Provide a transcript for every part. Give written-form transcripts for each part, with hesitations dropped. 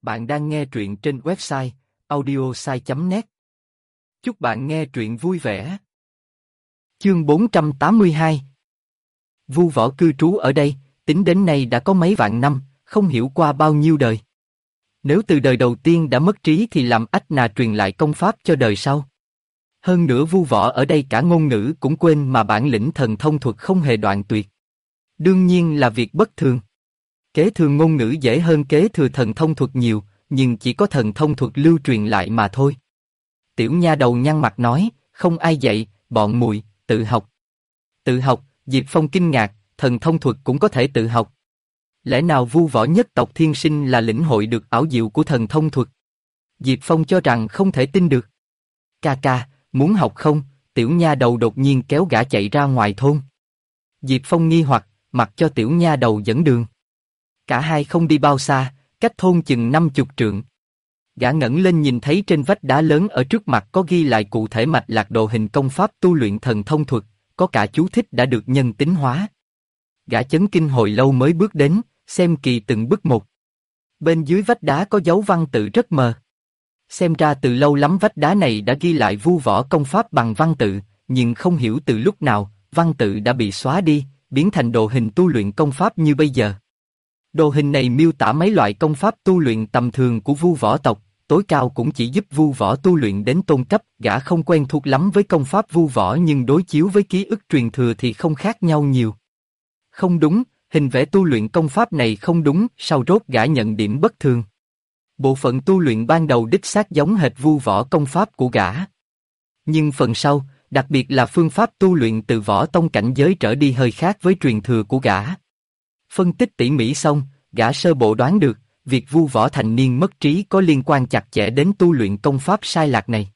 Bạn đang nghe truyện trên website audiosai.net. Chúc bạn nghe truyện vui vẻ. Chương 482. Vu Võ cư trú ở đây, tính đến nay đã có mấy vạn năm, không hiểu qua bao nhiêu đời. Nếu từ đời đầu tiên đã mất trí thì làm ách nào truyền lại công pháp cho đời sau. Hơn nữa Vu Võ ở đây cả ngôn ngữ cũng quên mà bản lĩnh thần thông thuật không hề đoạn tuyệt. Đương nhiên là việc bất thường. Kế thừa ngôn ngữ dễ hơn kế thừa thần thông thuật nhiều, nhưng chỉ có thần thông thuật lưu truyền lại mà thôi. Tiểu nha đầu nhăn mặt nói, không ai dạy, bọn mùi, tự học. Tự học, Diệp Phong kinh ngạc, thần thông thuật cũng có thể tự học. Lẽ nào Vu Võ nhất tộc thiên sinh là lĩnh hội được ảo diệu của thần thông thuật? Diệp Phong cho rằng không thể tin được. Ca ca, muốn học không? Tiểu nha đầu đột nhiên kéo gã chạy ra ngoài thôn. Diệp Phong nghi hoặc, mặc cho tiểu nha đầu dẫn đường. Cả hai không đi bao xa, cách thôn chừng 50 trượng. Gã ngẩng lên nhìn thấy trên vách đá lớn ở trước mặt có ghi lại cụ thể mạch lạc đồ hình công pháp tu luyện thần thông thuật, có cả chú thích đã được nhân tính hóa. Gã chấn kinh hồi lâu mới bước đến, xem kỳ từng bức một. Bên dưới vách đá có dấu văn tự rất mờ. Xem ra từ lâu lắm vách đá này đã ghi lại Vu Võ công pháp bằng văn tự, nhưng không hiểu từ lúc nào, văn tự đã bị xóa đi, biến thành đồ hình tu luyện công pháp như bây giờ. Đồ hình này miêu tả mấy loại công pháp tu luyện tầm thường của Vu Võ tộc, tối cao cũng chỉ giúp Vu Võ tu luyện đến tôn cấp. Gã không quen thuộc lắm với công pháp Vu Võ nhưng đối chiếu với ký ức truyền thừa thì không khác nhau nhiều. Không đúng, hình vẽ tu luyện công pháp này không đúng, sau rốt gã nhận điểm bất thường. Bộ phận tu luyện ban đầu đích xác giống hệt Vu Võ công pháp của gã. Nhưng phần sau, đặc biệt là phương pháp tu luyện từ võ tông cảnh giới trở đi hơi khác với truyền thừa của gã. Phân tích tỉ mỉ xong, gã sơ bộ đoán được, việc Vu Võ thành niên mất trí có liên quan chặt chẽ đến tu luyện công pháp sai lạc này.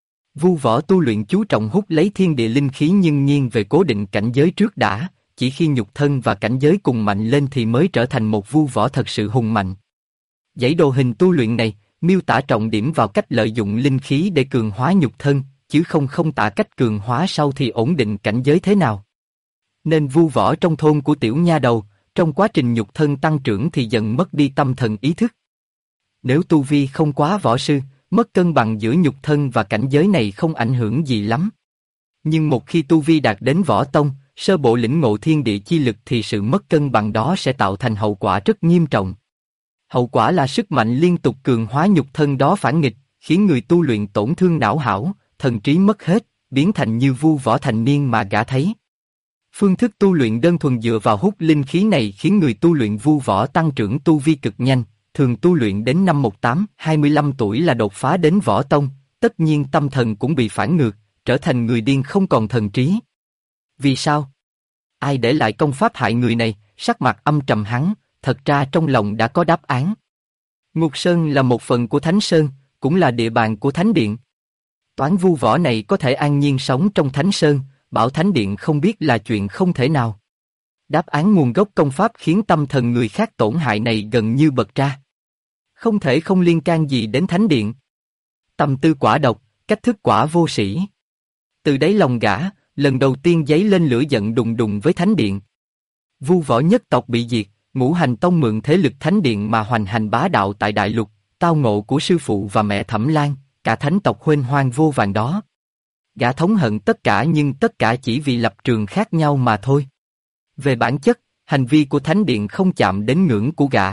Vu Võ tu luyện chú trọng hút lấy thiên địa linh khí nhưng nghiêng về cố định cảnh giới trước đã, chỉ khi nhục thân và cảnh giới cùng mạnh lên thì mới trở thành một Vu Võ thật sự hùng mạnh. Dãy đồ hình tu luyện này, miêu tả trọng điểm vào cách lợi dụng linh khí để cường hóa nhục thân, chứ không tả cách cường hóa sau thì ổn định cảnh giới thế nào. Nên Vu Võ trong thôn của tiểu nha đầu, trong quá trình nhục thân tăng trưởng thì dần mất đi tâm thần ý thức. Nếu tu vi không quá võ sư, mất cân bằng giữa nhục thân và cảnh giới này không ảnh hưởng gì lắm. Nhưng một khi tu vi đạt đến võ tông, sơ bộ lĩnh ngộ thiên địa chi lực thì sự mất cân bằng đó sẽ tạo thành hậu quả rất nghiêm trọng. Hậu quả là sức mạnh liên tục cường hóa nhục thân đó phản nghịch, khiến người tu luyện tổn thương não hảo, thần trí mất hết, biến thành như Vu Võ thành niên mà gã thấy. Phương thức tu luyện đơn thuần dựa vào hút linh khí này khiến người tu luyện Vu Võ tăng trưởng tu vi cực nhanh, thường tu luyện đến năm 18-25 tuổi là đột phá đến võ tông, tất nhiên tâm thần cũng bị phản ngược, trở thành người điên không còn thần trí. Vì sao? Ai để lại công pháp hại người này? Sắc mặt âm trầm hắn, thật ra trong lòng đã có đáp án. Ngục Sơn là một phần của Thánh Sơn, cũng là địa bàn của Thánh Điện. Toán Vu Võ này có thể an nhiên sống trong Thánh Sơn, bảo Thánh Điện không biết là chuyện không thể nào. Đáp án nguồn gốc công pháp khiến tâm thần người khác tổn hại này gần như bật ra. Không thể không liên can gì đến Thánh Điện. Tâm tư quả độc, cách thức quả vô sĩ. Từ đáy lòng gã, lần đầu tiên dấy lên lửa giận đùng đùng với Thánh Điện. Vu Võ nhất tộc bị diệt, Ngũ Hành Tông mượn thế lực Thánh Điện mà hoành hành bá đạo tại Đại Lục, tao ngộ của sư phụ và mẹ Thẩm Lan, cả thánh tộc huênh hoang vô vàn đó. Gã thống hận tất cả nhưng tất cả chỉ vì lập trường khác nhau mà thôi. Về bản chất, hành vi của Thánh Điện không chạm đến ngưỡng của gã.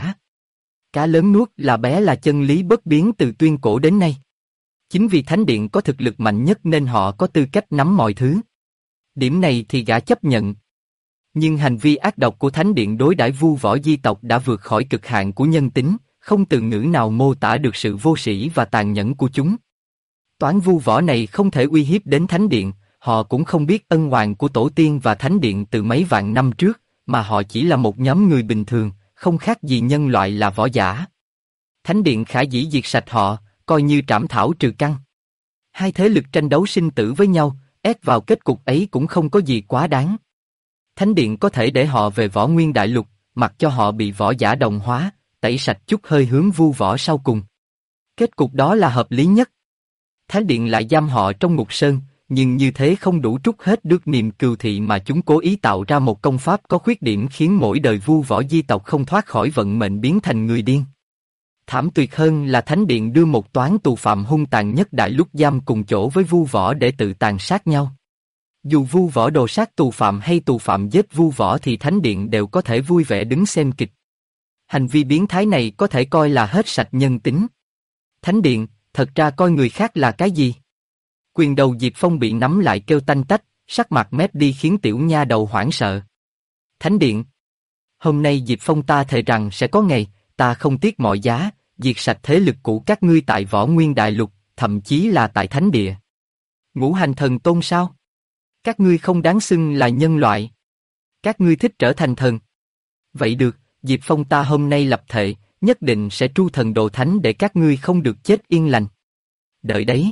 Cá lớn nuốt là bé là chân lý bất biến từ tuyên cổ đến nay. Chính vì Thánh Điện có thực lực mạnh nhất nên họ có tư cách nắm mọi thứ. Điểm này thì gã chấp nhận. Nhưng hành vi ác độc của Thánh Điện đối đãi Vu Võ di tộc đã vượt khỏi cực hạn của nhân tính, không từ ngữ nào mô tả được sự vô sĩ và tàn nhẫn của chúng. Toán Vu Võ này không thể uy hiếp đến Thánh Điện, họ cũng không biết ân oán của tổ tiên và Thánh Điện từ mấy vạn năm trước, mà họ chỉ là một nhóm người bình thường, không khác gì nhân loại là võ giả. Thánh Điện khả dĩ diệt sạch họ, coi như trảm thảo trừ căn. Hai thế lực tranh đấu sinh tử với nhau, ép vào kết cục ấy cũng không có gì quá đáng. Thánh Điện có thể để họ về Võ Nguyên Đại Lục, mặc cho họ bị võ giả đồng hóa, tẩy sạch chút hơi hướng Vu Võ sau cùng. Kết cục đó là hợp lý nhất. Thánh Điện lại giam họ trong Ngục Sơn, nhưng như thế không đủ trút hết được niềm cừu thị mà chúng cố ý tạo ra một công pháp có khuyết điểm khiến mỗi đời Vu Võ di tộc không thoát khỏi vận mệnh biến thành người điên. Thảm tuyệt hơn là thánh điện đưa một toán tù phạm hung tàn nhất đại lúc giam cùng chỗ với vu võ để tự tàn sát nhau. Dù vu võ đồ sát tù phạm hay tù phạm giết vu võ thì thánh điện đều có thể vui vẻ đứng xem kịch. Hành vi biến thái này có thể coi là hết sạch nhân tính. Thánh điện, thật ra coi người khác là cái gì? Quyền đầu Diệp Phong bị nắm lại kêu tanh tách, sắc mặt mét đi khiến tiểu nha đầu hoảng sợ. Thánh điện. Hôm nay Diệp Phong ta thề rằng sẽ có ngày, ta không tiếc mọi giá, diệt sạch thế lực của các ngươi tại Võ Nguyên Đại Lục, thậm chí là tại Thánh Địa. Ngũ hành thần tôn sao? Các ngươi không đáng xưng là nhân loại. Các ngươi thích trở thành thần. Vậy được, Diệp Phong ta hôm nay lập thệ, nhất định sẽ tru thần độ thánh để các ngươi không được chết yên lành. Đợi đấy.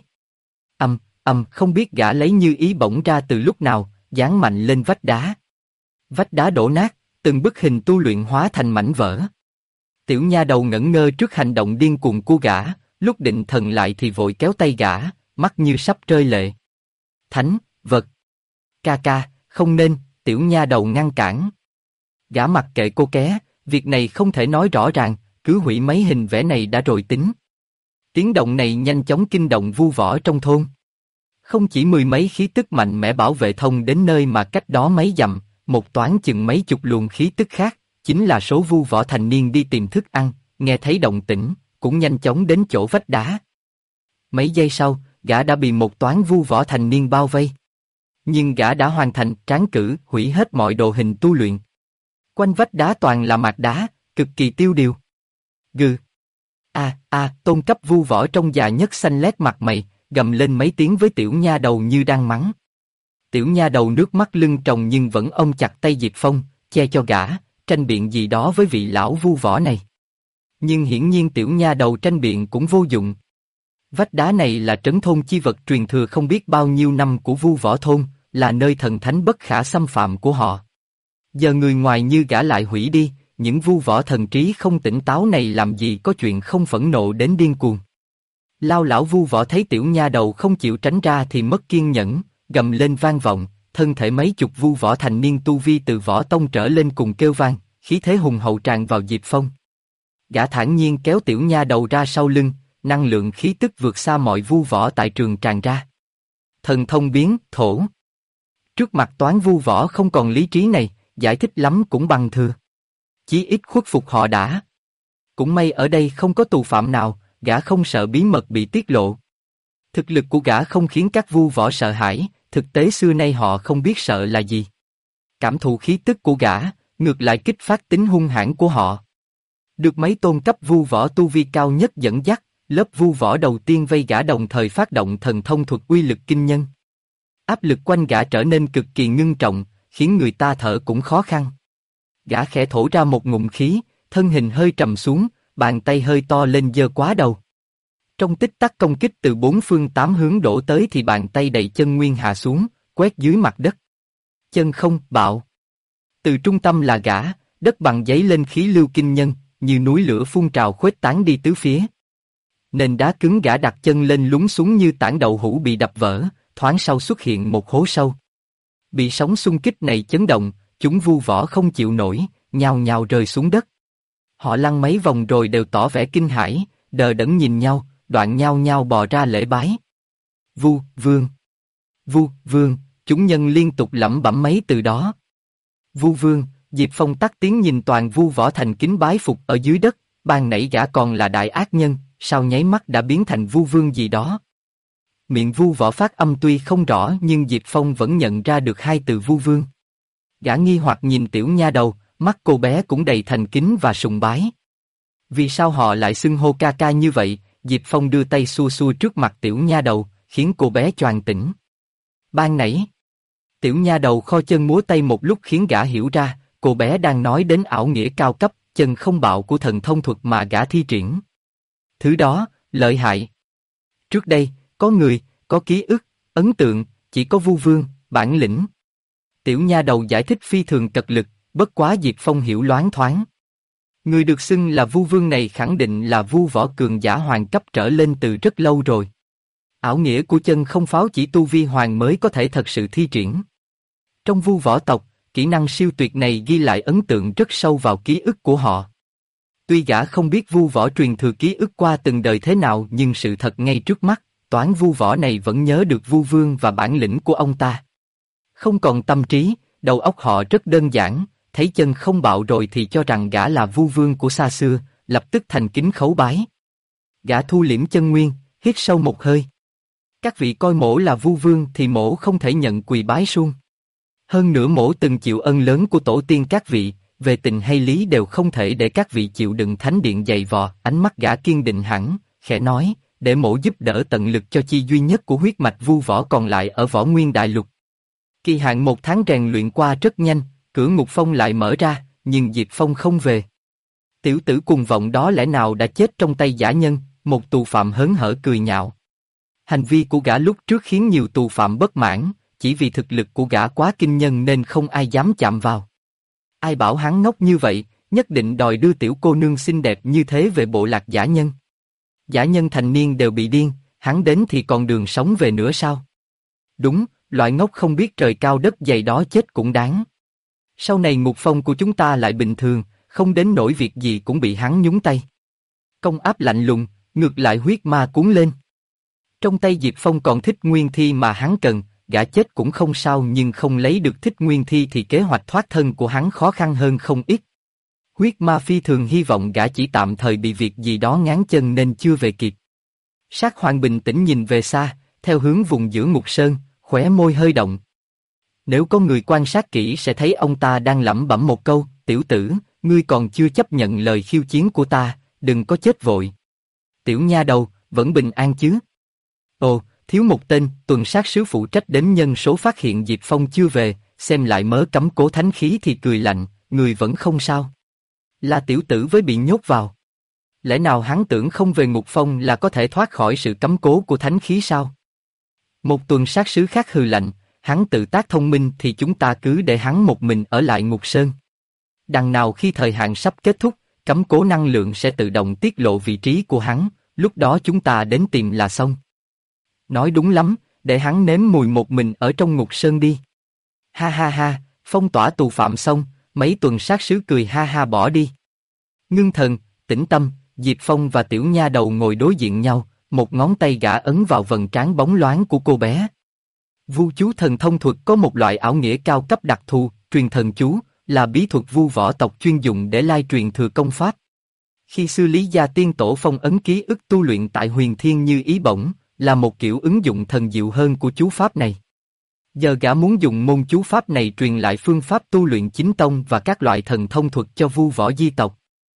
Không biết gã lấy như ý bổng ra từ lúc nào, giáng mạnh lên vách đá. Vách đá đổ nát, từng bức hình tu luyện hóa thành mảnh vỡ. Tiểu nha đầu ngẩn ngơ trước hành động điên cuồng của gã, lúc định thần lại thì vội kéo tay gã, mắt như sắp rơi lệ. Thánh, vật. Ca, không nên, tiểu nha đầu ngăn cản. Gã mặc kệ cô ké, việc này không thể nói rõ ràng, cứ hủy mấy hình vẽ này đã rồi tính. Tiếng động này nhanh chóng kinh động vu võ trong thôn. Không chỉ mười mấy khí tức mạnh mẽ bảo vệ thông đến nơi mà cách đó mấy dặm, một toán chừng mấy chục luồng khí tức khác, chính là số vu võ thành niên đi tìm thức ăn, nghe thấy động tĩnh, cũng nhanh chóng đến chỗ vách đá. Mấy giây sau, gã đã bị một toán vu võ thành niên bao vây. Nhưng gã đã hoàn thành tráng cử, hủy hết mọi đồ hình tu luyện. Quanh vách đá toàn là mạt đá, cực kỳ tiêu điều. Gừ. Tôn cấp vu võ trong già nhất xanh lét mặt mày, gầm lên mấy tiếng với tiểu nha đầu như đang mắng. Tiểu nha đầu nước mắt lưng tròng nhưng vẫn ôm chặt tay Diệp Phong, che cho gã, tranh biện gì đó với vị lão vu võ này. Nhưng hiển nhiên tiểu nha đầu tranh biện cũng vô dụng. Vách đá này là trấn thôn chi vật truyền thừa không biết bao nhiêu năm của vu võ thôn, là nơi thần thánh bất khả xâm phạm của họ. Giờ người ngoài như gã lại hủy đi, những vu võ thần trí không tỉnh táo này làm gì có chuyện không phẫn nộ đến điên cuồng. Lao lão vu võ thấy tiểu nha đầu không chịu tránh ra thì mất kiên nhẫn, gầm lên vang vọng, thân thể mấy chục vu võ thành niên tu vi từ võ tông trở lên cùng kêu vang, khí thế hùng hậu tràn vào Diệp Phong. Gã thản nhiên kéo tiểu nha đầu ra sau lưng, năng lượng khí tức vượt xa mọi vu võ tại trường tràn ra. Thần thông biến, thổ. Trước mặt toán vu võ không còn lý trí này, giải thích lắm cũng bằng thừa. Chí ít khuất phục họ đã. Cũng may ở đây không có tù phạm nào, gã không sợ bí mật bị tiết lộ. Thực lực của gã không khiến các vu võ sợ hãi, thực tế xưa nay họ không biết sợ là gì. Cảm thụ khí tức của gã, ngược lại kích phát tính hung hãn của họ. Được mấy tôn cấp vu võ tu vi cao nhất dẫn dắt, lớp vu võ đầu tiên vây gã đồng thời phát động thần thông thuật uy lực kinh nhân. Áp lực quanh gã trở nên cực kỳ ngưng trọng, khiến người ta thở cũng khó khăn. Gã khẽ thổ ra một ngụm khí, thân hình hơi trầm xuống, bàn tay hơi to lên giơ quá đầu. Trong tích tắc công kích từ bốn phương tám hướng đổ tới thì bàn tay đầy chân nguyên hạ xuống, quét dưới mặt đất. Chân không, bạo. Từ trung tâm là gã, đất bằng giấy lên khí lưu kinh nhân, như núi lửa phun trào khuếch tán đi tứ phía. Nền đá cứng gã đặt chân lên lún xuống như tảng đậu hũ bị đập vỡ, thoáng sau xuất hiện một hố sâu. Bị sóng xung kích này chấn động, chúng vu võ không chịu nổi, nhào nhào rơi xuống đất. Họ lăn mấy vòng rồi đều tỏ vẻ kinh hãi, đờ đẫn nhìn nhau, đoạn nhao nhao bò ra lễ bái. Vu vương, chúng nhân liên tục lẩm bẩm mấy từ đó. Vu vương, Diệp Phong tắt tiếng nhìn toàn vu võ thành kính bái phục ở dưới đất, ban nãy gã còn là đại ác nhân, sao nháy mắt đã biến thành vu vương gì đó. Miệng vu võ phát âm tuy không rõ nhưng Diệp Phong vẫn nhận ra được hai từ vu vương. Gã nghi hoặc nhìn tiểu nha đầu, mắt cô bé cũng đầy thành kính và sùng bái. Vì sao họ lại xưng hô ca ca như vậy? Diệp Phong đưa tay xua xua trước mặt tiểu nha đầu, khiến cô bé choàng tỉnh. Ban nãy, tiểu nha đầu kho chân múa tay một lúc khiến gã hiểu ra, cô bé đang nói đến ảo nghĩa cao cấp, chân không bạo của thần thông thuật mà gã thi triển. Thứ đó, lợi hại. Trước đây, có người, có ký ức, ấn tượng, chỉ có vu vương, bản lĩnh. Tiểu nha đầu giải thích phi thường cật lực, bất quá Diệp Phong hiểu loáng thoáng. Người được xưng là vu vương này khẳng định là vu võ cường giả hoàng cấp trở lên từ rất lâu rồi. Ảo nghĩa của chân không pháo chỉ tu vi hoàng mới có thể thật sự thi triển. Trong vu võ tộc, kỹ năng siêu tuyệt này ghi lại ấn tượng rất sâu vào ký ức của họ. Tuy gã không biết vu võ truyền thừa ký ức qua từng đời thế nào nhưng sự thật ngay trước mắt, toán vu võ này vẫn nhớ được vu vương và bản lĩnh của ông ta. Không còn tâm trí, đầu óc họ rất đơn giản, thấy chân không bạo rồi thì cho rằng gã là vu vương của xa xưa, lập tức thành kính khấu bái. Gã thu liễm chân nguyên, hít sâu một hơi. Các vị coi mỗ là vu vương thì mỗ không thể nhận quỳ bái suông. Hơn nữa mỗ từng chịu ân lớn của tổ tiên các vị, về tình hay lý đều không thể để các vị chịu đựng thánh điện dày vò. Ánh mắt gã kiên định hẳn, khẽ nói, để mỗ giúp đỡ tận lực cho chi duy nhất của huyết mạch vu võ còn lại ở Võ Nguyên Đại Lục. Kỳ hạn 1 tháng rèn luyện qua rất nhanh, cửa ngục phong lại mở ra, nhưng Diệp Phong không về. Tiểu tử cuồng vọng đó lẽ nào đã chết trong tay dã nhân? Một tù phạm hớn hở cười nhạo. Hành vi của gã lúc trước khiến nhiều tù phạm bất mãn, chỉ vì thực lực của gã quá kinh nhân nên không ai dám chạm vào. Ai bảo hắn ngốc như vậy, nhất định đòi đưa tiểu cô nương xinh đẹp như thế về bộ lạc dã nhân. Dã nhân thành niên đều bị điên, hắn đến thì còn đường sống về nữa sao? Đúng, loại ngốc không biết trời cao đất dày đó chết cũng đáng. Sau này ngục phong của chúng ta lại bình thường, không đến nỗi việc gì cũng bị hắn nhúng tay. Công áp lạnh lùng, ngược lại huyết ma cuốn lên. Trong tay Diệp Phong còn thích nguyên thi mà hắn cần, gã chết cũng không sao nhưng không lấy được thích nguyên thi thì kế hoạch thoát thân của hắn khó khăn hơn không ít. Huyết ma phi thường hy vọng gã chỉ tạm thời bị việc gì đó ngáng chân nên chưa về kịp. Sát Hoàng bình tĩnh nhìn về xa, theo hướng vùng giữa ngục sơn, khóe môi hơi động. Nếu có người quan sát kỹ sẽ thấy ông ta đang lẩm bẩm một câu, tiểu tử, ngươi còn chưa chấp nhận lời khiêu chiến của ta, đừng có chết vội. Tiểu nha đầu, vẫn bình an chứ? Ồ, thiếu một tên, tuần sát sứ phụ trách đếm nhân số phát hiện Diệp Phong chưa về, xem lại mớ cấm cố thánh khí thì cười lạnh, người vẫn không sao. Là tiểu tử với bị nhốt vào. Lẽ nào hắn tưởng không về ngục phong là có thể thoát khỏi sự cấm cố của thánh khí sao? Một tuần sát sứ khác hừ lạnh, hắn tự tác thông minh thì chúng ta cứ để hắn một mình ở lại ngục sơn. Đằng nào khi thời hạn sắp kết thúc, cấm cố năng lượng sẽ tự động tiết lộ vị trí của hắn, lúc đó chúng ta đến tìm là xong. Nói đúng lắm, để hắn nếm mùi một mình ở trong ngục sơn đi. Ha ha ha, phong tỏa tù phạm xong, mấy tuần sát sứ cười ha ha bỏ đi. Ngưng thần, tĩnh tâm, Diệp Phong và tiểu nha đầu ngồi đối diện nhau, một ngón tay gã ấn vào vầng trán bóng loáng của cô bé. Vu chú thần thông thuật có một loại ảo nghĩa cao cấp đặc thù, truyền thần chú, là bí thuật vu võ tộc chuyên dùng để lai truyền thừa công pháp. Khi xưa Lý Gia Tiên Tổ phong ấn ký ức tu luyện tại Huyền Thiên Như Ý Bổng, là một kiểu ứng dụng thần diệu hơn của chú pháp này. Giờ gã muốn dùng môn chú pháp này truyền lại phương pháp tu luyện chính tông và các loại thần thông thuật cho vu võ di tộc.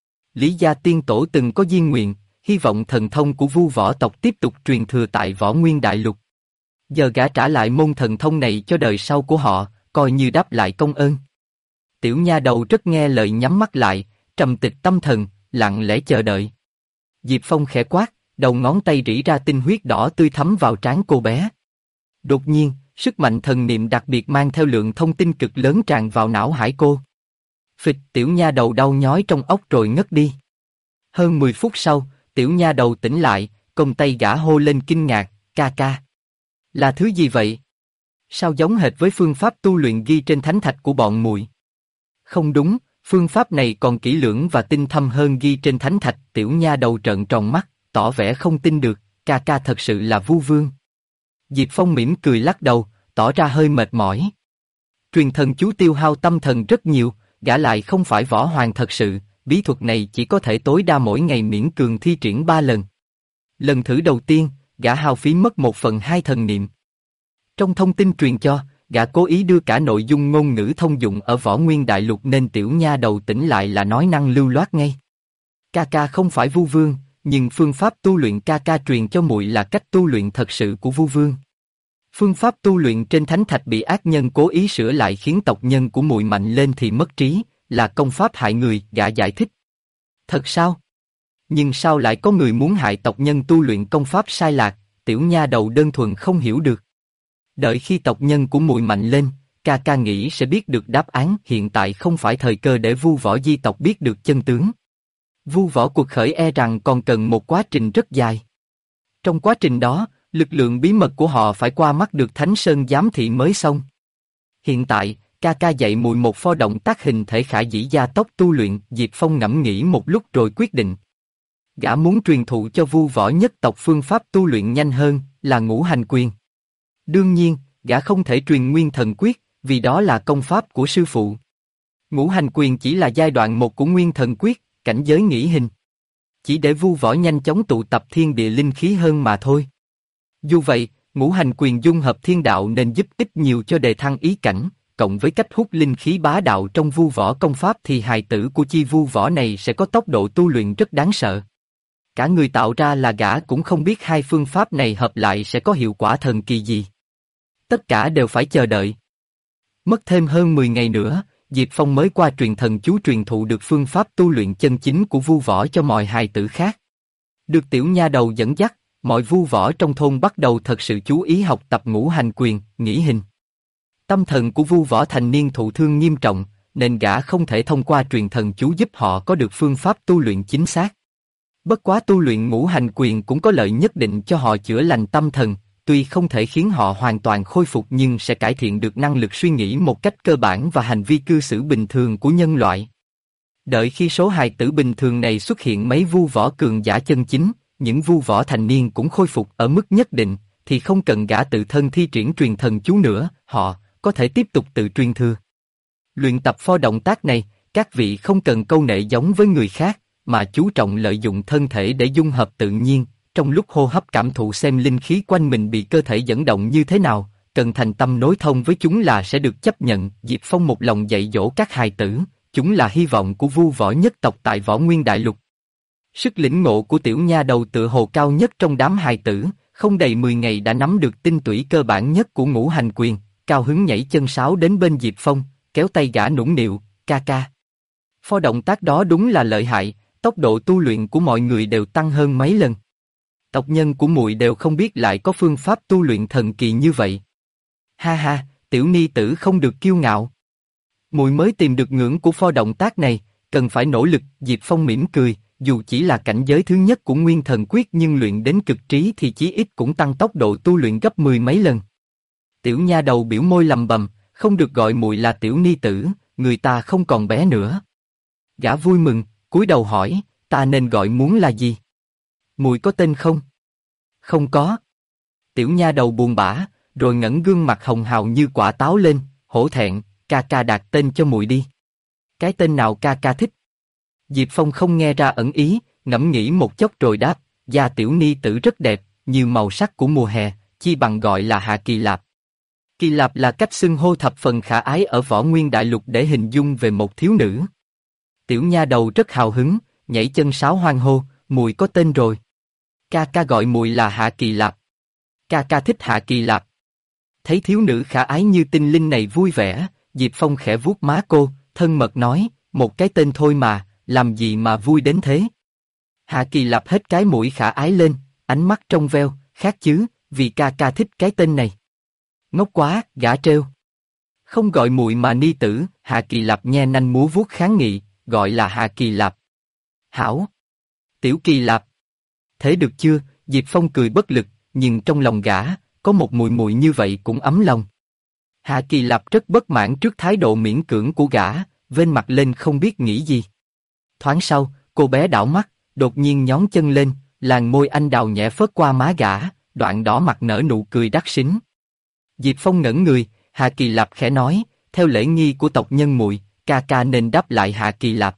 Lý Gia Tiên Tổ từng có diên nguyện, hy vọng thần thông của vu võ tộc tiếp tục truyền thừa tại Võ Nguyên Đại Lục. Giờ gã trả lại môn thần thông này cho đời sau của họ, coi như đáp lại công ơn. Tiểu nha đầu rất nghe lời nhắm mắt lại, trầm tịch tâm thần, lặng lẽ chờ đợi. Diệp Phong khẽ quát, đầu ngón tay rỉ ra tinh huyết đỏ tươi thấm vào trán cô bé. Đột nhiên, sức mạnh thần niệm đặc biệt mang theo lượng thông tin cực lớn tràn vào não hải cô. Phịch, tiểu nha đầu đau nhói trong óc rồi ngất đi. Hơn 10 phút sau, tiểu nha đầu tỉnh lại, cong tay gã hô lên kinh ngạc, ca ca. Là thứ gì vậy? Sao giống hệt với phương pháp tu luyện ghi trên thánh thạch của bọn muội? Không đúng, phương pháp này còn kỹ lưỡng và tinh thâm hơn ghi trên thánh thạch. Tiểu nha đầu trợn tròn mắt, tỏ vẻ không tin được, ca ca thật sự là vu vương. Diệp Phong mỉm cười lắc đầu, tỏ ra hơi mệt mỏi. Truyền thần chú tiêu hao tâm thần rất nhiều, gã lại không phải võ hoàng thật sự, bí thuật này chỉ có thể tối đa mỗi ngày miễn cường thi triển 3 lần. Lần thử đầu tiên, gã hao phí mất 1/2 thần niệm. Trong thông tin truyền cho, gã cố ý đưa cả nội dung ngôn ngữ thông dụng ở Võ Nguyên Đại Lục nên tiểu nha đầu tỉnh lại là nói năng lưu loát ngay. Ca ca không phải vu vương, nhưng phương pháp tu luyện ca ca truyền cho muội là cách tu luyện thật sự của vu vương. Phương pháp tu luyện trên thánh thạch bị ác nhân cố ý sửa lại khiến tộc nhân của muội mạnh lên thì mất trí, là công pháp hại người, gã giải thích. Thật sao? Nhưng sao lại có người muốn hại tộc nhân tu luyện công pháp sai lạc? Tiểu nha đầu đơn thuần không hiểu được. Đợi khi tộc nhân của muội mạnh lên, ca ca nghĩ sẽ biết được đáp án. Hiện tại không phải thời cơ để vu võ di tộc biết được chân tướng. Vu võ cuộc khởi e rằng còn cần một quá trình rất dài. Trong quá trình đó, lực lượng bí mật của họ phải qua mắt được Thánh Sơn giám thị mới xong. Hiện tại, Ca ca dạy muội một pho động tác hình thể khả dĩ gia tốc tu luyện. Diệp Phong ngẫm nghĩ một lúc rồi quyết định. Gã muốn truyền thụ cho Vu Võ nhất tộc phương pháp tu luyện nhanh hơn, là Ngũ Hành Quyền. Đương nhiên, gã không thể truyền Nguyên Thần Quyết, vì đó là công pháp của sư phụ. Ngũ Hành Quyền chỉ là giai đoạn một của Nguyên Thần Quyết, cảnh giới nghĩ hình. Chỉ để Vu Võ nhanh chóng tụ tập thiên địa linh khí hơn mà thôi. Dù vậy, Ngũ Hành Quyền dung hợp thiên đạo nên giúp ích nhiều cho đề thăng ý cảnh, cộng với cách hút linh khí bá đạo trong Vu Võ công pháp thì hài tử của chi Vu Võ này sẽ có tốc độ tu luyện rất đáng sợ. Cả người tạo ra là gã cũng không biết hai phương pháp này hợp lại sẽ có hiệu quả thần kỳ gì. Tất cả đều phải chờ đợi. Mất thêm hơn 10 ngày nữa, Diệp Phong mới qua truyền thần chú truyền thụ được phương pháp tu luyện chân chính của Vu Võ cho mọi hài tử khác. Được tiểu nha đầu dẫn dắt, mọi Vu Võ trong thôn bắt đầu thật sự chú ý học tập Ngũ Hành Quyền, nghĩ hình. Tâm thần của Vu Võ thành niên thụ thương nghiêm trọng, nên gã không thể thông qua truyền thần chú giúp họ có được phương pháp tu luyện chính xác. Bất quá tu luyện Ngũ Hành Quyền cũng có lợi nhất định cho họ chữa lành tâm thần, tuy không thể khiến họ hoàn toàn khôi phục nhưng sẽ cải thiện được năng lực suy nghĩ một cách cơ bản và hành vi cư xử bình thường của nhân loại. Đợi khi số hài tử bình thường này xuất hiện mấy Vu Võ cường giả chân chính, những Vu Võ thành niên cũng khôi phục ở mức nhất định, thì không cần gã tự thân thi triển truyền thần chú nữa, họ có thể tiếp tục tự truyền thừa. Luyện tập pho động tác này, các vị không cần câu nệ giống với người khác, mà chú trọng lợi dụng thân thể để dung hợp tự nhiên, trong lúc hô hấp cảm thụ xem linh khí quanh mình bị cơ thể dẫn động như thế nào, cần thành tâm nối thông với chúng là sẽ được chấp nhận. Diệp Phong một lòng dạy dỗ các hài tử, chúng là hy vọng của Vu Võ nhất tộc tại Võ Nguyên Đại Lục. Sức lĩnh ngộ của tiểu nha đầu tựa hồ cao nhất trong đám hài tử, không đầy 10 ngày đã nắm được tinh túy cơ bản nhất của Ngũ Hành Quyền, cao hứng nhảy chân sáo đến bên Diệp Phong, kéo tay gã nũng nịu, ca ca. Pho động tác đó đúng là lợi hại, tốc độ tu luyện của mọi người đều tăng hơn mấy lần. Tộc nhân của muội đều không biết lại có phương pháp tu luyện thần kỳ như vậy. Ha ha, tiểu ni tử không được kiêu ngạo. Muội mới tìm được ngưỡng của pho động tác này, cần phải nỗ lực. Diệp Phong mỉm cười, dù chỉ là cảnh giới thứ nhất của Nguyên Thần Quyết nhưng luyện đến cực trí thì chí ít cũng tăng tốc độ tu luyện gấp 10 mấy lần. Tiểu nha đầu biểu môi lầm bầm, không được gọi muội là tiểu ni tử, người ta không còn bé nữa. Gã vui mừng, cúi đầu hỏi, ta nên gọi muốn là gì? Muội có tên không? Không có. Tiểu nha đầu buồn bã, rồi ngẩng gương mặt hồng hào như quả táo lên, hổ thẹn, ca ca đặt tên cho muội đi. Cái tên nào ca ca thích? Diệp Phong không nghe ra ẩn ý, ngẫm nghĩ một chốc rồi đáp, da tiểu ni tử rất đẹp, như màu sắc của mùa hè, chi bằng gọi là Hạ Kỳ Lạp. Kỳ Lạp là cách xưng hô thập phần khả ái ở Võ Nguyên Đại Lục để hình dung về một thiếu nữ. Tiểu nha đầu rất hào hứng, nhảy chân sáo hoan hô, muội có tên rồi. Ca ca gọi muội là Hạ Kỳ Lạp. Ca ca thích Hạ Kỳ Lạp. Thấy thiếu nữ khả ái như tinh linh này vui vẻ, Diệp Phong khẽ vuốt má cô, thân mật nói, một cái tên thôi mà, làm gì mà vui đến thế? Hạ Kỳ Lạp hết cái mũi khả ái lên, ánh mắt trong veo, khác chứ, vì ca ca thích cái tên này. Ngốc quá, gã trêu. Không gọi muội mà ni tử. Hạ Kỳ Lạp nhe nanh múa vuốt kháng nghị, gọi là Hạ Kỳ Lạp. Hảo. Tiểu Kỳ Lạp. Thế được chưa? Diệp Phong cười bất lực, nhưng trong lòng gã, có một muội muội như vậy cũng ấm lòng. Hạ Kỳ Lạp rất bất mãn trước thái độ miễn cưỡng của gã, vênh mặt lên không biết nghĩ gì. Thoáng sau, cô bé đảo mắt, đột nhiên nhón chân lên, làn môi anh đào nhẹ phớt qua má gã, đoạn đỏ mặt nở nụ cười đắc xính. Diệp Phong ngẩn người, Hạ Kỳ Lạp khẽ nói, theo lễ nghi của tộc nhân muội, ca ca nên đáp lại Hạ Kỳ Lạp.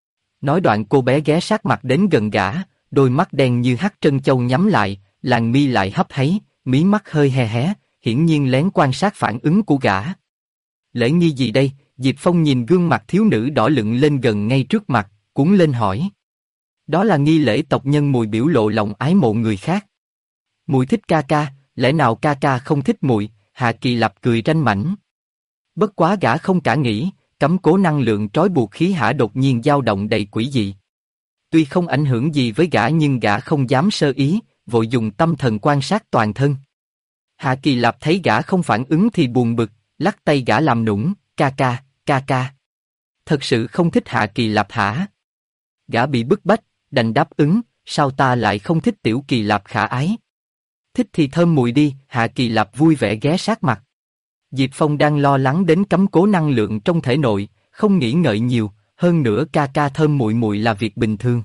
Nói đoạn cô bé ghé sát mặt đến gần gã, đôi mắt đen như hắc trân châu nhắm lại, làn mi lại hấp háy, mí mắt hơi hé hé, hiển nhiên lén quan sát phản ứng của gã. Lễ nghi gì đây? Diệp Phong nhìn gương mặt thiếu nữ đỏ lựng lên gần ngay trước mặt, cuống lên hỏi. Đó là nghi lễ tộc nhân muội biểu lộ lòng ái mộ người khác. Muội thích ca ca, lẽ nào ca ca không thích muội? Hạ Kỳ Lạp cười ranh mãnh. Bất quá gã không cả nghĩ, cấm cố năng lượng trói buộc khí hả đột nhiên dao động đầy quỷ dị. Tuy không ảnh hưởng gì với gã nhưng gã không dám sơ ý, vội dùng tâm thần quan sát toàn thân. Hạ Kỳ Lạp thấy gã không phản ứng thì buồn bực, lắc tay gã làm nũng, ca ca, ca ca. Thật sự không thích Hạ Kỳ Lạp hả? Gã bị bức bách, đành đáp ứng, sao ta lại không thích tiểu Kỳ Lạp khả ái? Thích thì thơm mùi đi. Hạ Kỳ Lạp vui vẻ ghé sát mặt. Diệp Phong đang lo lắng đến cấm cố năng lượng trong thể nội, không nghĩ ngợi nhiều, hơn nữa ca ca thơm muội muội là việc bình thường.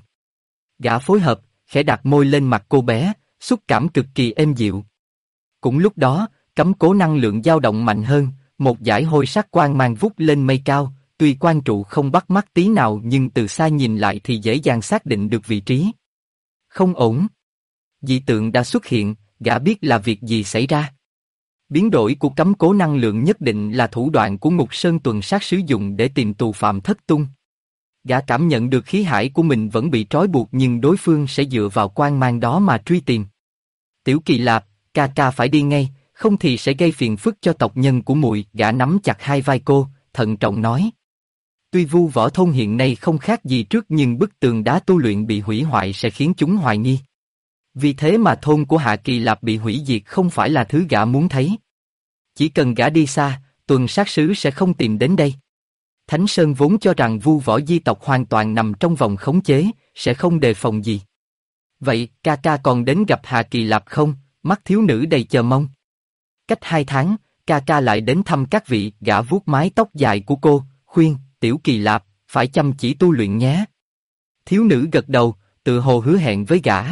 Gã phối hợp, khẽ đặt môi lên mặt cô bé, xúc cảm cực kỳ êm dịu. Cũng lúc đó, cấm cố năng lượng dao động mạnh hơn, một dải hôi sắc quang mang vút lên mây cao, tuy quang trụ không bắt mắt tí nào nhưng từ xa nhìn lại thì dễ dàng xác định được vị trí. Không ổn. Dị tượng đã xuất hiện, gã biết là việc gì xảy ra. Biến đổi của cấm cố năng lượng nhất định là thủ đoạn của Ngục Sơn tuần sát sử dụng để tìm tù phạm thất tung. Gã cảm nhận được khí hải của mình vẫn bị trói buộc nhưng đối phương sẽ dựa vào quang mang đó mà truy tìm. Tiểu Kỳ Lạp, ca ca phải đi ngay, không thì sẽ gây phiền phức cho tộc nhân của muội. Gã nắm chặt hai vai cô, thận trọng nói. Tuy Vu Võ Thôn hiện nay không khác gì trước nhưng bức tường đá tu luyện bị hủy hoại sẽ khiến chúng hoài nghi. Vì thế mà thôn của Hạ Kỳ Lạp bị hủy diệt không phải là thứ gã muốn thấy. Chỉ cần gã đi xa, tuần sát sứ sẽ không tìm đến đây. Thánh Sơn vốn cho rằng Vu Võ di tộc hoàn toàn nằm trong vòng khống chế, sẽ không đề phòng gì. Vậy, ca ca còn đến gặp Hạ Kỳ Lạp không? Mắt thiếu nữ đầy chờ mong. Cách 2 tháng, ca ca lại đến thăm các vị. Gã vuốt mái tóc dài của cô, khuyên, Tiểu Kỳ Lạp, phải chăm chỉ tu luyện nhé. Thiếu nữ gật đầu, tự hồ hứa hẹn với gã.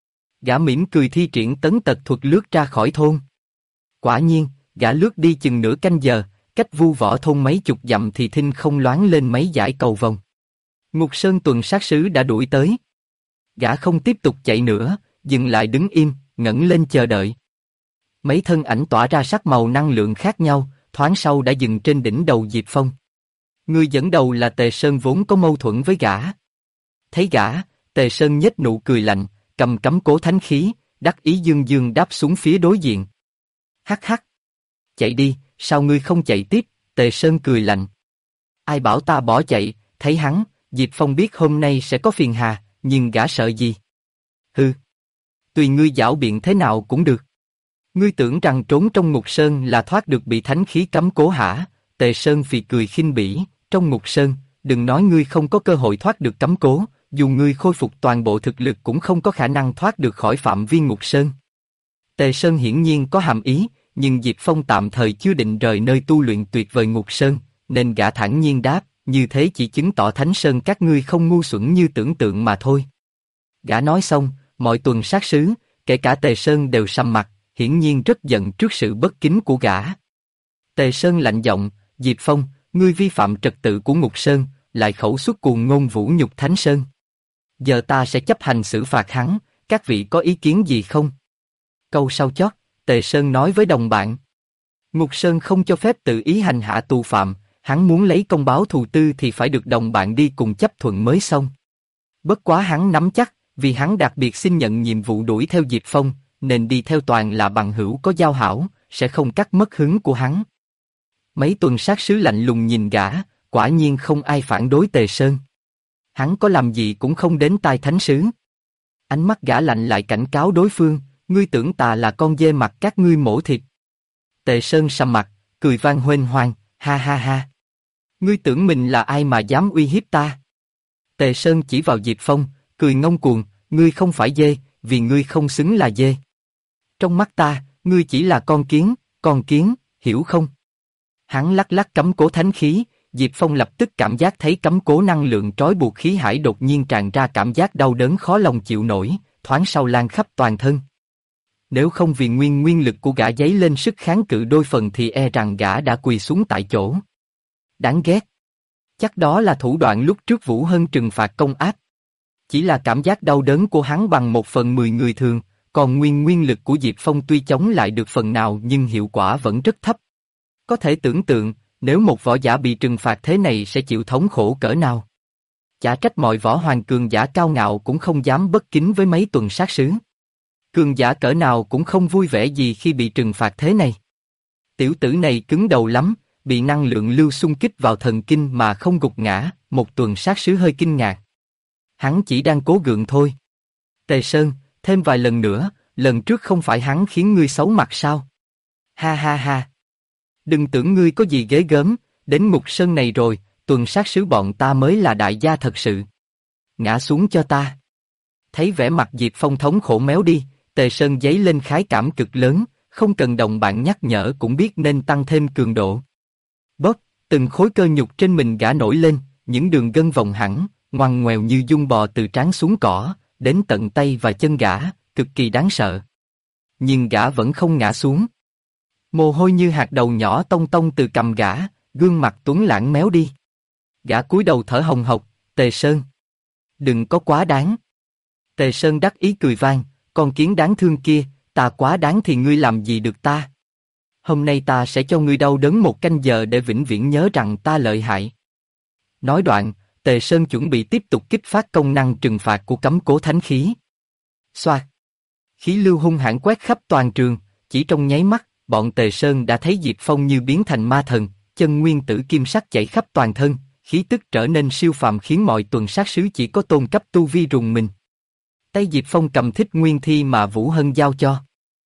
Gã mỉm cười thi triển tấn tật thuật lướt ra khỏi thôn. Quả nhiên, gã lướt đi chừng nửa canh giờ, cách Vu Võ Thôn mấy chục dặm thì thinh không loáng lên mấy dải cầu vồng. Ngục Sơn tuần sát sứ đã đuổi tới. Gã không tiếp tục chạy nữa, dừng lại đứng im, ngẩng lên chờ đợi. Mấy thân ảnh tỏa ra sắc màu năng lượng khác nhau, thoáng sau đã dừng trên đỉnh đầu Diệp Phong. Người dẫn đầu là Tề Sơn vốn có mâu thuẫn với gã. Thấy gã, Tề Sơn nhếch nụ cười lạnh, cầm cấm cố thánh khí, đắc ý dương dương đáp xuống phía đối diện. Hắc hắc. Chạy đi, sao ngươi không chạy tiếp? Tề Sơn cười lạnh. Ai bảo ta bỏ chạy? Thấy hắn, Diệp Phong biết hôm nay sẽ có phiền hà, nhưng gã sợ gì? Hừ. Tùy ngươi giảo biện thế nào cũng được. Ngươi tưởng rằng trốn trong Ngục Sơn là thoát được bị thánh khí cấm cố hả? Tề Sơn phì cười khinh bỉ, trong Ngục Sơn, đừng nói ngươi không có cơ hội thoát được cấm cố, dù ngươi khôi phục toàn bộ thực lực cũng không có khả năng thoát được khỏi phạm vi Ngục Sơn. Tề Sơn hiển nhiên có hàm ý, nhưng Diệp Phong tạm thời chưa định rời nơi tu luyện tuyệt vời Ngục Sơn, nên gã thản nhiên đáp, như thế chỉ chứng tỏ Thánh Sơn các ngươi không ngu xuẩn như tưởng tượng mà thôi. Gã nói xong, mọi tuần sát sứ, kể cả Tề Sơn đều sầm mặt, hiển nhiên rất giận trước sự bất kính của gã. Tề Sơn lạnh giọng, Diệp Phong, ngươi vi phạm trật tự của Ngục Sơn, lại khẩu xuất cuồng ngôn vũ nhục Thánh Sơn. Giờ ta sẽ chấp hành xử phạt hắn, các vị có ý kiến gì không? Câu sau chót, Tề Sơn nói với đồng bạn. Ngục Sơn không cho phép tự ý hành hạ tù phạm, hắn muốn lấy công báo thù tư thì phải được đồng bạn đi cùng chấp thuận mới xong. Bất quá hắn nắm chắc, vì hắn đặc biệt xin nhận nhiệm vụ đuổi theo Diệp Phong, nên đi theo toàn là bằng hữu có giao hảo, sẽ không cắt mất hứng của hắn. Mấy tuần sát sứ lạnh lùng nhìn gã, quả nhiên không ai phản đối Tề Sơn. Hắn có làm gì cũng không đến tai thánh sứ. Ánh mắt gã lạnh lại cảnh cáo đối phương, ngươi tưởng ta là con dê mặt các ngươi mổ thịt. Tề Sơn sầm mặt, cười vang huênh hoang, ha ha ha. Ngươi tưởng mình là ai mà dám uy hiếp ta? Tề Sơn chỉ vào Diệp Phong, cười ngông cuồng, ngươi không phải dê, vì ngươi không xứng là dê. Trong mắt ta, ngươi chỉ là con kiến, hiểu không? Hắn lắc lắc cấm cố thánh khí, Diệp Phong lập tức cảm giác thấy cấm cố năng lượng trói buộc khí hải đột nhiên tràn ra cảm giác đau đớn khó lòng chịu nổi, thoáng sau lan khắp toàn thân. Nếu không vì nguyên lực của gã dấy lên sức kháng cự đôi phần thì e rằng gã đã quỳ xuống tại chỗ. Đáng ghét. Chắc đó là thủ đoạn lúc trước Vũ Hân trừng phạt công áp. Chỉ là cảm giác đau đớn của hắn bằng 1/10 người thường, còn nguyên lực của Diệp Phong tuy chống lại được phần nào nhưng hiệu quả vẫn rất thấp. Có thể tưởng tượng, nếu một võ giả bị trừng phạt thế này sẽ chịu thống khổ cỡ nào. Chả trách mọi võ hoàng cường giả cao ngạo cũng không dám bất kính với mấy tuần sát sứ. Cường giả cỡ nào cũng không vui vẻ gì khi bị trừng phạt thế này. Tiểu tử này cứng đầu lắm, bị năng lượng lưu xung kích vào thần kinh mà không gục ngã, một tuần sát sứ hơi kinh ngạc. Hắn chỉ đang cố gượng thôi. Tề Sơn, thêm vài lần nữa, lần trước không phải hắn khiến ngươi xấu mặt sao? Ha ha ha. Đừng tưởng ngươi có gì ghê gớm, đến Ngục Sơn này rồi, tuần sát sứ bọn ta mới là đại gia thật sự. Ngã xuống cho ta. Thấy vẻ mặt Diệp Phong thống khổ méo đi, Tề Sơn giấy lên khái cảm cực lớn, không cần đồng bạn nhắc nhở cũng biết nên tăng thêm cường độ. Bóp, từng khối cơ nhục trên mình gã nổi lên, những đường gân vòng hẳn, ngoằn ngoèo như giun bò từ trán xuống cỏ, đến tận tay và chân gã, cực kỳ đáng sợ. Nhưng gã vẫn không ngã xuống. Mồ hôi như hạt đậu nhỏ tông tông từ cằm gã, gương mặt tuấn lãng méo đi. Gã cúi đầu thở hồng hộc, Tề Sơn. Đừng có quá đáng. Tề Sơn đắc ý cười vang, con kiến đáng thương kia, ta quá đáng thì ngươi làm gì được ta? Hôm nay ta sẽ cho ngươi đau đớn 1 canh giờ để vĩnh viễn nhớ rằng ta lợi hại. Nói đoạn, Tề Sơn chuẩn bị tiếp tục kích phát công năng trừng phạt của cấm cố thánh khí. Xoạt. Khí lưu hung hãn quét khắp toàn trường, chỉ trong nháy mắt, bọn Tề Sơn đã thấy Diệp Phong như biến thành ma thần, chân nguyên tử kim sắc chảy khắp toàn thân, khí tức trở nên siêu phàm khiến mọi tuần sát sứ chỉ có tôn cấp tu vi rùng mình. Tay Diệp Phong cầm thích nguyên thi mà Vũ Hân giao cho.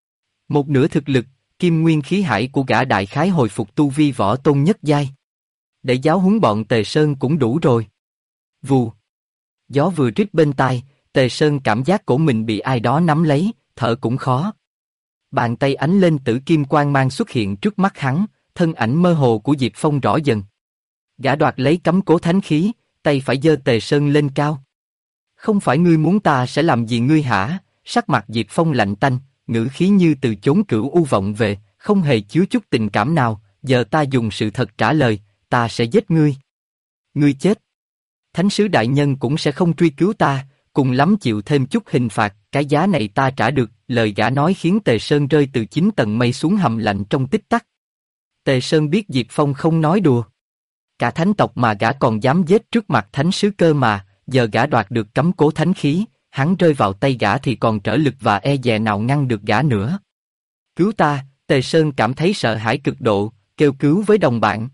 Một nửa thực lực, kim nguyên khí hải của gã đại khái hồi phục tu vi võ tôn nhất giai. Để giáo huấn bọn Tề Sơn cũng đủ rồi. Vù. Gió vừa rít bên tai, Tề Sơn cảm giác cổ mình bị ai đó nắm lấy, thở cũng khó. Bàn tay ánh lên tử kim quang mang xuất hiện trước mắt hắn, thân ảnh mơ hồ của Diệp Phong rõ dần. Gã đoạt lấy cấm cố thánh khí, tay phải giơ Tề Sơn lên cao. Không phải ngươi muốn ta sẽ làm gì ngươi hả? Sắc mặt Diệp Phong lạnh tanh, ngữ khí như từ chốn cửu u vọng về, không hề chứa chút tình cảm nào. Giờ ta dùng sự thật trả lời, ta sẽ giết ngươi. Ngươi chết. Thánh sứ đại nhân cũng sẽ không truy cứu ta, cùng lắm chịu thêm chút hình phạt, cái giá này ta trả được. Lời gã nói khiến Tề Sơn rơi từ 9 tầng mây xuống hầm lạnh trong tích tắc. Tề Sơn biết Diệp Phong không nói đùa. Cả thánh tộc mà gã còn dám giết trước mặt thánh sứ cơ mà, giờ gã đoạt được cấm cố thánh khí, hắn rơi vào tay gã thì còn trở lực và e dè nào ngăn được gã nữa. Cứu ta, Tề Sơn cảm thấy sợ hãi cực độ, kêu cứu với đồng bạn.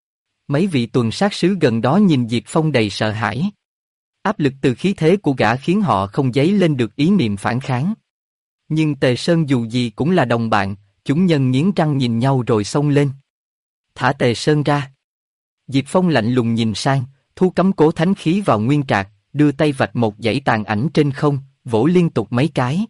Mấy vị tuần sát sứ gần đó nhìn Diệp Phong đầy sợ hãi. Áp lực từ khí thế của gã khiến họ không dấy lên được ý niệm phản kháng. Nhưng Tề Sơn dù gì cũng là đồng bạn, chúng nhân nghiến răng nhìn nhau rồi xông lên. Thả Tề Sơn ra. Diệp Phong lạnh lùng nhìn sang, thu cấm cố thánh khí vào nguyên trạc, đưa tay vạch một dãy tàn ảnh trên không, vỗ liên tục mấy cái.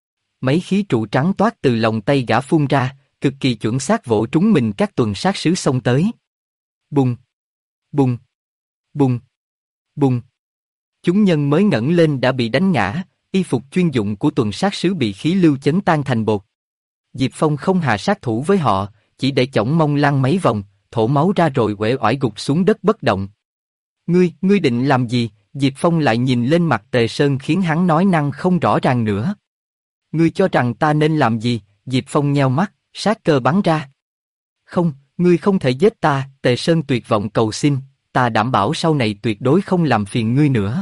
Mấy khí trụ trắng toát từ lòng tay gã phun ra, cực kỳ chuẩn xác vỗ trúng mình các tuần sát sứ xông tới. Bùng, bùng, bùng, bùng. Chúng nhân mới ngẩng lên đã bị đánh ngã, y phục chuyên dụng của tuần sát sứ bị khí lưu chấn tan thành bột. Diệp Phong không hạ sát thủ với họ, chỉ để chổng mông lăn mấy vòng, thổ máu ra rồi uể oải gục xuống đất bất động. Ngươi định làm gì? Diệp Phong lại nhìn lên mặt Tề Sơn khiến hắn nói năng không rõ ràng nữa. Ngươi cho rằng ta nên làm gì? Diệp Phong nheo mắt, sát cơ bắn ra. Không, ngươi không thể giết ta, Tề Sơn tuyệt vọng cầu xin, ta đảm bảo sau này tuyệt đối không làm phiền ngươi nữa.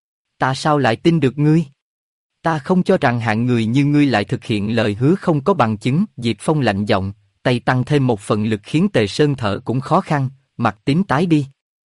Ta sao lại tin được ngươi? Ta không cho rằng hạng người như ngươi lại thực hiện lời hứa không có bằng chứng. Diệp Phong lạnh giọng, tay tăng thêm một phần lực khiến Tề Sơn thở cũng khó khăn, mặt tím tái đi.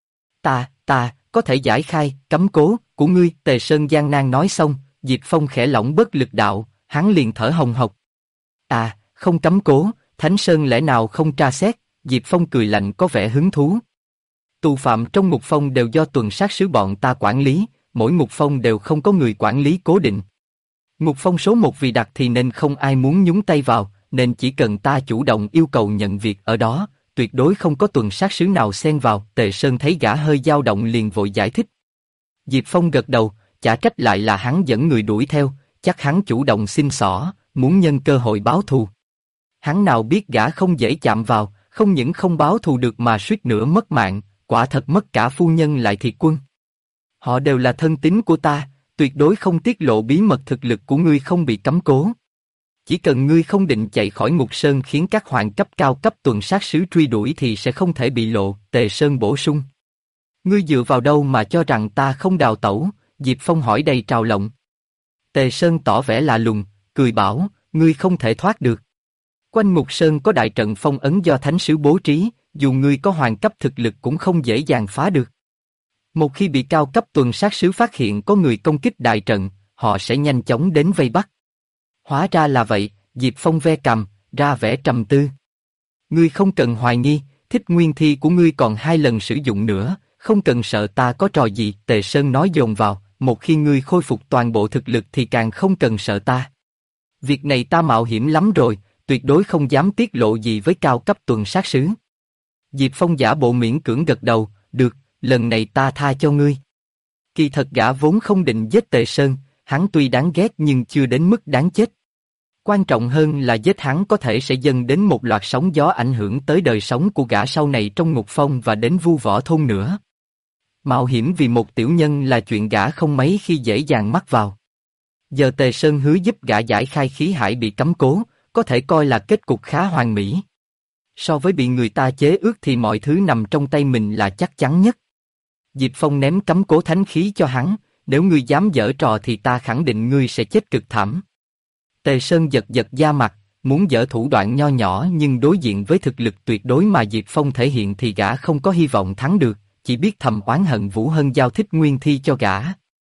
Ta có thể giải khai cấm cố của ngươi. Tề Sơn gian nan nói xong, Diệp Phong khẽ lỏng bớt lực đạo, hắn liền thở hồng hộc. À, không cấm cố, Thánh Sơn lẽ nào không tra xét? Diệp Phong cười lạnh có vẻ hứng thú. Tù phạm trong ngục phong đều do tuần sát sứ bọn ta quản lý, mỗi ngục phong đều không có người quản lý cố định. Ngục phong số 1 vì đặc thì nên không ai muốn nhúng tay vào, nên chỉ cần ta chủ động yêu cầu nhận việc ở đó, tuyệt đối không có tuần sát sứ nào xen vào. Tề Sơn thấy gã hơi dao động liền vội giải thích. Diệp Phong gật đầu, chả trách lại là hắn dẫn người đuổi theo, chắc hắn chủ động xin xỏ, muốn nhân cơ hội báo thù. Hắn nào biết gã không dễ chạm vào, không những không báo thù được mà suýt nữa mất mạng, quả thật mất cả phu nhân lại thiệt quân. Họ đều là thân tín của ta, tuyệt đối không tiết lộ bí mật thực lực của ngươi không bị cấm cố. Chỉ cần ngươi không định chạy khỏi ngục sơn khiến các hoàng cấp cao cấp tuần sát sứ truy đuổi thì sẽ không thể bị lộ. Tề Sơn bổ sung. Ngươi dựa vào đâu mà cho rằng ta không đào tẩu? Diệp Phong hỏi đầy trào lộng. Tề Sơn tỏ vẻ lạ lùng, cười bảo, ngươi không thể thoát được. Quanh ngục sơn có đại trận phong ấn do thánh sứ bố trí, dù ngươi có hoàng cấp thực lực cũng không dễ dàng phá được. Một khi bị cao cấp tuần sát sứ phát hiện có người công kích đại trận, họ sẽ nhanh chóng đến vây bắt. Hóa ra là vậy. Diệp Phong ve cằm, ra vẻ trầm tư. Ngươi không cần hoài nghi, thích nguyên thi của ngươi còn 2 lần sử dụng nữa, không cần sợ ta có trò gì. Tề Sơn nói dồn vào, một khi ngươi khôi phục toàn bộ thực lực thì càng không cần sợ ta. Việc này ta mạo hiểm lắm rồi, tuyệt đối không dám tiết lộ gì với cao cấp tuần sát sứ. Diệp Phong giả bộ miễn cưỡng gật đầu, được, lần này ta tha cho ngươi. Kỳ thật gã vốn không định giết Tề Sơn, hắn tuy đáng ghét nhưng chưa đến mức đáng chết. Quan trọng hơn là giết hắn có thể sẽ dâng đến một loạt sóng gió ảnh hưởng tới đời sống của gã sau này trong ngục phong và đến Vu Võ Thôn nữa. Mạo hiểm vì một tiểu nhân là chuyện gã không mấy khi dễ dàng mắc vào. Giờ Tề Sơn hứa giúp gã giải khai khí hải bị cấm cố, có thể coi là kết cục khá hoàn mỹ. So với bị người ta chế ước thì mọi thứ nằm trong tay mình là chắc chắn nhất. Diệp Phong ném cấm cố thánh khí cho hắn, nếu ngươi dám giở trò thì ta khẳng định ngươi sẽ chết cực thảm. Tề Sơn giật giật da mặt, muốn giở thủ đoạn nho nhỏ nhưng đối diện với thực lực tuyệt đối mà Diệp Phong thể hiện thì gã không có hy vọng thắng được, chỉ biết thầm oán hận Vũ Hân giao thích nguyên thi cho gã.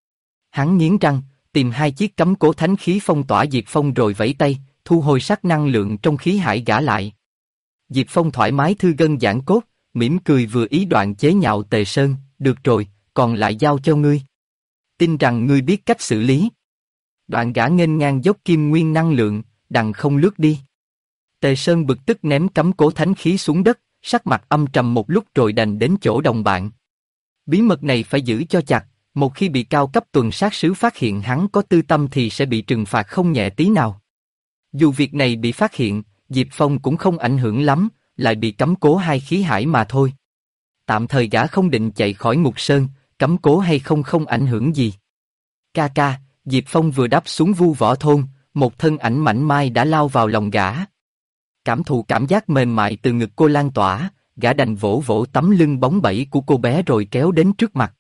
Hắn nghiến răng, tìm 2 chiếc cấm cố thánh khí phong tỏa Diệp Phong rồi vẫy tay, thu hồi sắc năng lượng trong khí hải gã lại. Diệp Phong thoải mái thư gân giãn cốt, mỉm cười vừa ý đoạn chế nhạo Tề Sơn, được rồi, còn lại giao cho ngươi. Tin rằng ngươi biết cách xử lý. Đoạn gã nghênh ngang dốc kim nguyên năng lượng, đằng không lướt đi. Tề Sơn bực tức ném cấm cố thánh khí xuống đất, sắc mặt âm trầm một lúc rồi đành đến chỗ đồng bạn. Bí mật này phải giữ cho chặt, một khi bị cao cấp tuần sát sứ phát hiện hắn có tư tâm thì sẽ bị trừng phạt không nhẹ tí nào. Dù việc này bị phát hiện, Diệp Phong cũng không ảnh hưởng lắm, lại bị cấm cố 2 khí hải mà thôi. Tạm thời gã không định chạy khỏi Ngục Sơn, cấm cố hay không ảnh hưởng gì. Ca ca, Diệp Phong vừa đáp xuống Vu Võ Thôn, một thân ảnh mảnh mai đã lao vào lòng gã. Cảm thụ cảm giác mềm mại từ ngực cô lan tỏa, gã đành vỗ vỗ tấm lưng bóng bẩy của cô bé rồi kéo đến trước mặt.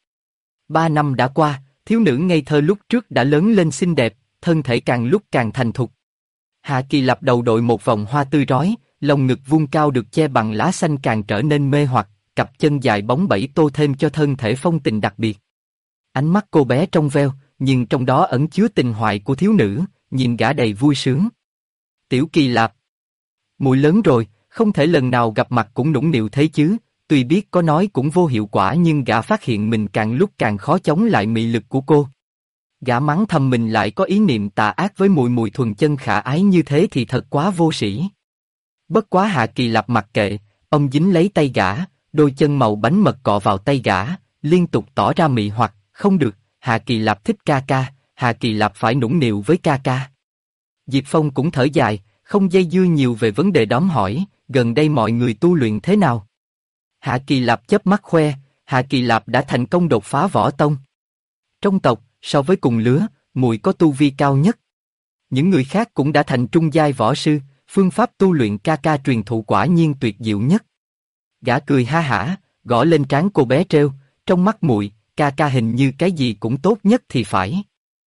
3 năm đã qua, thiếu nữ ngây thơ lúc trước đã lớn lên xinh đẹp, thân thể càng lúc càng thành thục. Hạ Kỳ Lập đầu đội một vòng hoa tươi rói, lồng ngực vuông cao được che bằng lá xanh càng trở nên mê hoặc, cặp chân dài bóng bẩy tô thêm cho thân thể phong tình đặc biệt. Ánh mắt cô bé trong veo, nhưng trong đó ẩn chứa tình hoài của thiếu nữ, nhìn gã đầy vui sướng. Tiểu Kỳ Lạp, muội lớn rồi, không thể lần nào gặp mặt cũng nũng nịu thế chứ. Tuy biết có nói cũng vô hiệu quả nhưng gã phát hiện mình càng lúc càng khó chống lại mị lực của cô. Gã mắng thầm mình lại có ý niệm tà ác với muội muội thuần chân khả ái như thế thì thật quá vô sĩ. Bất quá Hạ Kỳ Lạp mặc kệ, ông dính lấy tay gã, đôi chân màu bánh mật cọ vào tay gã, liên tục tỏ ra mị hoặc, không được, Hạ Kỳ Lạp thích ca ca, Hạ Kỳ Lạp phải nũng nịu với ca ca. Diệp Phong cũng thở dài, không dây dưa nhiều về vấn đề đóm hỏi, gần đây mọi người tu luyện thế nào? Hạ Kỳ Lạp chớp mắt khoe, Hạ Kỳ Lạp đã thành công đột phá võ tông. Trong tộc, so với cùng lứa, muội có tu vi cao nhất. Những người khác cũng đã thành trung giai võ sư, phương pháp tu luyện ca ca truyền thụ quả nhiên tuyệt diệu nhất. Gã cười ha hả, gõ lên trán cô bé treo, trong mắt muội, ca ca hình như cái gì cũng tốt nhất thì phải.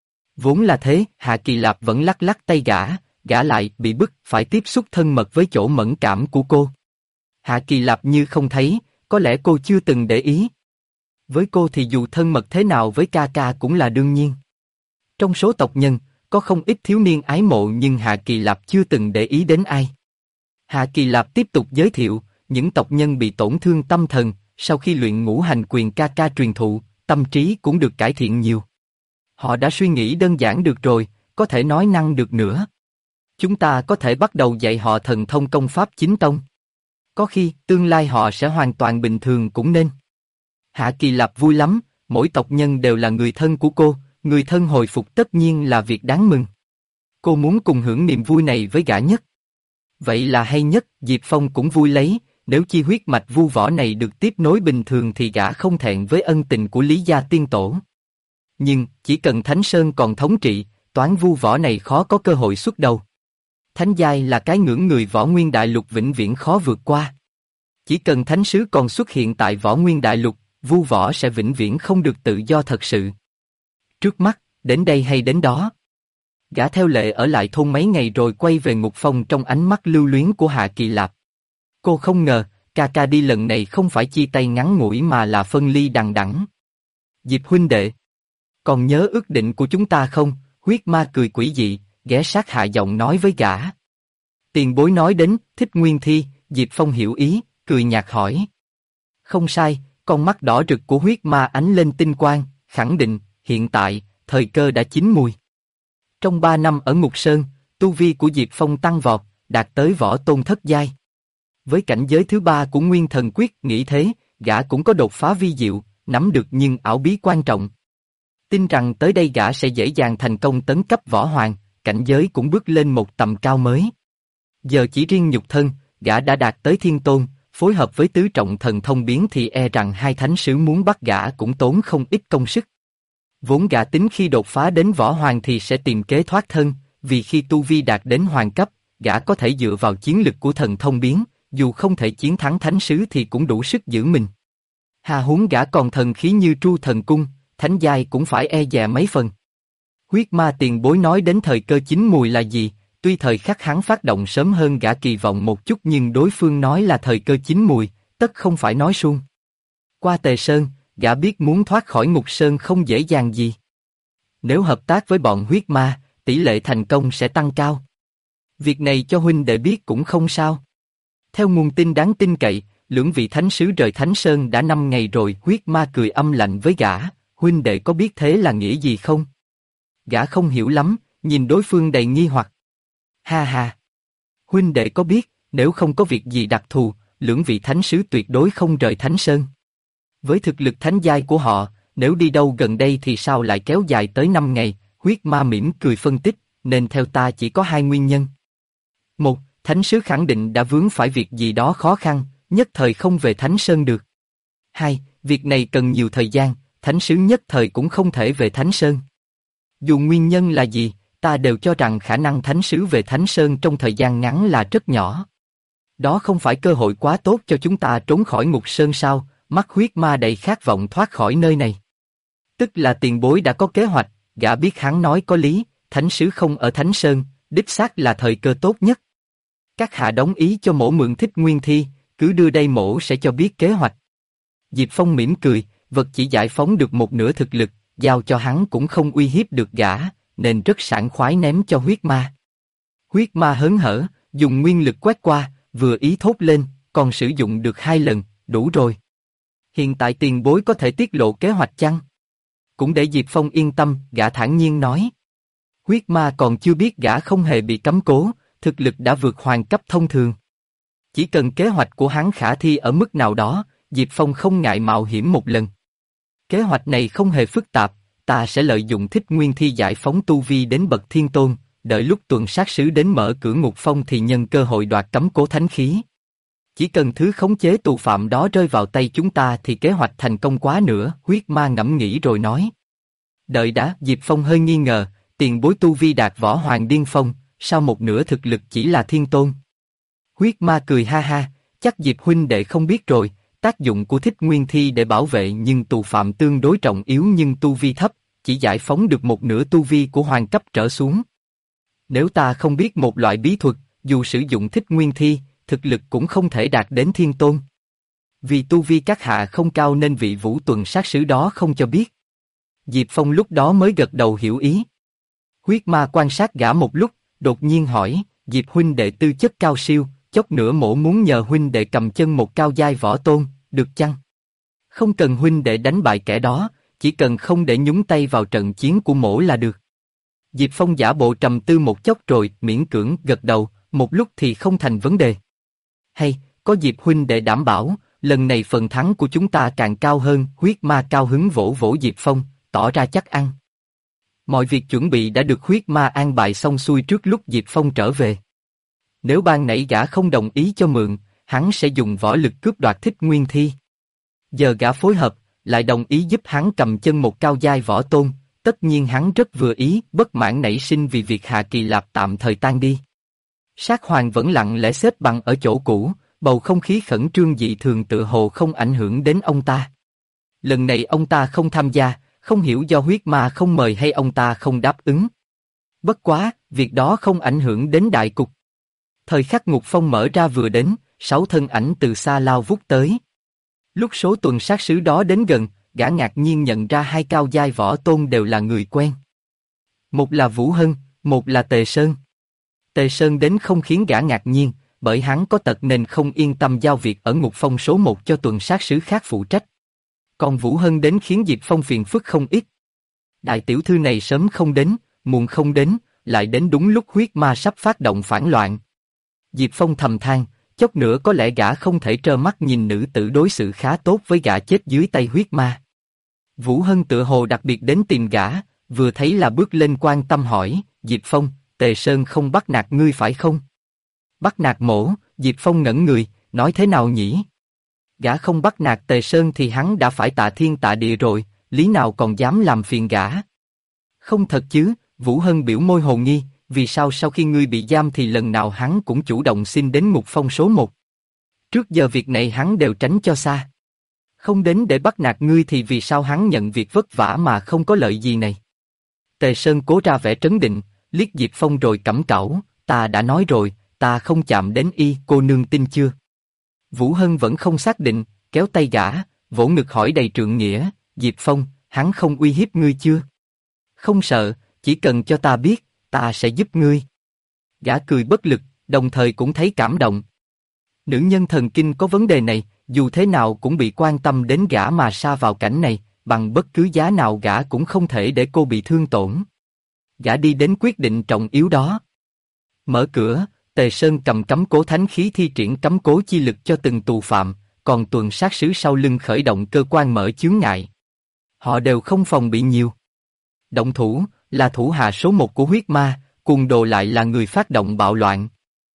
Vốn là thế, Hạ Kỳ Lạp vẫn lắc lắc tay gã lại bị bức phải tiếp xúc thân mật với chỗ mẫn cảm của cô. Hạ Kỳ Lạp như không thấy, có lẽ cô chưa từng để ý. Với cô thì dù thân mật thế nào với ca ca cũng là đương nhiên. Trong số tộc nhân, có không ít thiếu niên ái mộ nhưng Hạ Kỳ Lạp chưa từng để ý đến ai. Hạ Kỳ Lạp tiếp tục giới thiệu, những tộc nhân bị tổn thương tâm thần, sau khi luyện ngũ hành quyền ca ca truyền thụ, tâm trí cũng được cải thiện nhiều. Họ đã suy nghĩ đơn giản được rồi, có thể nói năng được nữa. Chúng ta có thể bắt đầu dạy họ thần thông công pháp chính tông. Có khi, tương lai họ sẽ hoàn toàn bình thường cũng nên. Hạ Kỳ Lạp vui lắm, mỗi tộc nhân đều là người thân của cô, người thân hồi phục tất nhiên là việc đáng mừng. Cô muốn cùng hưởng niềm vui này với gã nhất. Vậy là hay nhất, Diệp Phong cũng vui lấy, nếu chi huyết mạch Vu Võ này được tiếp nối bình thường thì gã không thẹn với ân tình của Lý gia tiên tổ. Nhưng, chỉ cần Thánh Sơn còn thống trị, toán Vu Võ này khó có cơ hội xuất đầu. Thánh giai là cái ngưỡng người Võ Nguyên Đại Lục vĩnh viễn khó vượt qua. Chỉ cần Thánh Sứ còn xuất hiện tại Võ Nguyên Đại Lục, Vu Võ sẽ vĩnh viễn không được tự do thật sự. Trước mắt, đến đây hay đến đó. Gã theo lệ ở lại thôn mấy ngày rồi quay về Ngục Phong trong ánh mắt lưu luyến của Hạ Kỳ Lạp. Cô không ngờ, ca ca đi lần này không phải chia tay ngắn ngủi mà là phân ly đằng đẵng. Diệp huynh đệ, còn nhớ ước định của chúng ta không? Huyết ma cười quỷ dị, ghé sát hạ giọng nói với gã. Tiền bối nói đến, thích nguyên thi, Diệp Phong hiểu ý, cười nhạt hỏi. Không sai, con mắt đỏ rực của huyết ma ánh lên tinh quang, khẳng định, hiện tại, thời cơ đã chín mùi. Trong 3 năm ở Ngục Sơn, tu vi của Diệp Phong tăng vọt, đạt tới võ tôn thất giai. Với cảnh giới thứ ba của Nguyên Thần Quyết nghĩ thế, gã cũng có đột phá vi diệu, nắm được nhưng ảo bí quan trọng. Tin rằng tới đây gã sẽ dễ dàng thành công tấn cấp võ hoàng, cảnh giới cũng bước lên một tầm cao mới. Giờ chỉ riêng nhục thân, gã đã đạt tới thiên tôn, phối hợp với tứ trọng thần thông biến thì e rằng hai thánh sứ muốn bắt gã cũng tốn không ít công sức. Vốn gã tính khi đột phá đến võ hoàng thì sẽ tìm kế thoát thân, vì khi tu vi đạt đến hoàng cấp, gã có thể dựa vào chiến lực của thần thông biến, dù không thể chiến thắng thánh sứ thì cũng đủ sức giữ mình. Hà huống gã còn thần khí như tru thần cung, thánh giai cũng phải e dè mấy phần. Huyết ma tiền bối nói đến thời cơ chín mùi là gì, tuy thời khắc hắn phát động sớm hơn gã kỳ vọng một chút nhưng đối phương nói là thời cơ chín mùi, tất không phải nói suông. Qua Tề Sơn, gã biết muốn thoát khỏi Ngục Sơn không dễ dàng gì. Nếu hợp tác với bọn huyết ma, tỷ lệ thành công sẽ tăng cao. Việc này cho huynh đệ biết cũng không sao. Theo nguồn tin đáng tin cậy, lưỡng vị thánh sứ rời Thánh Sơn đã 5 ngày rồi. Huyết ma cười âm lạnh với gã, huynh đệ có biết thế là nghĩa gì không? Gã không hiểu lắm, nhìn đối phương đầy nghi hoặc. Ha ha! Huynh đệ có biết, nếu không có việc gì đặc thù, lưỡng vị thánh sứ tuyệt đối không rời Thánh Sơn. Với thực lực thánh giai của họ, nếu đi đâu gần đây thì sao lại kéo dài tới 5 ngày, huyết ma mỉm cười phân tích, nên theo ta chỉ có hai nguyên nhân. Một, thánh sứ khẳng định đã vướng phải việc gì đó khó khăn, nhất thời không về Thánh Sơn được. Hai, việc này cần nhiều thời gian, thánh sứ nhất thời cũng không thể về Thánh Sơn. Dù nguyên nhân là gì, ta đều cho rằng khả năng thánh sứ về Thánh Sơn trong thời gian ngắn là rất nhỏ. Đó không phải cơ hội quá tốt cho chúng ta trốn khỏi Ngục Sơn sao? Mắt huyết ma đầy khát vọng thoát khỏi nơi này. Tức là tiền bối đã có kế hoạch, gã biết hắn nói có lý, thánh sứ không ở Thánh Sơn, đích xác là thời cơ tốt nhất. Các hạ đóng ý cho mỗ mượn Thích Nguyên Thi, cứ đưa đây mỗ sẽ cho biết kế hoạch. Diệp Phong mỉm cười, vật chỉ giải phóng được một nửa thực lực, giao cho hắn cũng không uy hiếp được gã, nên rất sảng khoái ném cho huyết ma. Huyết ma hớn hở, dùng nguyên lực quét qua, vừa ý thốt lên, còn sử dụng được 2 lần, đủ rồi. Hiện tại tiền bối có thể tiết lộ kế hoạch chăng? Cũng để Diệp Phong yên tâm, gã thản nhiên nói. Huyết ma còn chưa biết gã không hề bị cấm cố, thực lực đã vượt hoàng cấp thông thường. Chỉ cần kế hoạch của hắn khả thi ở mức nào đó, Diệp Phong không ngại mạo hiểm một lần. Kế hoạch này không hề phức tạp, ta sẽ lợi dụng Thích Nguyên Thi giải phóng tu vi đến bậc thiên tôn, đợi lúc tuần sát sứ đến mở cửa ngục phong thì nhân cơ hội đoạt cấm cố thánh khí. Chỉ cần thứ khống chế tù phạm đó rơi vào tay chúng ta thì kế hoạch thành công quá nữa, huyết ma ngẫm nghĩ rồi nói. Đợi đã, Diệp Phong hơi nghi ngờ, tiền bối tu vi đạt võ hoàng điên phong, sao một nửa thực lực chỉ là thiên tôn? Huyết ma cười ha ha, chắc Diệp huynh đệ không biết rồi, tác dụng của Thích Nguyên Thi để bảo vệ nhưng tù phạm tương đối trọng yếu nhưng tu vi thấp, chỉ giải phóng được một nửa tu vi của hoàng cấp trở xuống. Nếu ta không biết một loại bí thuật, dù sử dụng Thích Nguyên Thi, thực lực cũng không thể đạt đến thiên tôn. Vì tu vi các hạ không cao nên vị vũ tuần sát sứ đó không cho biết. Diệp Phong lúc đó mới gật đầu hiểu ý. Huyết ma quan sát gã một lúc, đột nhiên hỏi, Diệp huynh đệ tư chất cao siêu, chốc nữa mỗ muốn nhờ huynh đệ cầm chân một cao giai võ tôn, được chăng? Không cần huynh đệ đánh bại kẻ đó, chỉ cần không để nhúng tay vào trận chiến của mỗ là được. Diệp Phong giả bộ trầm tư một chốc rồi miễn cưỡng gật đầu, một lúc thì không thành vấn đề. Hay, có Diệp huynh đệ đảm bảo, lần này phần thắng của chúng ta càng cao hơn. Huyết ma cao hứng vỗ vỗ Diệp Phong, tỏ ra chắc ăn. Mọi việc chuẩn bị đã được huyết ma an bài xong xuôi trước lúc Diệp Phong trở về. Nếu ban nãy gã không đồng ý cho mượn, hắn sẽ dùng võ lực cướp đoạt Thích Nguyên Thi. Giờ gã phối hợp, lại đồng ý giúp hắn cầm chân một cao giai võ tôn, tất nhiên hắn rất vừa ý, bất mãn nảy sinh vì việc Hà Kỳ Lạp tạm thời tan đi. Sát Hoàng vẫn lặng lẽ xếp bằng ở chỗ cũ, bầu không khí khẩn trương dị thường tựa hồ không ảnh hưởng đến ông ta. Lần này ông ta không tham gia, không hiểu do huyết ma không mời hay ông ta không đáp ứng. Bất quá, việc đó không ảnh hưởng đến đại cục. Thời khắc ngục phong mở ra vừa đến, 6 thân ảnh từ xa lao vút tới. Lúc số tuần sát sứ đó đến gần, gã ngạc nhiên nhận ra 2 cao giai võ tôn đều là người quen. Một là Vũ Hân, một là Tề Sơn. Tề Sơn đến không khiến gã ngạc nhiên, bởi hắn có tật nên không yên tâm giao việc ở ngục phong số 1 cho tuần sát sứ khác phụ trách. Còn Vũ Hân đến khiến Diệp Phong phiền phức không ít. Đại tiểu thư này sớm không đến, muộn không đến, lại đến đúng lúc huyết ma sắp phát động phản loạn. Diệp Phong thầm than, chốc nữa có lẽ gã không thể trơ mắt nhìn nữ tử đối xử khá tốt với gã chết dưới tay huyết ma. Vũ Hân tựa hồ đặc biệt đến tìm gã, vừa thấy là bước lên quan tâm hỏi, Diệp Phong, Tề Sơn không bắt nạt ngươi phải không? Bắt nạt mỗ, Diệp Phong ngẩn người, nói thế nào nhỉ? Gã không bắt nạt Tề Sơn thì hắn đã phải tạ thiên tạ địa rồi, lý nào còn dám làm phiền gã? Không thật chứ, Vũ Hân biểu môi hồ nghi, vì sao sau khi ngươi bị giam thì lần nào hắn cũng chủ động xin đến Ngục Phong số 1. Trước giờ việc này hắn đều tránh cho xa. Không đến để bắt nạt ngươi thì vì sao hắn nhận việc vất vả mà không có lợi gì này? Tề Sơn cố ra vẻ trấn định, liếc Diệp Phong rồi cẩm cẩu, ta đã nói rồi, ta không chạm đến y, cô nương tin chưa? Vũ Hân vẫn không xác định, kéo tay gã, vỗ ngực hỏi đầy trượng nghĩa, Diệp Phong, hắn không uy hiếp ngươi chưa? Không sợ, chỉ cần cho ta biết, ta sẽ giúp ngươi. Gã cười bất lực, đồng thời cũng thấy cảm động. Nữ nhân thần kinh có vấn đề này, dù thế nào cũng bị quan tâm đến gã mà sa vào cảnh này, bằng bất cứ giá nào gã cũng không thể để cô bị thương tổn. Gã đi đến quyết định trọng yếu đó. Mở cửa, Tề Sơn cầm cấm cố thánh khí thi triển cấm cố chi lực cho từng tù phạm, còn tuần sát sứ sau lưng khởi động cơ quan mở chướng ngại. Họ đều không phòng bị nhiều. Động thủ là thủ hạ số 1 của huyết ma, Cuồng Đồ lại là người phát động bạo loạn.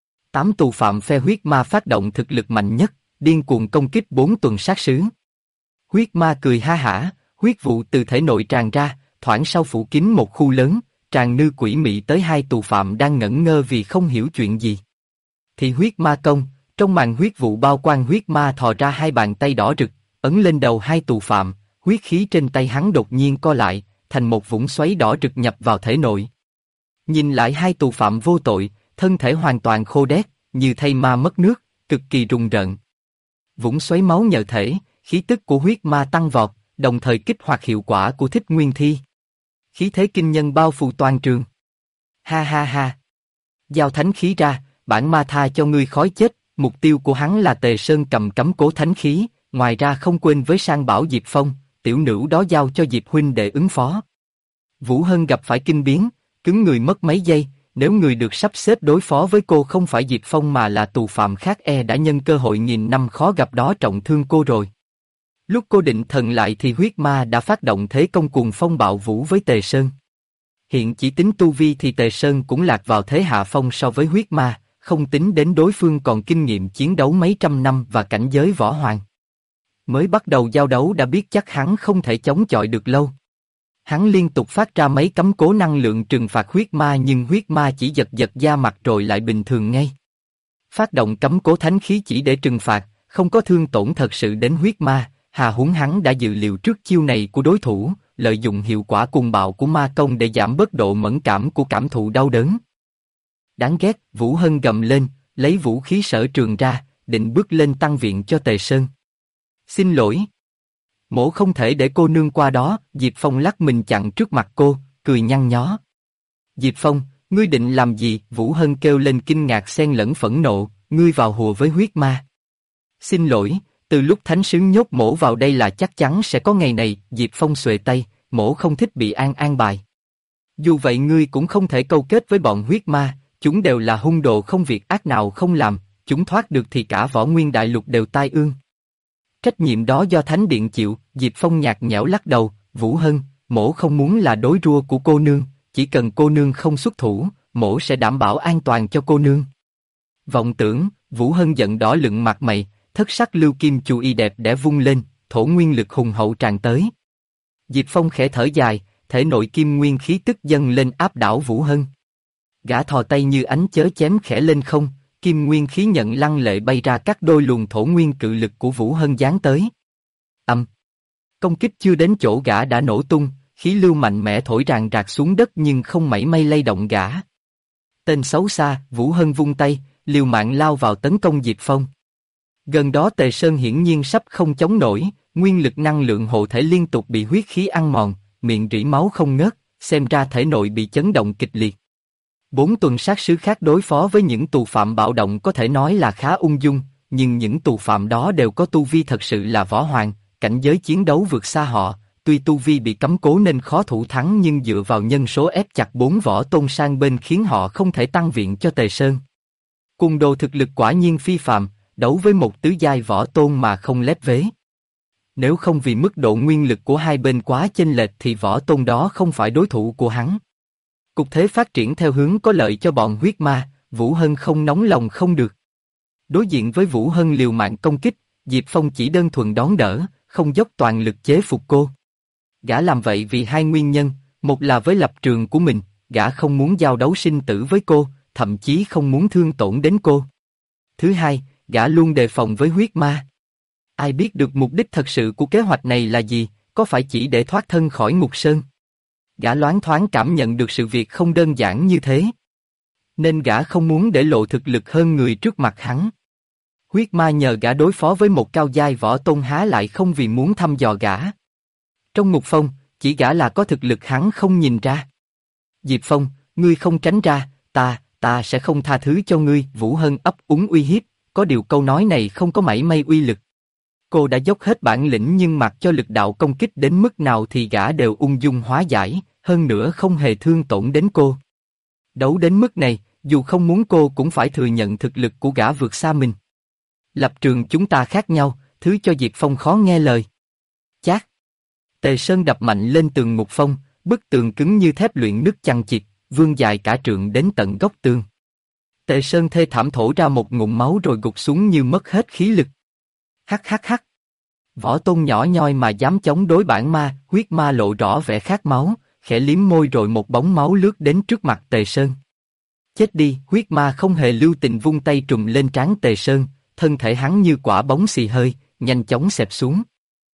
8 tù phạm phe huyết ma phát động thực lực mạnh nhất, điên cuồng công kích 4 tuần sát sứ. Huyết ma cười ha hả, huyết vụ từ thể nội tràn ra, thoảng sau phủ kín một khu lớn, tràn nư quỷ mị tới 2 tù phạm đang ngẩn ngơ vì không hiểu chuyện gì. Thì huyết ma công, trong màn huyết vụ bao quanh huyết ma thò ra 2 bàn tay đỏ rực, ấn lên đầu 2 tù phạm, huyết khí trên tay hắn đột nhiên co lại, thành một vũng xoáy đỏ rực nhập vào thể nội. Nhìn lại 2 tù phạm vô tội, thân thể hoàn toàn khô đét, như thây ma mất nước, cực kỳ rùng rợn. Vũng xoáy máu nhờ thể, khí tức của huyết ma tăng vọt, đồng thời kích hoạt hiệu quả của Thích Nguyên Thi. Khí thế kinh nhân bao phủ toàn trường. Ha ha ha. Giao thánh khí ra, bản ma tha cho ngươi khói chết, mục tiêu của hắn là Tề Sơn cầm cấm cố thánh khí, ngoài ra không quên với sang bảo Diệp Phong, tiểu nữ đó giao cho Diệp huynh để ứng phó. Vũ Hân gặp phải kinh biến, cứng người mất mấy giây, nếu người được sắp xếp đối phó với cô không phải Diệp Phong mà là tù phạm khác đã nhân cơ hội nghìn năm khó gặp đó trọng thương cô rồi. Lúc cô định thần lại thì huyết ma đã phát động thế công cuồng phong bạo vũ với Tề Sơn. Hiện chỉ tính tu vi thì Tề Sơn cũng lạc vào thế hạ phong so với huyết ma, không tính đến đối phương còn kinh nghiệm chiến đấu mấy trăm năm và cảnh giới võ hoàng. Mới bắt đầu giao đấu đã biết chắc hắn không thể chống chọi được lâu. Hắn liên tục phát ra mấy cấm cố năng lượng trừng phạt huyết ma nhưng huyết ma chỉ giật giật da mặt rồi lại bình thường ngay. Phát động cấm cố thánh khí chỉ để trừng phạt, không có thương tổn thật sự đến huyết ma, hà huống hắn đã dự liệu trước chiêu này của đối thủ, lợi dụng hiệu quả cuồng bạo của ma công để giảm bớt độ mẫn cảm của cảm thụ đau đớn. Đáng ghét, Vũ Hân gầm lên, lấy vũ khí sở trường ra, định bước lên tăng viện cho Tề Sơn. Xin lỗi. Mỗ không thể để cô nương qua đó, Diệp Phong lắc mình chặn trước mặt cô, cười nhăn nhó. Diệp Phong, ngươi định làm gì? Vũ Hân kêu lên kinh ngạc xen lẫn phẫn nộ, ngươi vào hùa với huyết ma. Xin lỗi, từ lúc thánh sứ nhốt mỗ vào đây là chắc chắn sẽ có ngày này, Diệp Phong xuề tay, mỗ không thích bị an bài. Dù vậy ngươi cũng không thể câu kết với bọn huyết ma, chúng đều là hung đồ không việc ác nào không làm, chúng thoát được thì cả võ nguyên đại lục đều tai ương. Trách nhiệm đó do Thánh Điện chịu, Diệp Phong nhạt nhẽo lắc đầu, Vũ Hân, mỗ không muốn là đối rua của cô nương, chỉ cần cô nương không xuất thủ, mỗ sẽ đảm bảo an toàn cho cô nương. Vọng tưởng, Vũ Hân giận đỏ lựng mặt mày, thất sắc lưu kim chu y đẹp đẽ vung lên, thổ nguyên lực hùng hậu tràn tới. Diệp Phong khẽ thở dài, thể nội kim nguyên khí tức dâng lên áp đảo Vũ Hân. Gã thò tay như ánh chớ chém khẽ lên không, kim nguyên khí nhận lăng lệ bay ra cắt đôi luồng thổ nguyên cự lực của Vũ Hân giáng tới. Công kích chưa đến chỗ gã đã nổ tung, khí lưu mạnh mẽ thổi ràng rạc xuống đất nhưng không mảy may lay động gã. Tên xấu xa, Vũ Hân vung tay, liều mạng lao vào tấn công Diệp Phong. Gần đó Tề Sơn hiển nhiên sắp không chống nổi, nguyên lực năng lượng hộ thể liên tục bị huyết khí ăn mòn, miệng rỉ máu không ngớt, xem ra thể nội bị chấn động kịch liệt. 4 tuần sát sứ khác đối phó với những tù phạm bạo động có thể nói là khá ung dung, nhưng những tù phạm đó đều có tu vi thật sự là võ hoàng, cảnh giới chiến đấu vượt xa họ, tuy tu vi bị cấm cố nên khó thủ thắng nhưng dựa vào nhân số ép chặt 4 võ tôn sang bên khiến họ không thể tăng viện cho Tề Sơn. Cuồng đồ thực lực quả nhiên phi phàm, đấu với một tứ giai võ tôn mà không lép vế. Nếu không vì mức độ nguyên lực của hai bên quá chênh lệch thì võ tôn đó không phải đối thủ của hắn. Cục thế phát triển theo hướng có lợi cho bọn huyết ma, Vũ Hân không nóng lòng không được. Đối diện với Vũ Hân liều mạng công kích, Diệp Phong chỉ đơn thuần đón đỡ, không dốc toàn lực chế phục cô. Gã làm vậy vì hai nguyên nhân, một là với lập trường của mình, gã không muốn giao đấu sinh tử với cô, thậm chí không muốn thương tổn đến cô. Thứ hai, gã luôn đề phòng với huyết ma. Ai biết được mục đích thật sự của kế hoạch này là gì, có phải chỉ để thoát thân khỏi ngục sơn? Gã loáng thoáng cảm nhận được sự việc không đơn giản như thế. Nên gã không muốn để lộ thực lực hơn người trước mặt hắn. Huyết ma nhờ gã đối phó với một cao giai võ tôn há lại không vì muốn thăm dò gã. Trong ngục phong, chỉ gã là có thực lực hắn không nhìn ra. Diệp Phong, ngươi không tránh ra, ta sẽ không tha thứ cho ngươi. Vũ Hân ấp úng uy hiếp, có điều câu nói này không có mảy may uy lực. Cô đã dốc hết bản lĩnh nhưng mặc cho lực đạo công kích đến mức nào thì gã đều ung dung hóa giải, hơn nữa không hề thương tổn đến cô. Đấu đến mức này, dù không muốn cô cũng phải thừa nhận thực lực của gã vượt xa mình. Lập trường chúng ta khác nhau, thứ cho Diệp Phong khó nghe lời. Chát. Tề Sơn đập mạnh lên tường ngục phong, bức tường cứng như thép luyện nứt chằng chịt, vươn dài cả trượng đến tận góc tường. Tề Sơn thê thảm thổ ra một ngụm máu rồi gục xuống như mất hết khí lực. Hắc hắc hắc. Võ tôn nhỏ nhoi mà dám chống đối bản ma, huyết ma lộ rõ vẻ khát máu, khẽ liếm môi rồi một bóng máu lướt đến trước mặt Tề Sơn. Chết đi, huyết ma không hề lưu tình vung tay trùm lên trán Tề Sơn, thân thể hắn như quả bóng xì hơi, nhanh chóng xẹp xuống.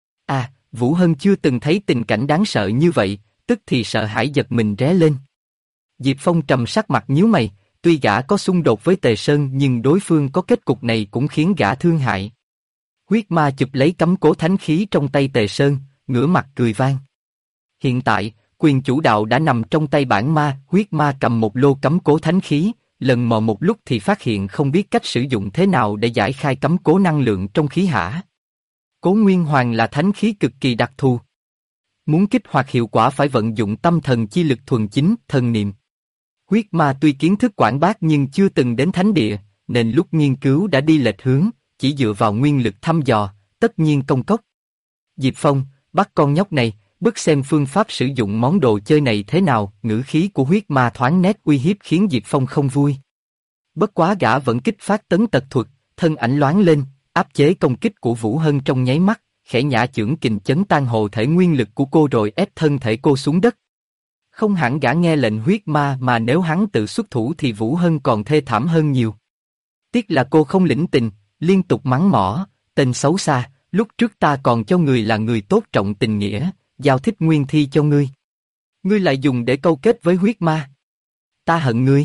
À, Vũ Hân chưa từng thấy tình cảnh đáng sợ như vậy, tức thì sợ hãi giật mình ré lên. Diệp Phong trầm sắc mặt nhíu mày, tuy gã có xung đột với Tề Sơn nhưng đối phương có kết cục này cũng khiến gã thương hại. Huyết ma chụp lấy cấm cố thánh khí trong tay Tề Sơn, ngửa mặt cười vang. Hiện tại, quyền chủ đạo đã nằm trong tay bản ma, huyết ma cầm một lô cấm cố thánh khí, lần mò một lúc thì phát hiện không biết cách sử dụng thế nào để giải khai cấm cố năng lượng trong khí hả. Cố Nguyên Hoàng là thánh khí cực kỳ đặc thù. Muốn kích hoạt hiệu quả phải vận dụng tâm thần chi lực thuần chính, thần niệm. Huyết ma tuy kiến thức quảng bác nhưng chưa từng đến thánh địa, nên lúc nghiên cứu đã đi lệch hướng, chỉ dựa vào nguyên lực thăm dò, tất nhiên công cốc. Diệp Phong, bắt con nhóc này, bức xem phương pháp sử dụng món đồ chơi này thế nào. Ngữ khí của huyết ma thoáng nét uy hiếp khiến Diệp Phong không vui. Bất quá gã vẫn kích phát tấn tật thuật, thân ảnh loáng lên, áp chế công kích của Vũ Hân trong nháy mắt, khẽ nhả chưởng kình chấn tan hồ thể nguyên lực của cô rồi ép thân thể cô xuống đất. Không hẳn gã nghe lệnh huyết ma mà nếu hắn tự xuất thủ thì Vũ Hân còn thê thảm hơn nhiều. Tiếc là cô không lĩnh tình, liên tục mắng mỏ, tên xấu xa, lúc trước ta còn cho người là người tốt trọng tình nghĩa, giao thích nguyên thi cho ngươi. Ngươi lại dùng để câu kết với huyết ma. Ta hận ngươi.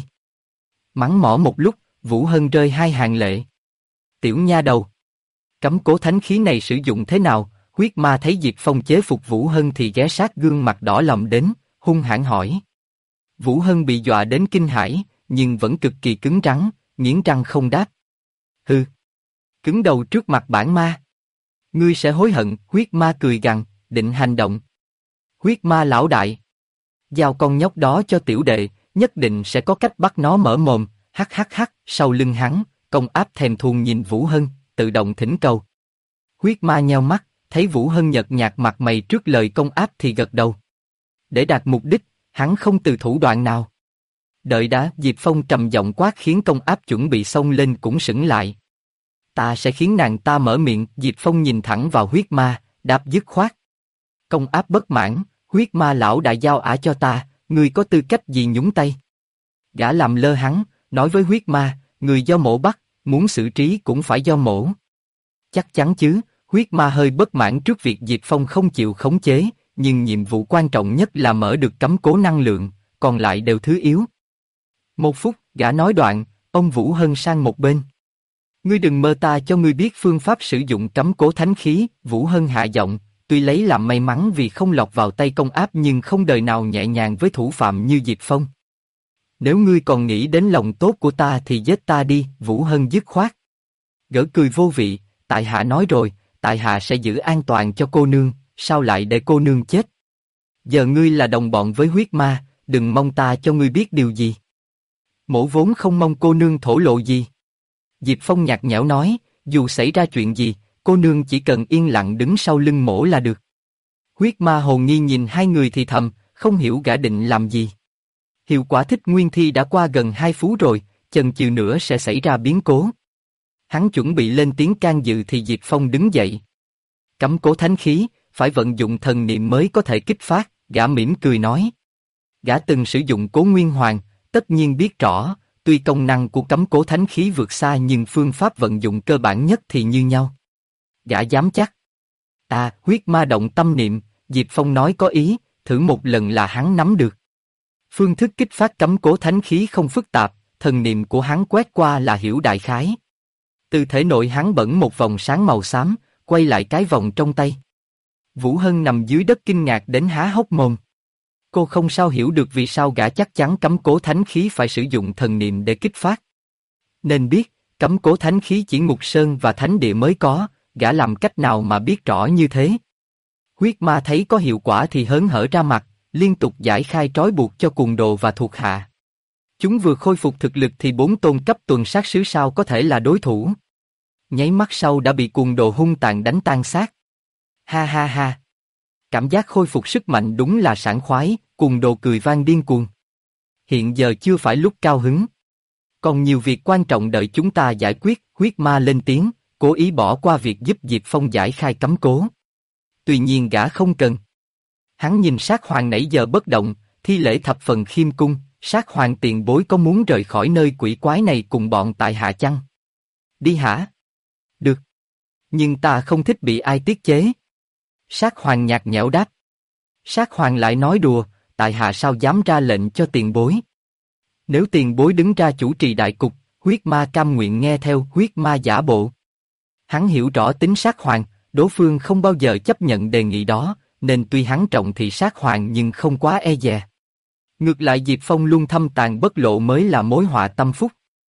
Mắng mỏ một lúc, Vũ Hân rơi hai hàng lệ. Tiểu nha đầu. Cấm cố thánh khí này sử dụng thế nào? Huyết ma thấy Diệp Phong chế phục Vũ Hân thì ghé sát gương mặt đỏ lòng đến, hung hãn hỏi. Vũ Hân bị dọa đến kinh hãi, nhưng vẫn cực kỳ cứng rắn, nghiến răng không đáp. Hừ. Cứng đầu trước mặt bản ma. Ngươi sẽ hối hận. Huyết ma cười gằn, định hành động. Huyết ma lão đại. Giao con nhóc đó cho tiểu đệ, nhất định sẽ có cách bắt nó mở mồm. Hắc hắc hắc. Sau lưng hắn, Công Áp thèm thuồng nhìn Vũ Hân, tự động thỉnh cầu. Huyết ma nheo mắt, thấy Vũ Hân nhợt nhạt mặt mày trước lời Công Áp thì gật đầu. Để đạt mục đích, hắn không từ thủ đoạn nào. Đợi đã. Diệp Phong trầm giọng quát khiến Công Áp chuẩn bị xông lên cũng sững lại. Ta sẽ khiến nàng ta mở miệng. Diệp Phong nhìn thẳng vào huyết ma, đáp dứt khoát. Công Áp bất mãn, huyết ma lão đại giao ả cho ta, ngươi có tư cách gì nhúng tay? Gã làm lơ hắn, nói với huyết ma, người do mổ bắt, muốn xử trí cũng phải do mổ. Chắc chắn chứ. Huyết ma hơi bất mãn trước việc Diệp Phong không chịu khống chế, nhưng nhiệm vụ quan trọng nhất là mở được cấm cố năng lượng, còn lại đều thứ yếu. Một phút, gã nói đoạn, ông Vũ Hân sang một bên. Ngươi đừng mơ ta cho ngươi biết phương pháp sử dụng cấm cố thánh khí. Vũ Hân hạ giọng, tuy lấy làm may mắn vì không lọt vào tay Công Áp nhưng không đời nào nhẹ nhàng với thủ phạm như Diệp Phong. Nếu ngươi còn nghĩ đến lòng tốt của ta thì giết ta đi. Vũ Hân dứt khoát. Gỡ cười vô vị, tại hạ nói rồi, tại hạ sẽ giữ an toàn cho cô nương, sao lại để cô nương chết? Giờ ngươi là đồng bọn với huyết ma, đừng mong ta cho ngươi biết điều gì. Mổ vốn không mong cô nương thổ lộ gì. Diệp Phong nhạt nhẽo nói, dù xảy ra chuyện gì, cô nương chỉ cần yên lặng đứng sau lưng mổ là được. Huyết ma hồn nghi nhìn hai người thì thầm, không hiểu gã định làm gì. Hiệu quả thích nguyên thi đã qua gần 2 phút rồi, chần chừ nữa sẽ xảy ra biến cố. Hắn chuẩn bị lên tiếng can dự thì Diệp Phong đứng dậy. Cấm cố thánh khí, phải vận dụng thần niệm mới có thể kích phát, gã mỉm cười nói. Gã từng sử dụng Cố Nguyên Hoàng, tất nhiên biết rõ, tuy công năng của cấm cố thánh khí vượt xa nhưng phương pháp vận dụng cơ bản nhất thì như nhau. Gã dám chắc. Huyết ma động tâm niệm, Diệp Phong nói có ý, thử một lần là hắn nắm được. Phương thức kích phát cấm cố thánh khí không phức tạp, thần niệm của hắn quét qua là hiểu đại khái. Từ thể nội hắn bẩn một vòng sáng màu xám, quay lại cái vòng trong tay. Vũ Hân nằm dưới đất kinh ngạc đến há hốc mồm. Cô không sao hiểu được vì sao gã chắc chắn cấm cố thánh khí phải sử dụng thần niệm để kích phát. Nên biết, cấm cố thánh khí chỉ Ngục Sơn và Thánh Địa mới có, gã làm cách nào mà biết rõ như thế. Huyết ma thấy có hiệu quả thì hớn hở ra mặt, liên tục giải khai trói buộc cho cuồng đồ và thuộc hạ. Chúng vừa khôi phục thực lực thì 4 tôn cấp tuần sát sứ sao có thể là đối thủ. Nháy mắt sau đã bị cuồng đồ hung tàn đánh tan xác. Ha ha ha. Cảm giác khôi phục sức mạnh đúng là sảng khoái, cuồng đồ cười vang điên cuồng. Hiện giờ chưa phải lúc cao hứng. Còn nhiều việc quan trọng đợi chúng ta giải quyết, huyết ma lên tiếng, cố ý bỏ qua việc giúp Diệp Phong giải khai cấm cố. Tuy nhiên gã không cần. Hắn nhìn Sát Hoàng nãy giờ bất động, thi lễ thập phần khiêm cung, Sát Hoàng tiền bối có muốn rời khỏi nơi quỷ quái này cùng bọn tại hạ chăng? Đi hả? Được. Nhưng ta không thích bị ai tiết chế. Sát Hoàng nhạt nhẽo đáp. Sát Hoàng lại nói đùa, tại hạ sao dám ra lệnh cho tiền bối? Nếu tiền bối đứng ra chủ trì đại cục, huyết ma cam nguyện nghe theo, huyết ma giả bộ. Hắn hiểu rõ tính Sát Hoàng, đối phương không bao giờ chấp nhận đề nghị đó, nên tuy hắn trọng thị Sát Hoàng nhưng không quá e dè. Ngược lại Diệp Phong luôn thâm tàn bất lộ mới là mối họa tâm phúc.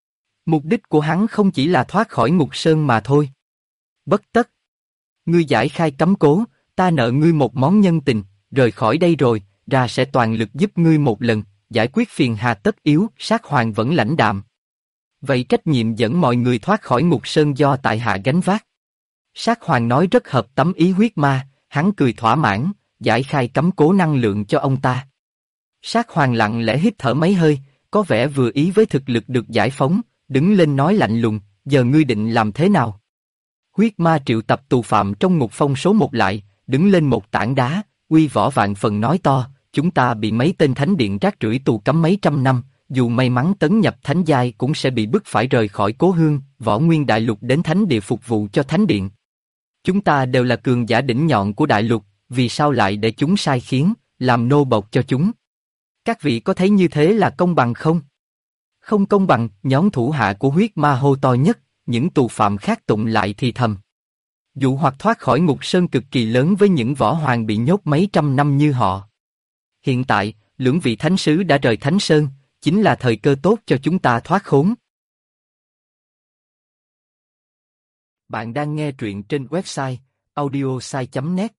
Mục đích của hắn không chỉ là thoát khỏi Ngục Sơn mà thôi. Bất tất. Ngươi giải khai cấm cố, ta nợ ngươi một món nhân tình, rời khỏi đây rồi, ra sẽ toàn lực giúp ngươi một lần, giải quyết phiền hà tất yếu, Sát Hoàng vẫn lãnh đạm. Vậy trách nhiệm dẫn mọi người thoát khỏi Ngục Sơn do tại hạ gánh vác. Sát Hoàng nói rất hợp tấm ý huyết ma, hắn cười thỏa mãn, giải khai cấm cố năng lượng cho ông ta. Sát Hoàng lặng lẽ hít thở mấy hơi, có vẻ vừa ý với thực lực được giải phóng, đứng lên nói lạnh lùng, giờ ngươi định làm thế nào? Huyết ma triệu tập tù phạm trong ngục phong số 1 lại, đứng lên một tảng đá, uy võ vạn phần nói to, chúng ta bị mấy tên thánh điện rác rưởi tù cấm mấy trăm năm, dù may mắn tấn nhập thánh giai cũng sẽ bị bức phải rời khỏi cố hương, võ nguyên đại lục đến thánh địa phục vụ cho thánh điện. Chúng ta đều là cường giả đỉnh nhọn của đại lục, vì sao lại để chúng sai khiến, làm nô bộc cho chúng? Các vị có thấy như thế là công bằng không? Không công bằng, nhóm thủ hạ của huyết ma hô to nhất, những tù phạm khác tụng lại thì thầm. Dụ hoặc thoát khỏi Ngục Sơn cực kỳ lớn với những võ hoàng bị nhốt mấy trăm năm như họ. Hiện tại, lưỡng vị thánh sứ đã rời Thánh Sơn, chính là thời cơ tốt cho chúng ta thoát khốn. Bạn đang nghe truyện trên website audiosai.net.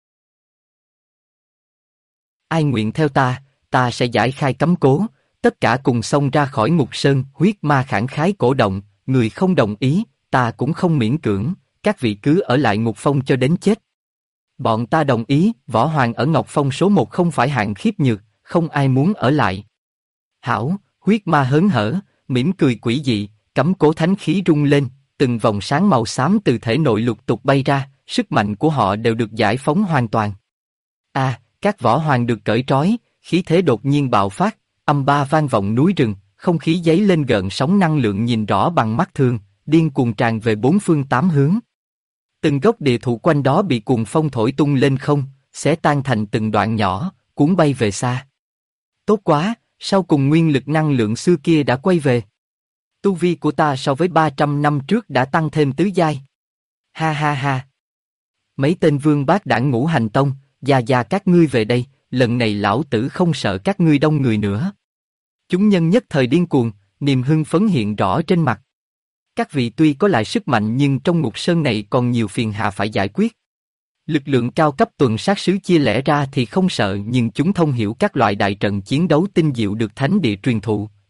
Ai nguyện theo ta sẽ giải khai cấm cố, tất cả cùng xông ra khỏi Ngục Sơn. Huyết ma khẳng khái cổ động, người không đồng ý, ta cũng không miễn cưỡng, các vị cứ ở lại Ngục Phong cho đến chết. Bọn ta đồng ý, võ hoàng ở Ngọc Phong số 1 không phải hạng khiếp nhược, không ai muốn ở lại. Hảo, huyết ma hớn hở, mỉm cười quỷ dị, cấm cố thánh khí rung lên, từng vòng sáng màu xám từ thể nội lục tục bay ra, sức mạnh của họ đều được giải phóng hoàn toàn. Các võ hoàng được cởi trói, khí thế đột nhiên bạo phát, âm ba vang vọng núi rừng, không khí dấy lên gợn sóng năng lượng nhìn rõ bằng mắt thường, điên cuồng tràn về 4 phương 8 hướng. Từng gốc địa thụ quanh đó bị cuồng phong thổi tung lên không, xé tan thành từng đoạn nhỏ, cuốn bay về xa. Tốt quá, sau cùng nguyên lực năng lượng xưa kia đã quay về. Tu vi của ta so với 300 năm trước đã tăng thêm tứ giai. Ha ha ha. Mấy tên vương bát đảng ngũ hành tông, già các ngươi về đây, lần này lão tử không sợ các ngươi đông người nữa. Chúng nhân nhất thời điên cuồng, niềm hưng phấn hiện rõ trên mặt. Các vị tuy có lại sức mạnh nhưng trong Ngục Sơn này còn nhiều phiền hà phải giải quyết. Lực lượng cao cấp tuần sát sứ chia lẻ ra thì không sợ nhưng chúng thông hiểu các loại đại trận chiến đấu tinh diệu được thánh địa truyền thụ,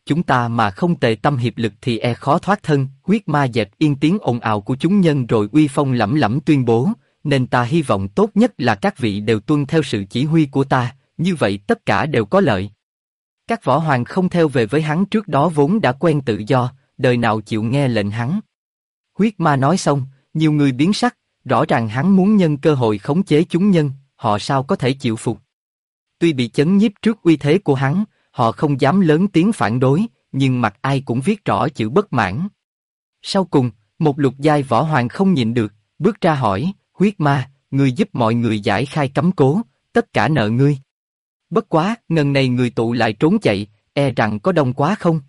chúng ta mà không tề tâm hiệp lực thì e khó thoát thân. Huyết ma dẹp yên tiếng ồn ào của chúng nhân rồi uy phong lẫm lẫm tuyên bố, nên ta hy vọng tốt nhất là các vị đều tuân theo sự chỉ huy của ta, như vậy tất cả đều có lợi. Các võ hoàng không theo về với hắn trước đó vốn đã quen tự do, đời nào chịu nghe lệnh hắn. Huyết ma nói xong, nhiều người biến sắc, rõ ràng hắn muốn nhân cơ hội khống chế chúng nhân, họ sao có thể chịu phục. Tuy bị chấn nhiếp trước uy thế của hắn, họ không dám lớn tiếng phản đối, nhưng mặt ai cũng viết rõ chữ bất mãn. Sau cùng, một lục giai võ hoàng không nhịn được, bước ra hỏi, huyết ma, ngươi giúp mọi người giải khai cấm cố, tất cả nợ ngươi. Bất quá, ngần này người tụ lại trốn chạy, e rằng có đông quá không?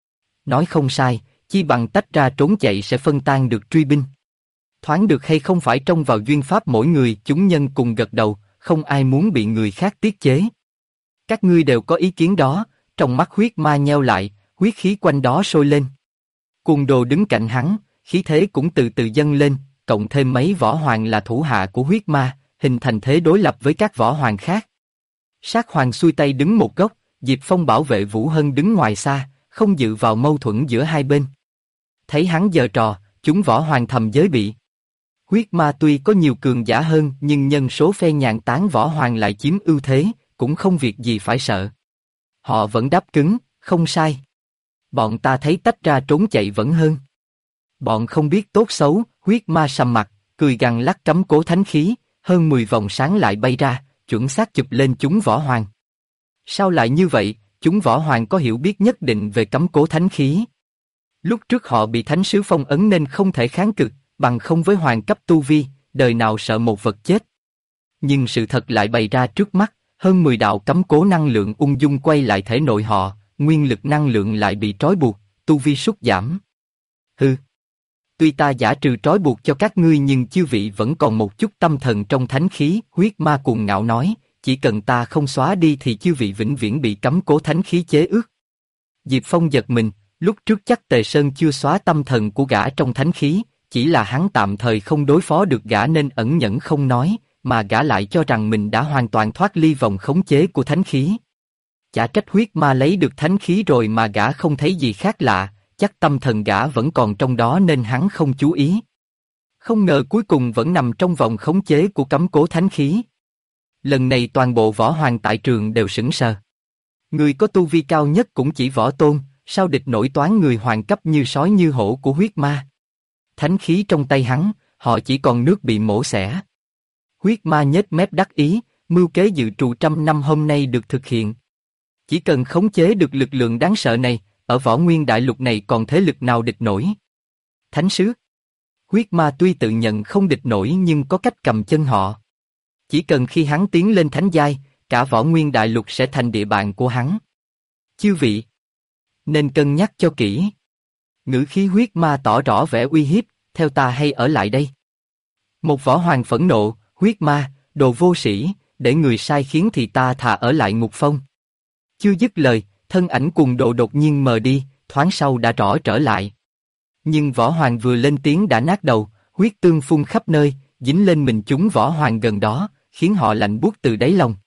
Nói không sai, chi bằng tách ra trốn chạy sẽ phân tan được truy binh. Thoáng được hay không phải trông vào duyên pháp mỗi người, chúng nhân cùng gật đầu, không ai muốn bị người khác tiết chế. Các ngươi đều có ý kiến đó, trong mắt huyết ma nheo lại, huyết khí quanh đó sôi lên. Cuồng Đồ đứng cạnh hắn, khí thế cũng từ từ dâng lên, cộng thêm mấy võ hoàng là thủ hạ của huyết ma, hình thành thế đối lập với các võ hoàng khác. Sát Hoàng xuôi tay đứng một góc, Diệp Phong bảo vệ Vũ Hân đứng ngoài xa, không dự vào mâu thuẫn giữa hai bên. Thấy hắn giở trò, chúng võ hoàng thầm giới bị. Huyết ma tuy có nhiều cường giả hơn nhưng nhân số phe nhàn tán võ hoàng lại chiếm ưu thế, cũng không việc gì phải sợ. Họ vẫn đáp cứng, không sai. Bọn ta thấy tách ra trốn chạy vẫn hơn. Bọn không biết tốt xấu, huyết ma sầm mặt, cười gằn lắc cấm cố thánh khí, hơn 10 vòng sáng lại bay ra, chuẩn xác chụp lên chúng võ hoàng. Sao lại như vậy? Chúng võ hoàng có hiểu biết nhất định về cấm cố thánh khí. Lúc trước họ bị thánh sứ phong ấn nên không thể kháng cự, bằng không với hoàng cấp tu vi, đời nào sợ một vật chết. Nhưng sự thật lại bày ra trước mắt, hơn 10 đạo cấm cố năng lượng ung dung quay lại thể nội họ, nguyên lực năng lượng lại bị trói buộc, tu vi sút giảm. Hừ. Tuy ta giả trừ trói buộc cho các ngươi nhưng chư vị vẫn còn một chút tâm thần trong thánh khí, huyết ma cuồng ngạo nói, chỉ cần ta không xóa đi thì chư vị vĩnh viễn bị cấm cố thánh khí chế ước. Diệp Phong giật mình, lúc trước chắc Tề Sơn chưa xóa tâm thần của gã trong thánh khí, chỉ là hắn tạm thời không đối phó được gã nên ẩn nhẫn không nói, mà gã lại cho rằng mình đã hoàn toàn thoát ly vòng khống chế của thánh khí. Chả trách huyết ma lấy được thánh khí rồi mà gã không thấy gì khác lạ, chắc tâm thần gã vẫn còn trong đó nên hắn không chú ý. Không ngờ cuối cùng vẫn nằm trong vòng khống chế của cấm cố thánh khí. Lần này toàn bộ võ hoàng tại trường đều sững sờ. Người có tu vi cao nhất cũng chỉ võ tôn, sao địch nổi toán người hoàng cấp như sói như hổ của huyết ma. Thánh khí trong tay hắn, họ chỉ còn nước bị mổ xẻ. Huyết ma nhếch mép đắc ý, mưu kế dự trù 100 năm hôm nay được thực hiện. Chỉ cần khống chế được lực lượng đáng sợ này, ở võ nguyên đại lục này còn thế lực nào địch nổi. Thánh sứ. Huyết ma tuy tự nhận không địch nổi nhưng có cách cầm chân họ. Chỉ cần khi hắn tiến lên thánh giai, cả võ nguyên đại lục sẽ thành địa bàn của hắn. Chư vị, nên cân nhắc cho kỹ. Ngữ khí huyết ma tỏ rõ vẻ uy hiếp, theo ta hay ở lại đây. Một võ hoàng phẫn nộ, huyết ma, đồ vô sĩ, để người sai khiến thì ta thà ở lại ngục phong. Chưa dứt lời, thân ảnh Cuồng Đồ đột nhiên mờ đi, thoáng sau đã rõ trở lại. Nhưng võ hoàng vừa lên tiếng đã nát đầu, huyết tương phun khắp nơi, dính lên mình chúng võ hoàng gần đó, khiến họ lạnh buốt từ đáy lòng.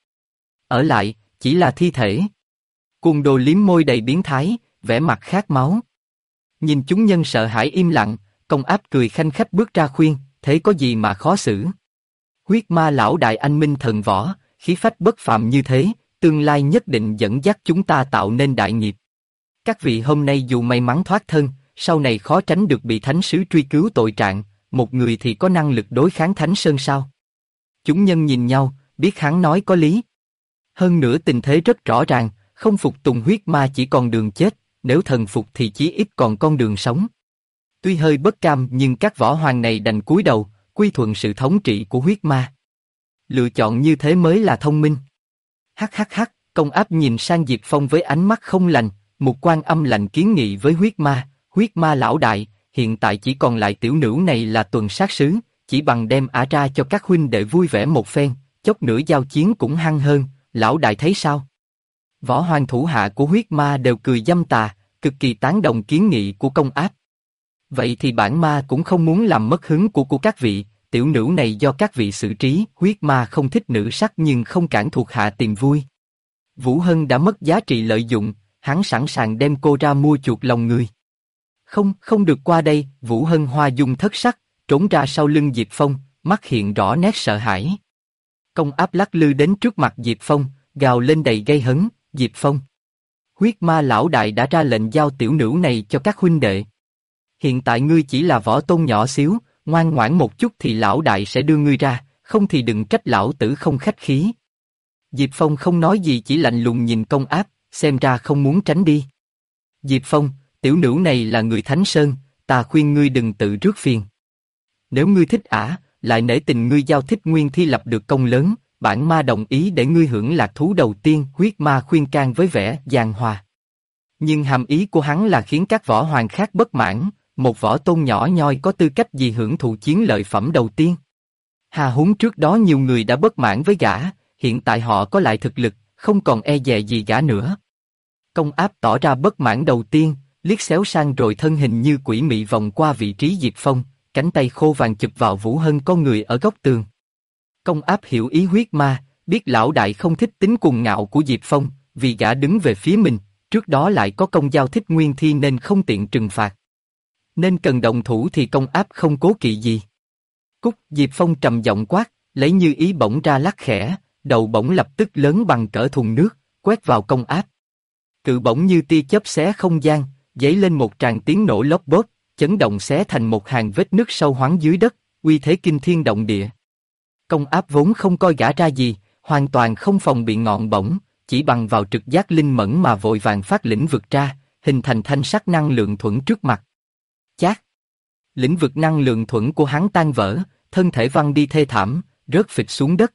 Ở lại, chỉ là thi thể. Cuồng Đồ liếm môi đầy biến thái, vẻ mặt khát máu. Nhìn chúng nhân sợ hãi im lặng, Công Áp cười khanh khách bước ra khuyên, thế có gì mà khó xử. Huyết ma lão đại anh minh thần võ, khí phách bất phàm như thế, tương lai nhất định dẫn dắt chúng ta tạo nên đại nghiệp. Các vị hôm nay dù may mắn thoát thân, sau này khó tránh được bị thánh sứ truy cứu tội trạng, một người thì có năng lực đối kháng thánh sơn sao? Chúng nhân nhìn nhau, biết hắn nói có lý. Hơn nữa tình thế rất rõ ràng, không phục tùng huyết ma chỉ còn đường chết, nếu thần phục thì chí ít còn con đường sống. Tuy hơi bất cam nhưng các võ hoàng này đành cúi đầu, quy thuận sự thống trị của huyết ma. Lựa chọn như thế mới là thông minh. Hắc hắc hắc, Công Áp nhìn sang Diệp Phong với ánh mắt không lành, một quan âm lạnh kiến nghị với huyết ma lão đại, hiện tại chỉ còn lại tiểu nữ này là tuần sát sứ, chỉ bằng đem ả ra cho các huynh đệ vui vẻ một phen, chốc nữa giao chiến cũng hăng hơn, lão đại thấy sao? Võ hoàng thủ hạ của huyết ma đều cười dâm tà, cực kỳ tán đồng kiến nghị của Công Áp. Vậy thì bản ma cũng không muốn làm mất hứng của các vị, tiểu nữ này do các vị xử trí, huyết ma không thích nữ sắc nhưng không cản thuộc hạ tìm vui. Vũ Hân đã mất giá trị lợi dụng, hắn sẵn sàng đem cô ra mua chuộc lòng người. Không, không được qua đây, Vũ Hân hoa dung thất sắc, trốn ra sau lưng Diệp Phong, mắt hiện rõ nét sợ hãi. Công áp lắc lư đến trước mặt Diệp Phong, gào lên đầy gây hấn, Diệp Phong. Huyết ma lão đại đã ra lệnh giao tiểu nữ này cho các huynh đệ. Hiện tại ngươi chỉ là võ tôn nhỏ xíu, ngoan ngoãn một chút thì lão đại sẽ đưa ngươi ra, không thì đừng trách lão tử không khách khí. Diệp Phong không nói gì chỉ lạnh lùng nhìn công áp, xem ra không muốn tránh đi. Diệp Phong, tiểu nữ này là người Thánh Sơn, ta khuyên ngươi đừng tự rước phiền. Nếu ngươi thích ả, lại nể tình ngươi giao Thích Nguyên Thi lập được công lớn, bản ma đồng ý để ngươi hưởng lạc thú đầu tiên. Huyết ma khuyên can với vẻ giàn hòa. Nhưng hàm ý của hắn là khiến các võ hoàng khác bất mãn, một võ tôn nhỏ nhoi có tư cách gì hưởng thụ chiến lợi phẩm đầu tiên. Hà huống trước đó nhiều người đã bất mãn với gã, hiện tại họ có lại thực lực, không còn e dè gì gã nữa. Công áp tỏ ra bất mãn đầu tiên, liếc xéo sang rồi thân hình như quỷ mị vòng qua vị trí Diệp Phong, cánh tay khô vàng chụp vào Vũ Hân có người ở góc tường. Công áp hiểu ý huyết ma, biết lão đại không thích tính cuồng ngạo của Diệp Phong, vì gã đứng về phía mình, trước đó lại có công giao Thích Nguyên Thi nên không tiện trừng phạt. Nên cần động thủ thì công áp không cố kỵ gì. Cút, Diệp Phong trầm giọng quát, lấy như ý bổng ra lắc khẽ, đầu bổng lập tức lớn bằng cỡ thùng nước, quét vào công áp. Cự bổng như tia chớp xé không gian, dấy lên một tràng tiếng nổ lốp bốp, chấn động xé thành một hàng vết nứt sâu hoắm dưới đất, uy thế kinh thiên động địa. Công áp vốn không coi gã ra gì, hoàn toàn không phòng bị ngọn bổng, chỉ bằng vào trực giác linh mẫn mà vội vàng phát lĩnh vực ra, hình thành thanh sắc năng lượng thuẫn trước mặt. Chát! Lĩnh vực năng lượng thuẫn của hắn tan vỡ, thân thể văng đi thê thảm, rớt phịch xuống đất.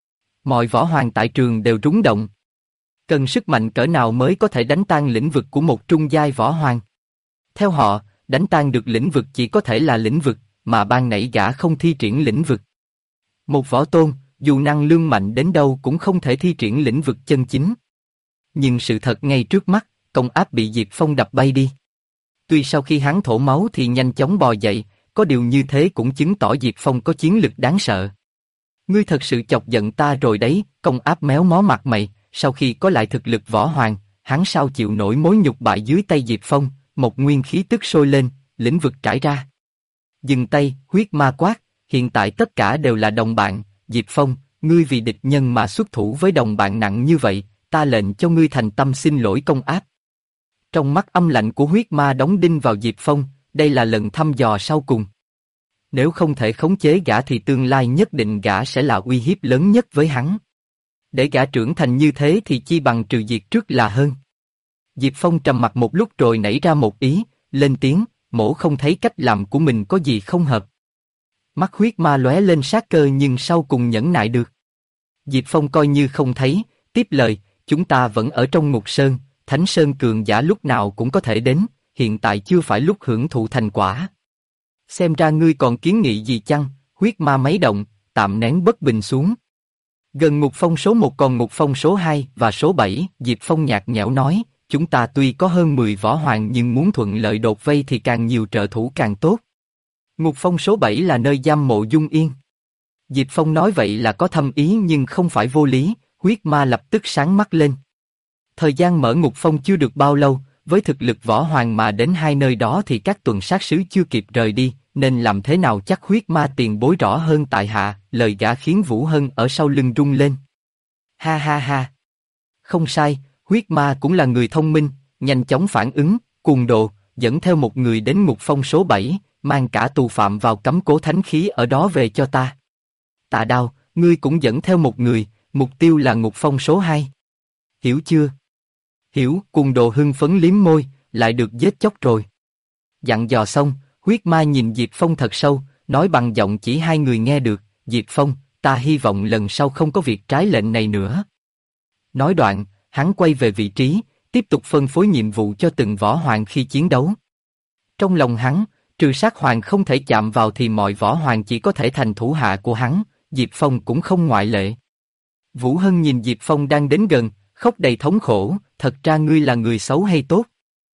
Mọi võ hoàng tại trường đều rúng động. Cần sức mạnh cỡ nào mới có thể đánh tan lĩnh vực của một trung giai võ hoàng? Theo họ, đánh tan được lĩnh vực chỉ có thể là lĩnh vực, mà ban nãy gã không thi triển lĩnh vực. Một võ tôn, dù năng lượng mạnh đến đâu cũng không thể thi triển lĩnh vực chân chính. Nhưng sự thật ngay trước mắt, công áp bị Diệp Phong đập bay đi. Tuy sau khi hắn thổ máu thì nhanh chóng bò dậy, có điều như thế cũng chứng tỏ Diệp Phong có chiến lực đáng sợ. Ngươi thật sự chọc giận ta rồi đấy, công áp méo mó mặt mày, sau khi có lại thực lực võ hoàng, hắn sao chịu nổi mối nhục bại dưới tay Diệp Phong, một nguyên khí tức sôi lên, lĩnh vực trải ra. Dừng tay, huyết ma quát, hiện tại tất cả đều là đồng bạn, Diệp Phong, ngươi vì địch nhân mà xuất thủ với đồng bạn nặng như vậy, ta lệnh cho ngươi thành tâm xin lỗi công áp. Trong mắt âm lạnh của huyết ma đóng đinh vào Diệp Phong, đây là lần thăm dò sau cùng. Nếu không thể khống chế gã thì tương lai nhất định gã sẽ là uy hiếp lớn nhất với hắn. Để gã trưởng thành như thế thì chi bằng trừ diệt trước là hơn. Diệp Phong trầm mặc một lúc rồi nảy ra một ý, lên tiếng, mỗ không thấy cách làm của mình có gì không hợp. Mắt huyết ma lóe lên sát cơ nhưng sau cùng nhẫn nại được. Diệp Phong coi như không thấy, tiếp lời, chúng ta vẫn ở trong ngục sơn, Thánh Sơn cường giả lúc nào cũng có thể đến, hiện tại chưa phải lúc hưởng thụ thành quả. Xem ra ngươi còn kiến nghị gì chăng? Huyết ma mấy động, tạm nén bất bình xuống. Gần ngục phong số 1 còn ngục phong số 2 và số 7, Diệp Phong nhạt nhẽo nói, chúng ta tuy có hơn 10 võ hoàng nhưng muốn thuận lợi đột vây thì càng nhiều trợ thủ càng tốt. Ngục phong số 7 là nơi giam mộ Dung Yên. Diệp Phong nói vậy là có thâm ý nhưng không phải vô lý, huyết ma lập tức sáng mắt lên. Thời gian mở ngục phong chưa được bao lâu, với thực lực võ hoàng mà đến hai nơi đó thì các tuần sát sứ chưa kịp rời đi, nên làm thế nào chắc huyết ma tiền bối rõ hơn tại hạ, lời gã khiến Vũ Hân ở sau lưng rung lên. Ha ha ha. Không sai, huyết ma cũng là người thông minh, nhanh chóng phản ứng, cuồng đồ, dẫn theo một người đến ngục phong số 7, mang cả tù phạm vào cấm cố thánh khí ở đó về cho ta. Tạ Đao, ngươi cũng dẫn theo một người, mục tiêu là ngục phong số 2. Hiểu chưa? Hiểu, cuồng đồ hưng phấn liếm môi, lại được giết chóc rồi. Dặn dò xong, huyết ma nhìn Diệp Phong thật sâu, nói bằng giọng chỉ hai người nghe được, Diệp Phong, ta hy vọng lần sau không có việc trái lệnh này nữa. Nói đoạn, hắn quay về vị trí, tiếp tục phân phối nhiệm vụ cho từng võ hoàng khi chiến đấu. Trong lòng hắn, trừ sát hoàng không thể chạm vào thì mọi võ hoàng chỉ có thể thành thủ hạ của hắn, Diệp Phong cũng không ngoại lệ. Vũ Hân nhìn Diệp Phong đang đến gần, khóc đầy thống khổ, thật ra ngươi là người xấu hay tốt?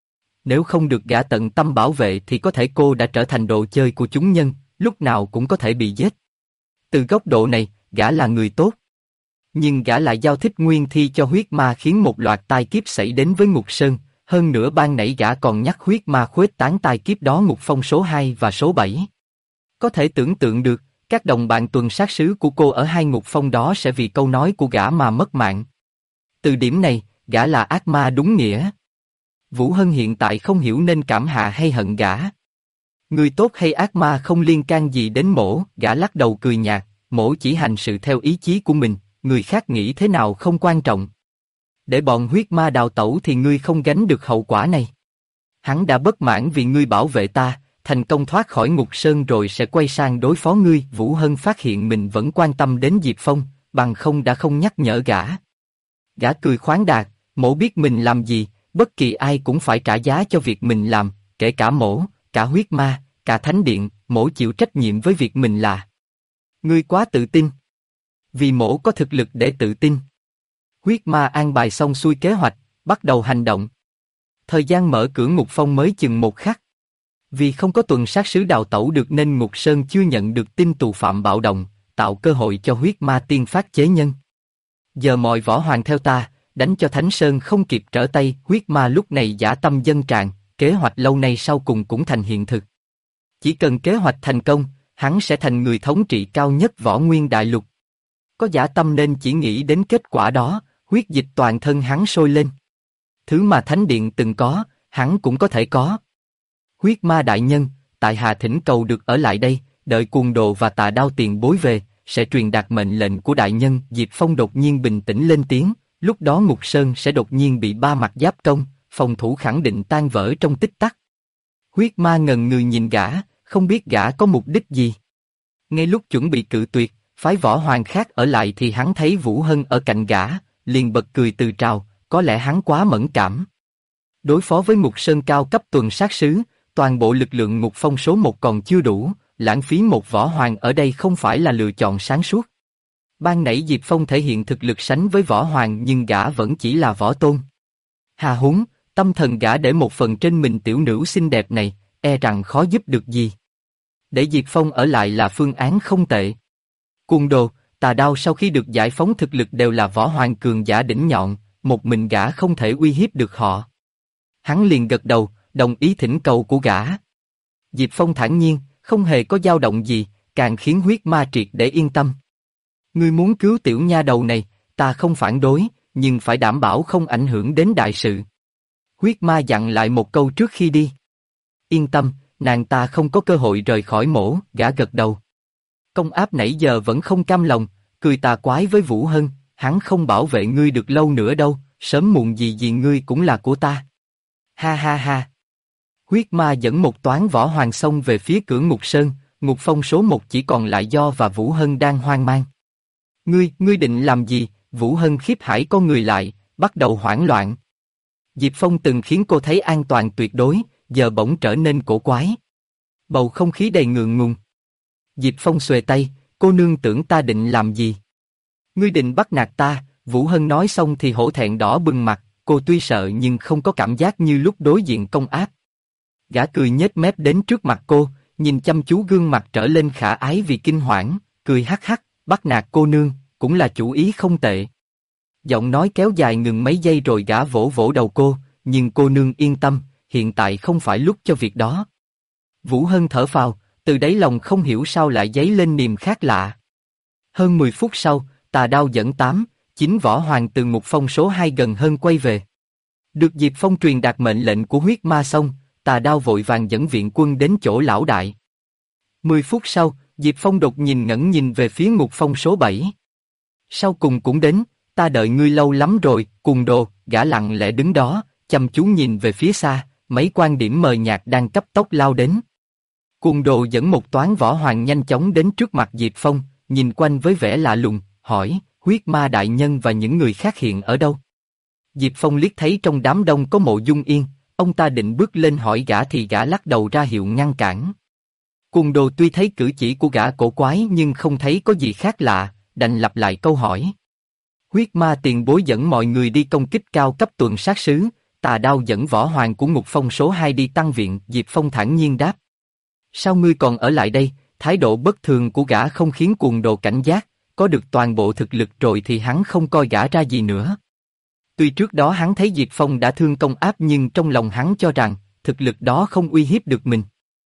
Nếu không được gã tận tâm bảo vệ thì có thể cô đã trở thành đồ chơi của chúng nhân, lúc nào cũng có thể bị giết. Từ góc độ này, gã là người tốt. Nhưng gã lại giao thích nguyên thi cho huyết ma khiến một loạt tai kiếp xảy đến với Ngục Sơn, hơn nữa ban nãy gã còn nhắc huyết ma khuếch tán tai kiếp đó Ngục Phong số 2 và số 7. Có thể tưởng tượng được, các đồng bạn tuần sát sứ của cô ở hai ngục phong đó sẽ vì câu nói của gã mà mất mạng. Từ điểm này, gã là ác ma đúng nghĩa. Vũ Hân hiện tại không hiểu nên cảm hạ hay hận gã. Người tốt hay ác ma không liên can gì đến mỗ, gã lắc đầu cười nhạt, mỗ chỉ hành sự theo ý chí của mình, người khác nghĩ thế nào không quan trọng. Để bọn huyết ma đào tẩu thì ngươi không gánh được hậu quả này. Hắn đã bất mãn vì ngươi bảo vệ ta, thành công thoát khỏi Ngục Sơn rồi sẽ quay sang đối phó ngươi. Vũ Hân phát hiện mình vẫn quan tâm đến Diệp Phong, bằng không đã không nhắc nhở gã. Gã cười khoáng đạt, mỗ biết mình làm gì, bất kỳ ai cũng phải trả giá cho việc mình làm, kể cả mỗ, cả huyết ma, cả thánh điện, mỗ chịu trách nhiệm với việc mình là. Ngươi quá tự tin. Vì mỗ có thực lực để tự tin. Huyết ma an bài xong xuôi kế hoạch, bắt đầu hành động. Thời gian mở cửa Ngục Phong mới chừng một khắc. Vì không có tuần sát sứ đào tẩu được nên Ngục Sơn chưa nhận được tin tù phạm bạo động, tạo cơ hội cho huyết ma tiên phát chế nhân. Giờ mọi võ hoàng theo ta, đánh cho Thánh Sơn không kịp trở tay. Huyết ma lúc này dã tâm dân tràn, kế hoạch lâu nay sau cùng cũng thành hiện thực. Chỉ cần kế hoạch thành công, hắn sẽ thành người thống trị cao nhất võ nguyên đại lục. Có dã tâm nên chỉ nghĩ đến kết quả đó, huyết dịch toàn thân hắn sôi lên. Thứ mà Thánh Điện từng có, hắn cũng có thể có. Huyết ma đại nhân, tại hạ thỉnh cầu được ở lại đây, đợi Cuồng Đồ và Tà Đao tiền bối về, sẽ truyền đạt mệnh lệnh của đại nhân. Diệp Phong đột nhiên bình tĩnh lên tiếng, lúc đó Ngục Sơn sẽ đột nhiên bị ba mặt giáp công, phòng thủ khẳng định tan vỡ trong tích tắc. Huyết ma ngần người nhìn gã, không biết gã có mục đích gì. Ngay lúc chuẩn bị cự tuyệt, phái võ hoàng khác ở lại thì hắn thấy Vũ Hân ở cạnh gã, liền bật cười từ trào, có lẽ hắn quá mẫn cảm. Đối phó với Ngục Sơn cao cấp tuần sát sứ, toàn bộ lực lượng Ngục Phong số 1 còn chưa đủ, lãng phí một võ hoàng ở đây không phải là lựa chọn sáng suốt. Ban nãy Diệp Phong thể hiện thực lực sánh với võ hoàng nhưng gã vẫn chỉ là võ tôn. Hà huống, tâm thần gã để một phần trên mình tiểu nữ xinh đẹp này, e rằng khó giúp được gì. Để Diệp Phong ở lại là phương án không tệ. Cuồng Đồ, Tà Đao sau khi được giải phóng thực lực đều là võ hoàng cường giả đỉnh nhọn, một mình gã không thể uy hiếp được họ. Hắn liền gật đầu, đồng ý thỉnh cầu của gã. Diệp Phong thản nhiên, không hề có dao động gì, càng khiến huyết ma triệt để yên tâm. Ngươi muốn cứu tiểu nha đầu này, ta không phản đối, nhưng phải đảm bảo không ảnh hưởng đến đại sự. Huyết ma dặn lại một câu trước khi đi. Yên tâm, nàng ta không có cơ hội rời khỏi mổ. Gã gật đầu. Công áp nãy giờ vẫn không cam lòng, cười tà quái với Vũ Hân, hắn không bảo vệ ngươi được lâu nữa đâu, sớm muộn gì ngươi cũng là của ta. Ha ha ha. Huyết ma dẫn một toán võ hoàng xông về phía cửa Ngục Sơn, Ngục Phong số 1 chỉ còn lại Do và Vũ Hân đang hoang mang. Ngươi định làm gì? Vũ Hân khiếp hãi con người lại, bắt đầu hoảng loạn. Diệp Phong từng khiến cô thấy an toàn tuyệt đối, giờ bỗng trở nên cổ quái. Bầu không khí đầy ngượng ngùng. Diệp Phong xuề tay, cô nương tưởng ta định làm gì? Ngươi định bắt nạt ta? Vũ Hân nói xong thì hổ thẹn đỏ bừng mặt, cô tuy sợ nhưng không có cảm giác như lúc đối diện công áp. Gã cười nhếch mép đến trước mặt cô, nhìn chăm chú gương mặt trở lên khả ái vì kinh hoảng, cười hắc hắc, bắt nạt cô nương, cũng là chủ ý không tệ. Giọng nói kéo dài ngừng mấy giây rồi gã vỗ vỗ đầu cô, nhưng cô nương yên tâm, hiện tại không phải lúc cho việc đó. Vũ Hân thở phào, từ đáy lòng không hiểu sao lại dấy lên niềm khác lạ. Hơn 10 phút sau, Tà Đao dẫn 8-9 võ hoàng từ Ngục Phong số 2 gần hơn quay về. Được Diệp Phong truyền đạt mệnh lệnh của huyết ma xong, Tà Đao vội vàng dẫn viện quân đến chỗ lão đại. 10 phút sau, Diệp Phong đột nhìn ngẩng nhìn về phía Ngục Phong số 7. Sau cùng cũng đến, ta đợi ngươi lâu lắm rồi. Cuồng Đồ, gã lặng lẽ đứng đó, chăm chú nhìn về phía xa, mấy quan điểm mờ nhạt đang cấp tốc lao đến. Cuồng Đồ dẫn một toán võ hoàng nhanh chóng đến trước mặt Diệp Phong, nhìn quanh với vẻ lạ lùng, hỏi, huyết ma đại nhân và những người khác hiện ở đâu? Diệp Phong liếc thấy trong đám đông có Mộ Dung Yên, ông ta định bước lên hỏi gã thì gã lắc đầu ra hiệu ngăn cản. Cuồng Đồ tuy thấy cử chỉ của gã cổ quái nhưng không thấy có gì khác lạ, đành lặp lại câu hỏi. Huyết ma tiền bối dẫn mọi người đi công kích cao cấp tuần sát sứ, Tà Đao dẫn võ hoàng của Ngục Phong số 2 đi tăng viện. Diệp Phong thản nhiên đáp. Sao ngươi còn ở lại đây? Thái độ bất thường của gã không khiến Cuồng Đồ cảnh giác, có được toàn bộ thực lực rồi thì hắn không coi gã ra gì nữa. Tuy trước đó hắn thấy Diệp Phong đã thương công áp nhưng trong lòng hắn cho rằng, thực lực đó không uy hiếp được mình.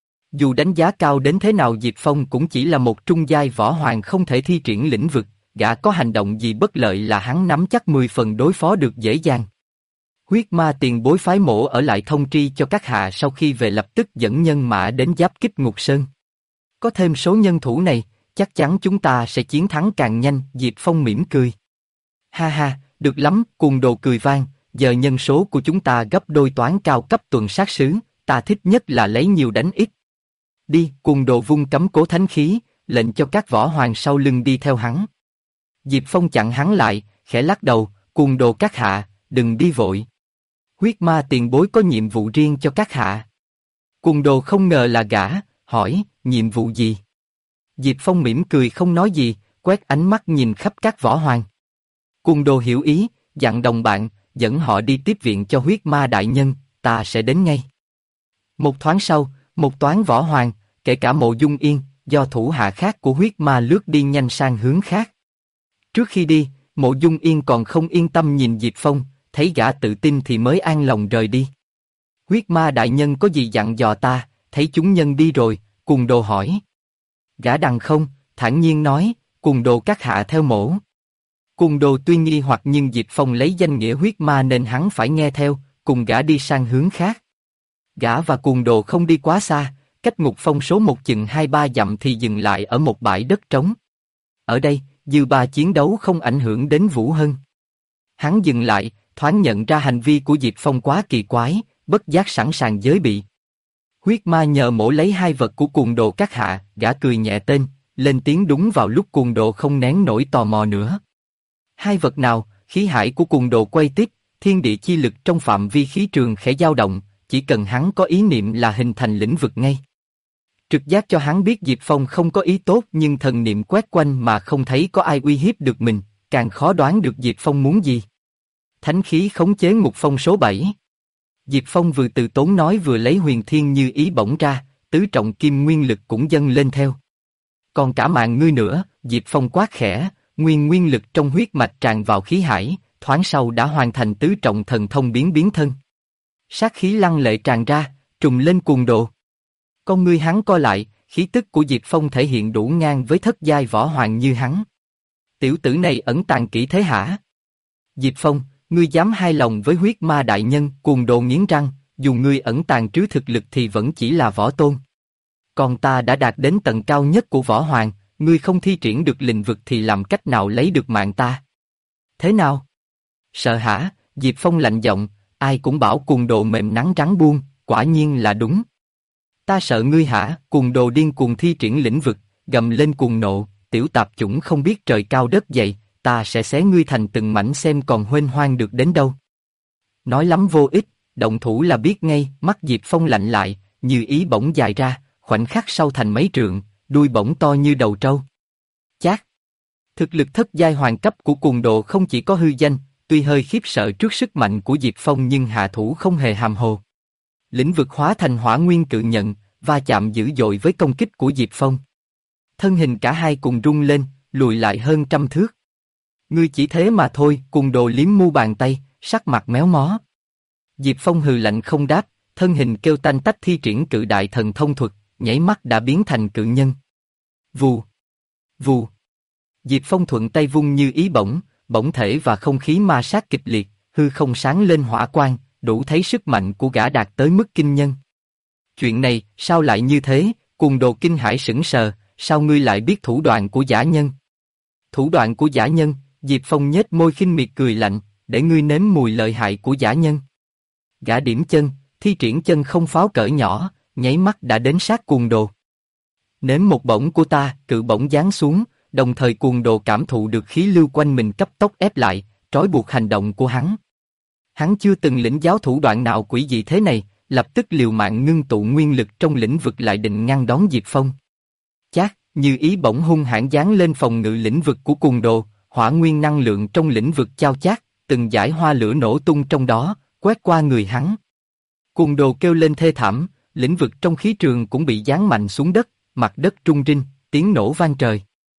Dù đánh giá cao đến thế nào Diệp Phong cũng chỉ là một trung giai võ hoàng không thể thi triển lĩnh vực, gã có hành động gì bất lợi là hắn nắm chắc 10 phần đối phó được dễ dàng. Huyết ma tiền bối phái mổ ở lại thông tri cho các hạ sau khi về lập tức dẫn nhân mã đến giáp kích Ngục Sơn. Có thêm số nhân thủ này, chắc chắn chúng ta sẽ chiến thắng càng nhanh, Diệp Phong mỉm cười. Ha ha, được lắm, Cuồng Đồ cười vang, giờ nhân số của chúng ta gấp đôi toán cao cấp tuần sát sứ, ta thích nhất là lấy nhiều đánh ít. Đi, Cuồng Đồ vung cấm cố thánh khí, lệnh cho các võ hoàng sau lưng đi theo hắn. Diệp Phong chặn hắn lại, khẽ lắc đầu, Cuồng Đồ các hạ, đừng đi vội. Huyết ma tiền bối có nhiệm vụ riêng cho các hạ. Cuồng Đồ không ngờ là gã, hỏi, nhiệm vụ gì? Diệp Phong mỉm cười không nói gì, quét ánh mắt nhìn khắp các võ hoàng. Cuồng Đồ hiểu ý, dặn đồng bạn, dẫn họ đi tiếp viện cho huyết ma đại nhân, ta sẽ đến ngay. Một thoáng sau, một toán võ hoàng, kể cả Mộ Dung Yên, do thủ hạ khác của huyết ma lướt đi nhanh sang hướng khác. Trước khi đi, Mộ Dung Yên còn không yên tâm nhìn Diệp Phong, thấy gã tự tin thì mới an lòng rời đi. Huyết ma đại nhân có gì dặn dò ta, thấy chúng nhân đi rồi, Cuồng Đồ hỏi. Gã đằng không, thản nhiên nói, Cuồng Đồ các hạ theo mổ. Cuồng Đồ tuy nghi hoặc nhưng Diệp Phong lấy danh nghĩa huyết ma nên hắn phải nghe theo, cùng gã đi sang hướng khác. Gã và Cuồng Đồ không đi quá xa, cách Ngục Phong số 1 chừng 2-3 dặm thì dừng lại ở một bãi đất trống. Ở đây, dư ba chiến đấu không ảnh hưởng đến Vũ Hân. Hắn dừng lại, thoáng nhận ra hành vi của Diệp Phong quá kỳ quái, bất giác sẵn sàng giới bị. Huyết ma nhờ mổ lấy hai vật của Cuồng Đồ các hạ, gã cười nhẹ tên, lên tiếng đúng vào lúc Cuồng Đồ không nén nổi tò mò nữa. Hai vật nào? Khí hải của Cuồng Đồ quay tiếp, thiên địa chi lực trong phạm vi khí trường khẽ dao động, chỉ cần hắn có ý niệm là hình thành lĩnh vực ngay. Trực giác cho hắn biết Diệp Phong không có ý tốt nhưng thần niệm quét quanh mà không thấy có ai uy hiếp được mình, càng khó đoán được Diệp Phong muốn gì. Thánh khí khống chế Ngục Phong số 7. Diệp Phong vừa từ tốn nói vừa lấy huyền thiên như ý bổng ra, tứ trọng kim nguyên lực cũng dâng lên theo. Còn cả mạng ngươi nữa, Diệp Phong quát khẽ, nguyên lực trong huyết mạch tràn vào khí hải, thoáng sau đã hoàn thành tứ trọng thần thông biến thân. Sát khí lăng lệ tràn ra, trùng lên Cuồng Đồ. Con ngươi hắn co lại, khí tức của Diệp Phong thể hiện đủ ngang với thất giai võ hoàng như hắn. Tiểu tử này ẩn tàng kỹ thế hả? Diệp Phong, ngươi dám hai lòng với huyết ma đại nhân? Cuồng Đồ nghiến răng, dù ngươi ẩn tàng trứ thực lực thì vẫn chỉ là võ tôn. Còn ta đã đạt đến tầng cao nhất của võ hoàng, ngươi không thi triển được lĩnh vực thì làm cách nào lấy được mạng ta? Thế nào? Sợ hả? Diệp Phong lạnh giọng, ai cũng bảo Cuồng Đồ mềm nắng rắn buông, quả nhiên là đúng. Ta sợ ngươi hả? Cuồng Đồ điên cuồng thi triển lĩnh vực, gầm lên cuồng nộ, tiểu tạp chủng không biết trời cao đất dày, ta sẽ xé ngươi thành từng mảnh xem còn huênh hoang được đến đâu. Nói lắm vô ích, động thủ là biết ngay. Mắt Diệp Phong lạnh lại, như ý bổng dài ra, khoảnh khắc sau thành mấy trượng, đuôi bổng to như đầu trâu. Chát! Thực lực thất giai hoàng cấp của Cuồng Đồ không chỉ có hư danh, tuy hơi khiếp sợ trước sức mạnh của Diệp Phong nhưng hạ thủ không hề hàm hồ. Lĩnh vực hóa thành hỏa nguyên cự nhận, va chạm dữ dội với công kích của Diệp Phong. Thân hình cả hai cùng rung lên, lùi lại hơn 100 thước. Ngươi chỉ thế mà thôi, Cuồng Đồ liếm mu bàn tay, sắc mặt méo mó. Diệp Phong hừ lạnh không đáp, thân hình kêu tanh tách thi triển cự đại thần thông thuật, nhảy mắt đã biến thành cự nhân. Vù, vù. Diệp Phong thuận tay vung như ý bổng, bổng thể và không khí ma sát kịch liệt, hư không sáng lên hỏa quang, đủ thấy sức mạnh của gã đạt tới mức kinh nhân. Chuyện này, sao lại như thế? Cuồng Đồ kinh hãi sững sờ, sao ngươi lại biết thủ đoạn của giả nhân? Thủ đoạn của giả nhân? Diệp Phong nhếch môi khinh miệt cười lạnh, để ngươi nếm mùi lợi hại của giả nhân. Gã điểm chân, thi triển chân không pháo cỡ nhỏ, nháy mắt đã đến sát Cuồng Đồ. Nếm một bổng của ta, cự bổng giáng xuống, đồng thời Cuồng Đồ cảm thụ được khí lưu quanh mình cấp tốc ép lại, trói buộc hành động của hắn. Hắn chưa từng lĩnh giáo thủ đoạn nào quỷ dị thế này, lập tức liều mạng ngưng tụ nguyên lực trong lĩnh vực lại định ngăn đón Diệp Phong. Chát, như ý bổng hung hãn giáng lên phòng ngự lĩnh vực của Cuồng Đồ, hỏa nguyên năng lượng trong lĩnh vực chao chát, từng dải hoa lửa nổ tung trong đó, quét qua người hắn. Cuồng Đồ kêu lên thê thảm, lĩnh vực trong khí trường cũng bị giáng mạnh xuống đất, mặt đất rung rinh, tiếng nổ vang trời.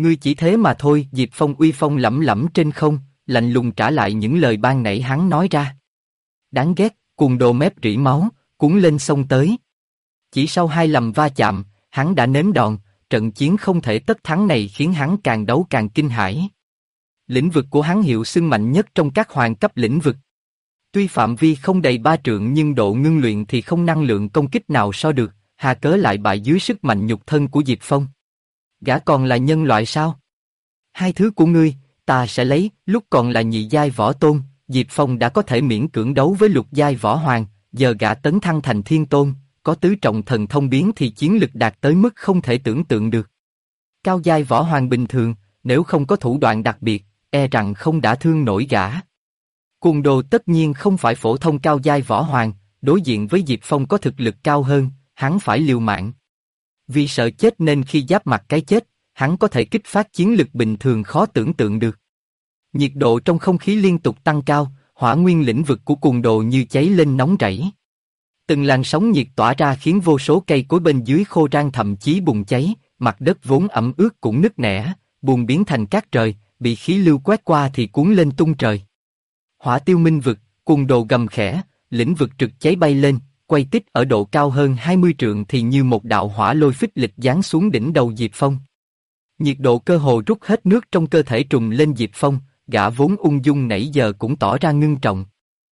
Ngươi chỉ thế mà thôi. Diệp Phong uy phong lẫm lẫm trên không, lạnh lùng trả lại những lời ban nãy hắn nói ra. Đáng ghét, Cuồng Đồ mép rỉ máu, cuốn lên xông tới. Chỉ sau 2 lần va chạm, hắn đã nếm đòn, trận chiến không thể tất thắng này khiến hắn càng đấu càng kinh hãi. Lĩnh vực của hắn hiệu xưng mạnh nhất trong các hoàng cấp lĩnh vực. Tuy phạm vi không đầy 3 trượng nhưng độ ngưng luyện thì không năng lượng công kích nào so được, hà cớ lại bại dưới sức mạnh nhục thân của Diệp Phong. Gã còn là nhân loại sao? 2 thứ của ngươi, ta sẽ lấy. Lúc còn là nhị giai võ tôn, Diệp Phong đã có thể miễn cưỡng đấu với lục giai võ hoàng, giờ gã tấn thăng thành thiên tôn, có tứ trọng thần thông biến thì chiến lực đạt tới mức không thể tưởng tượng được. Cao giai võ hoàng bình thường, nếu không có thủ đoạn đặc biệt, e rằng không đả thương nổi gã. Cuồng Đồ tất nhiên không phải phổ thông cao giai võ hoàng, đối diện với Diệp Phong có thực lực cao hơn, hắn phải liều mạng. Vì sợ chết nên khi giáp mặt cái chết, hắn có thể kích phát chiến lực bình thường khó tưởng tượng được. Nhiệt độ trong không khí liên tục tăng cao, hỏa nguyên lĩnh vực của Cuồng Đồ như cháy lên nóng rẫy. Từng làn sóng nhiệt tỏa ra khiến vô số cây cối bên dưới khô rang thậm chí bùng cháy, mặt đất vốn ẩm ướt cũng nứt nẻ, buồn biến thành cát trời, bị khí lưu quét qua thì cuốn lên tung trời. Hỏa tiêu minh vực, Cuồng Đồ gầm khẽ, lĩnh vực trực cháy bay lên, quay tít ở độ cao hơn 20 trượng thì như một đạo hỏa lôi phích lịch giáng xuống đỉnh đầu Diệp Phong. Nhiệt độ cơ hồ rút hết nước trong cơ thể trùng lên Diệp Phong, gã vốn ung dung nãy giờ cũng tỏ ra ngưng trọng.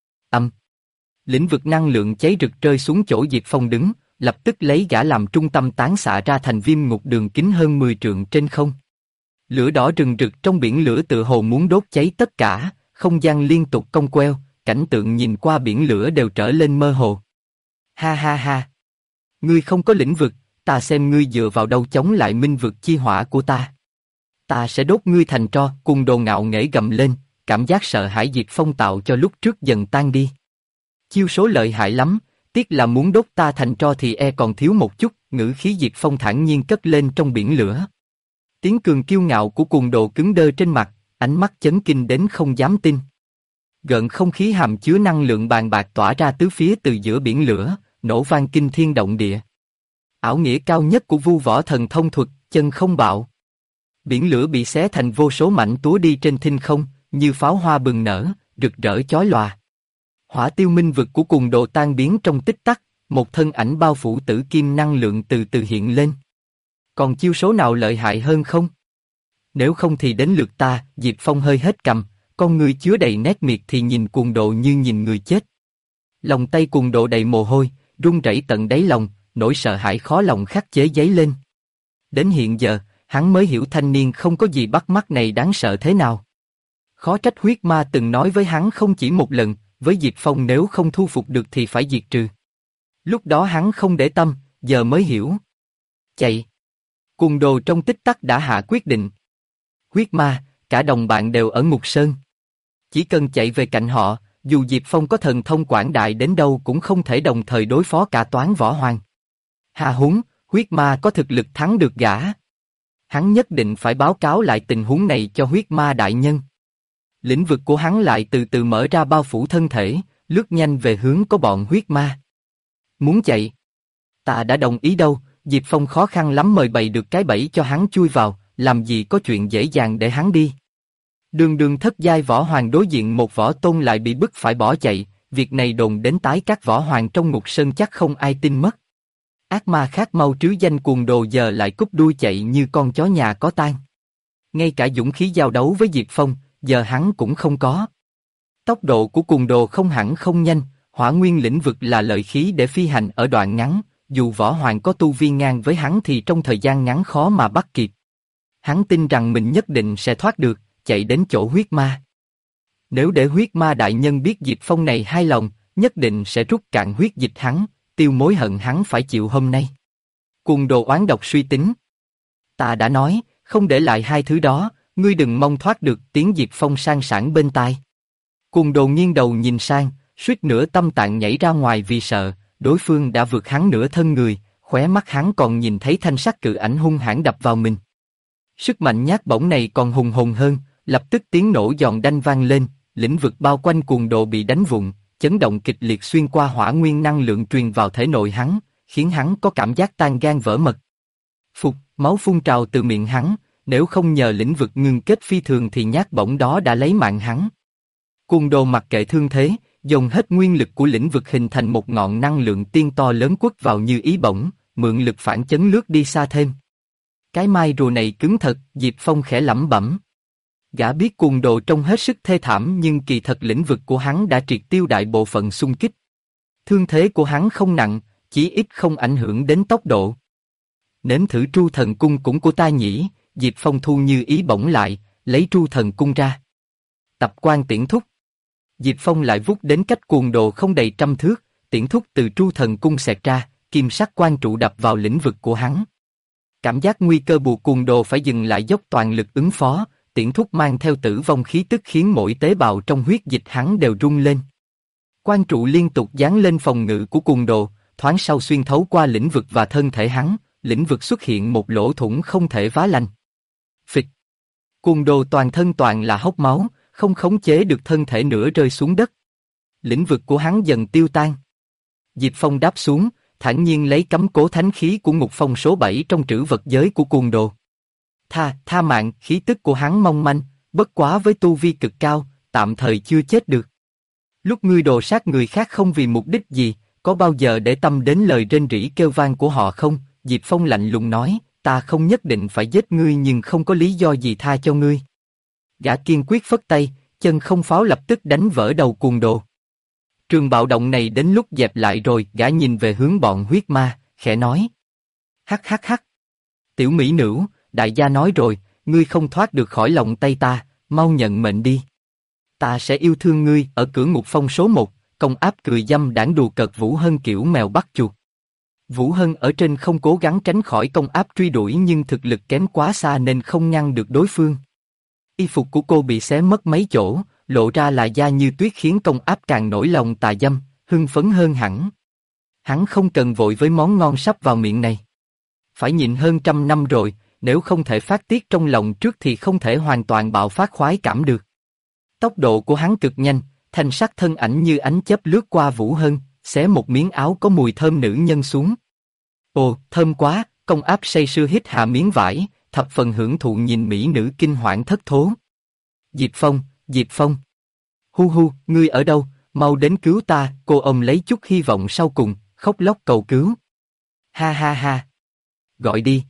Lĩnh vực năng lượng cháy rực rơi xuống chỗ Diệp Phong đứng, lập tức lấy gã làm trung tâm tán xạ ra thành viêm ngục đường kính hơn 10 trượng trên không. Lửa đỏ rừng rực trong biển lửa tựa hồ muốn đốt cháy tất cả, không gian liên tục cong queo, cảnh tượng nhìn qua biển lửa đều trở lên mơ hồ. Ha ha ha! Ngươi không có lĩnh vực, ta xem ngươi dựa vào đâu chống lại minh vực chi hỏa của ta. Ta sẽ đốt ngươi thành tro. Cuồng Đồ ngạo nghễ gầm lên, cảm giác sợ hãi Diệp Phong tạo cho lúc trước dần tan đi. Chiêu số lợi hại lắm, tiếc là muốn đốt ta thành tro thì e còn thiếu một chút. Ngữ khí Diệp Phong thản nhiên cất lên trong biển lửa. Tiếng cường kiêu ngạo của Cuồng Đồ cứng đơ trên mặt, ánh mắt chấn kinh đến không dám tin. Gợn không khí hàm chứa năng lượng bàn bạc tỏa ra tứ phía từ giữa biển lửa, nổ vang kinh thiên động địa. Ảo nghĩa cao nhất của vu võ thần thông thuật, chân không bạo. Biển lửa bị xé thành vô số mảnh túa đi trên thinh không, như pháo hoa bừng nở, rực rỡ chói lòa. Hỏa tiêu minh vực của Cuồng Đồ tan biến trong tích tắc, một thân ảnh bao phủ tử kim năng lượng từ từ hiện lên. Còn chiêu số nào lợi hại hơn không? Nếu không thì đến lượt ta. Diệp Phong hơi hết cằm, con người chứa đầy nét miệt thì nhìn Cuồng Đồ như nhìn người chết. Lòng tay Cuồng Đồ đầy mồ hôi, run rẩy tận đáy lòng, nỗi sợ hãi khó lòng khắc chế dấy lên. Đến hiện giờ, hắn mới hiểu thanh niên không có gì bắt mắt này đáng sợ thế nào. Khó trách huyết ma từng nói với hắn không chỉ một lần, với Diệp Phong nếu không thu phục được thì phải diệt trừ. Lúc đó hắn không để tâm, giờ mới hiểu. Chạy! Cuồng Đồ trong tích tắc đã hạ quyết định. Huyết ma, cả đồng bạn đều ở Ngục Sơn. Chỉ cần chạy về cạnh họ, dù Diệp Phong có thần thông quảng đại đến đâu cũng không thể đồng thời đối phó cả toán võ hoàng. Hà húng, huyết ma có thực lực thắng được gã. Hắn nhất định phải báo cáo lại tình huống này cho huyết ma đại nhân. Lĩnh vực của hắn lại từ từ mở ra bao phủ thân thể, lướt nhanh về hướng có bọn huyết ma. Muốn chạy? Ta đã đồng ý đâu. Diệp Phong khó khăn lắm mời bày được cái bẫy cho hắn chui vào, làm gì có chuyện dễ dàng để hắn đi. Đường đường thất giai võ hoàng đối diện một võ tôn lại bị bức phải bỏ chạy, việc này đồn đến tái các võ hoàng trong Ngục Sơn chắc không ai tin mất. Ác ma khác mau trứ danh Cuồng Đồ giờ lại cúp đuôi chạy như con chó nhà có tang. Ngay cả dũng khí giao đấu với Diệp Phong, giờ hắn cũng không có. Tốc độ của Cuồng Đồ không hẳn không nhanh, hỏa nguyên lĩnh vực là lợi khí để phi hành ở đoạn ngắn, dù võ hoàng có tu vi ngang với hắn thì trong thời gian ngắn khó mà bắt kịp. Hắn tin rằng mình nhất định sẽ thoát được, chạy đến chỗ huyết ma. Nếu để huyết ma đại nhân biết Diệp Phong này hài lòng, nhất định sẽ rút cạn huyết dịch hắn, tiêu mối hận hắn phải chịu hôm nay. Cuồng Đồ oán độc suy tính. Ta đã nói, không để lại 2 thứ đó, ngươi đừng mong thoát được. Tiếng Diệp Phong sang sảng bên tai. Cuồng Đồ nghiêng đầu nhìn sang, suýt nữa tâm tạng nhảy ra ngoài vì sợ, đối phương đã vượt hắn nửa thân người, khóe mắt hắn còn nhìn thấy thanh sắc cự ảnh hung hãn đập vào mình. Sức mạnh nhát bổng này còn hùng hồn hơn, lập tức tiếng nổ giòn đanh vang lên, lĩnh vực bao quanh Cuồng Đồ bị đánh vụn, chấn động kịch liệt xuyên qua hỏa nguyên năng lượng truyền vào thể nội hắn, khiến hắn có cảm giác tan gan vỡ mật. Phục, máu phun trào từ miệng hắn, Nếu không nhờ lĩnh vực ngưng kết phi thường thì nhát bổng đó đã lấy mạng hắn. Cuồng đồ mặc kệ thương thế, dồn hết nguyên lực của lĩnh vực hình thành một ngọn năng lượng tiên to lớn quất vào như ý bổng, mượn lực phản chấn lướt đi xa thêm. Cái mai rùa này cứng thật, Diệp Phong khẽ lẩm bẩm. Gã biết cuồng đồ trông hết sức thê thảm nhưng kỳ thật lĩnh vực của hắn đã triệt tiêu đại bộ phận xung kích. Thương thế của hắn không nặng, chỉ ít không ảnh hưởng đến tốc độ. Nếm thử tru thần cung cũng của ta nhỉ, Diệp Phong thu như ý bổng lại, lấy tru thần cung ra. Tập quan tiễn thúc. Diệp Phong lại vút đến cách cuồng đồ không đầy 100 thước, tiễn thúc từ tru thần cung xẹt ra, kim sắc quan trụ đập vào lĩnh vực của hắn. Cảm giác nguy cơ buộc cuồng đồ phải dừng lại dốc toàn lực ứng phó, tiễn thúc mang theo tử vong khí tức khiến mỗi tế bào trong huyết dịch hắn đều rung lên. Quan trụ liên tục giáng lên phòng ngự của cuồng đồ, thoáng sau xuyên thấu qua lĩnh vực và thân thể hắn, lĩnh vực xuất hiện một lỗ thủng không thể vá lành. Phịch. Cuồng đồ toàn thân toàn là hốc máu, không khống chế được thân thể nữa rơi xuống đất. Lĩnh vực của hắn dần tiêu tan. Diệp Phong đáp xuống, thản nhiên lấy cấm cố thánh khí của ngục phong số 7 trong trữ vật giới của cuồng đồ. Tha mạng, khí tức của hắn mong manh, bất quá với tu vi cực cao, tạm thời chưa chết được. Lúc ngươi đồ sát người khác không vì mục đích gì, có bao giờ để tâm đến lời rên rỉ kêu vang của họ không? Diệp Phong lạnh lùng nói, ta không nhất định phải giết ngươi nhưng không có lý do gì tha cho ngươi. Gã kiên quyết phất tay, chân không pháo lập tức đánh vỡ đầu cuồng đồ. Trường bạo động này đến lúc dẹp lại rồi, gã nhìn về hướng bọn huyết ma, khẽ nói. Hắc hắc hắc. Tiểu mỹ nữ, đại gia nói rồi, ngươi không thoát được khỏi lòng tay ta, mau nhận mệnh đi. Ta sẽ yêu thương ngươi. Ở cửa ngục phong số 1, công áp cười dâm đảng đùa cợt Vũ Hân kiểu mèo bắt chuột. Vũ Hân ở trên không cố gắng tránh khỏi công áp truy đuổi nhưng thực lực kém quá xa nên không ngăn được đối phương. Y phục của cô bị xé mất mấy chỗ, lộ ra là da như tuyết khiến công áp càng nổi lòng tà dâm, hưng phấn hơn hẳn. Hắn không cần vội với món ngon sắp vào miệng này. Phải nhịn hơn 100 năm rồi, nếu không thể phát tiết trong lòng trước thì không thể hoàn toàn bạo phát khoái cảm được. Tốc độ của hắn cực nhanh, thanh sắc thân ảnh như ánh chớp lướt qua Vũ Hân, xé một miếng áo có mùi thơm nữ nhân xuống. Ồ, thơm quá, công áp say sưa hít hạ miếng vải, thập phần hưởng thụ nhìn mỹ nữ kinh hoảng thất thố. Diệp Phong, Diệp Phong. Hu, ngươi ở đâu, mau đến cứu ta, cô ôm lấy chút hy vọng sau cùng, khóc lóc cầu cứu. Ha. Gọi đi.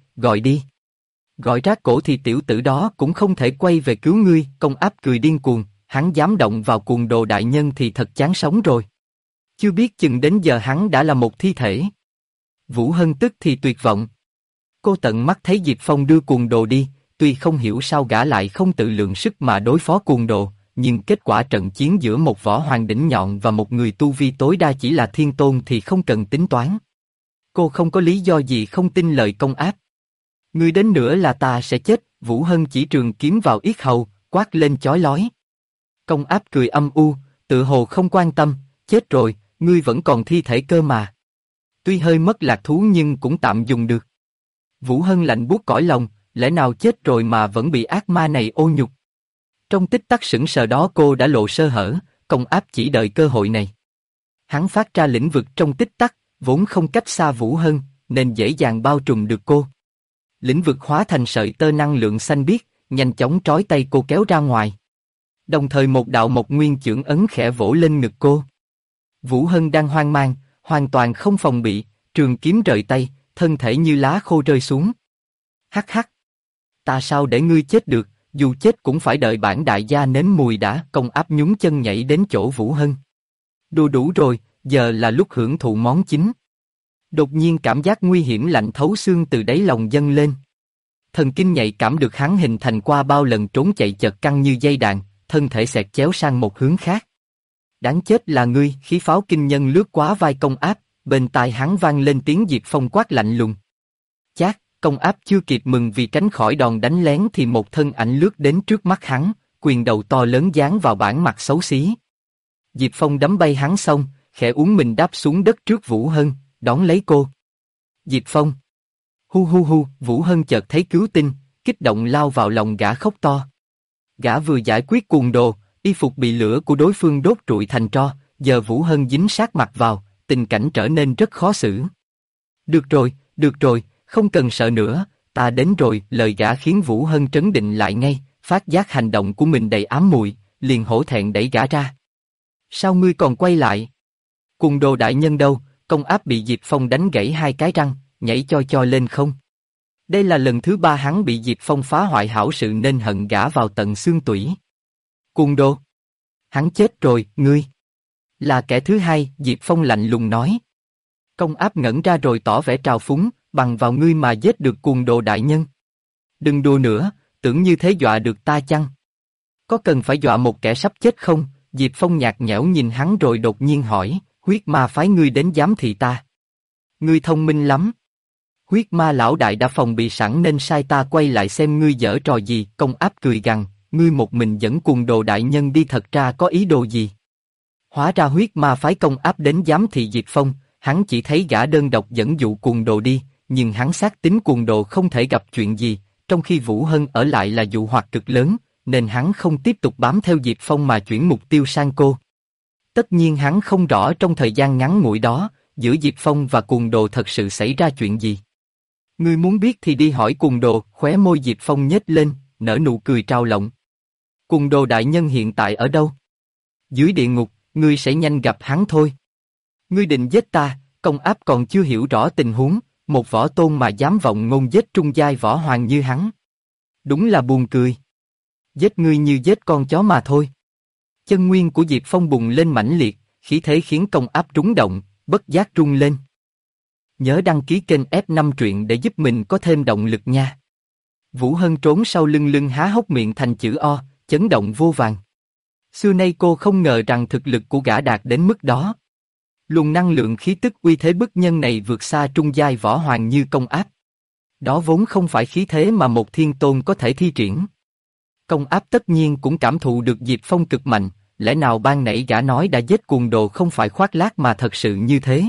Gọi rát cổ thì tiểu tử đó cũng không thể quay về cứu ngươi, công áp cười điên cuồng, hắn dám động vào cuồng đồ đại nhân thì thật chán sống rồi. Chưa biết chừng đến giờ hắn đã là một thi thể. Vũ Hân tức thì tuyệt vọng. Cô tận mắt thấy Diệp Phong đưa cuồng đồ đi, tuy không hiểu sao gã lại không tự lượng sức mà đối phó cuồng đồ, nhưng kết quả trận chiến giữa một võ hoàng đỉnh nhọn và một người tu vi tối đa chỉ là thiên tôn thì không cần tính toán. Cô không có lý do gì không tin lời công áp. Ngươi đến nữa là ta sẽ chết, Vũ Hân chỉ trường kiếm vào yết hầu, quát lên chói lói. Công áp cười âm u, tự hồ không quan tâm, chết rồi, ngươi vẫn còn thi thể cơ mà. Tuy hơi mất lạc thú nhưng cũng tạm dùng được. Vũ Hân lạnh buốt cõi lòng, lẽ nào chết rồi mà vẫn bị ác ma này ô nhục. Trong tích tắc sững sờ đó cô đã lộ sơ hở, công áp chỉ đợi cơ hội này. Hắn phát ra lĩnh vực trong tích tắc, vốn không cách xa Vũ Hân, nên dễ dàng bao trùm được cô. Lĩnh vực hóa thành sợi tơ năng lượng xanh biếc, nhanh chóng trói tay cô kéo ra ngoài. Đồng thời một đạo mộc nguyên chưởng ấn khẽ vỗ lên ngực cô. Vũ Hân đang hoang mang, hoàn toàn không phòng bị, trường kiếm rời tay, thân thể như lá khô rơi xuống. Hắc. Ta sao để ngươi chết được, dù chết cũng phải đợi bản đại gia nếm mùi đã. Công áp nhún chân nhảy đến chỗ Vũ Hân. Đùa đủ rồi, giờ là lúc hưởng thụ món chính. Đột nhiên cảm giác nguy hiểm lạnh thấu xương từ đáy lòng dâng lên. Thần kinh nhạy cảm được hắn hình thành qua bao lần trốn chạy chợt căng như dây đàn, thân thể xẹt chéo sang một hướng khác. Đáng chết là ngươi, khí pháo kinh nhân lướt qua vai công áp, bên tai hắn vang lên tiếng Diệp Phong quát lạnh lùng. Chát, công áp chưa kịp mừng vì tránh khỏi đòn đánh lén thì một thân ảnh lướt đến trước mắt hắn, quyền đầu to lớn giáng vào bản mặt xấu xí. Diệp Phong đấm bay hắn xong, khẽ uốn mình đáp xuống đất trước Vũ Hân, đón lấy cô. Diệp Phong. Hu, Vũ Hân chợt thấy cứu tinh, kích động lao vào lòng gã khóc to. Gã vừa giải quyết cuồng đồ, y phục bị lửa của đối phương đốt trụi thành tro, giờ Vũ Hân dính sát mặt vào, tình cảnh trở nên rất khó xử. Được rồi, không cần sợ nữa, ta đến rồi. Lời gã khiến Vũ Hân trấn định lại ngay, phát giác hành động của mình đầy ám muội, liền hổ thẹn đẩy gã ra. Sao ngươi còn quay lại? Cùng đồ đại nhân đâu? Công áp bị Diệp Phong đánh gãy hai cái răng, nhảy cho lên không. Đây là lần thứ ba hắn bị Diệp Phong phá hoại hảo sự nên hận gã vào tận xương tủy. Cùng đồ. Hắn chết rồi, ngươi. Là kẻ thứ hai, Diệp Phong lạnh lùng nói. Công áp ngẩn ra rồi tỏ vẻ trào phúng, bằng vào ngươi mà giết được cùng đồ đại nhân. Đừng đùa nữa, tưởng như thế dọa được ta chăng? Có cần phải dọa một kẻ sắp chết không? Diệp Phong nhạt nhẽo nhìn hắn rồi đột nhiên hỏi, huyết ma phái ngươi đến giám thị ta. Ngươi thông minh lắm. Huyết ma lão đại đã phòng bị sẵn nên sai ta quay lại xem ngươi giở trò gì. Công áp cười gằn, ngươi một mình dẫn cùng đồ đại nhân đi thật ra có ý đồ gì? Hóa ra huyết ma phái công áp đến giám thị Diệp Phong, hắn chỉ thấy gã đơn độc dẫn dụ cuồng đồ đi, nhưng hắn xác tính cuồng đồ không thể gặp chuyện gì, trong khi Vũ Hân ở lại là dụ hoặc cực lớn, nên hắn không tiếp tục bám theo Diệp Phong mà chuyển mục tiêu sang cô. Tất nhiên hắn không rõ trong thời gian ngắn ngủi đó, giữa Diệp Phong và cuồng đồ thật sự xảy ra chuyện gì. Ngươi muốn biết thì đi hỏi cuồng đồ. Khóe môi Diệp Phong nhếch lên, nở nụ cười trao lộng. Cuồng đồ đại nhân hiện tại ở đâu? Dưới địa ngục, ngươi sẽ nhanh gặp hắn thôi. Ngươi định giết ta? Công áp còn chưa hiểu rõ tình huống, một võ tôn mà dám vọng ngôn giết trung giai võ hoàng như hắn. Đúng là buồn cười. Giết ngươi như giết con chó mà thôi. Chân nguyên của Diệp Phong bùng lên mãnh liệt, khí thế khiến công áp rúng động, bất giác rung lên. Nhớ đăng ký kênh F5 truyện để giúp mình có thêm động lực nha. Vũ Hân trốn sau lưng há hốc miệng thành chữ O, chấn động vô vàn. Xưa nay cô không ngờ rằng thực lực của gã đạt đến mức đó. Luồng năng lượng khí tức uy thế bức nhân này vượt xa trung giai võ hoàng như công áp. Đó vốn không phải khí thế mà một thiên tôn có thể thi triển. Công áp tất nhiên cũng cảm thụ được Diệp Phong cực mạnh, lẽ nào ban nãy gã nói đã giết cuồng đồ không phải khoác lác mà thật sự như thế?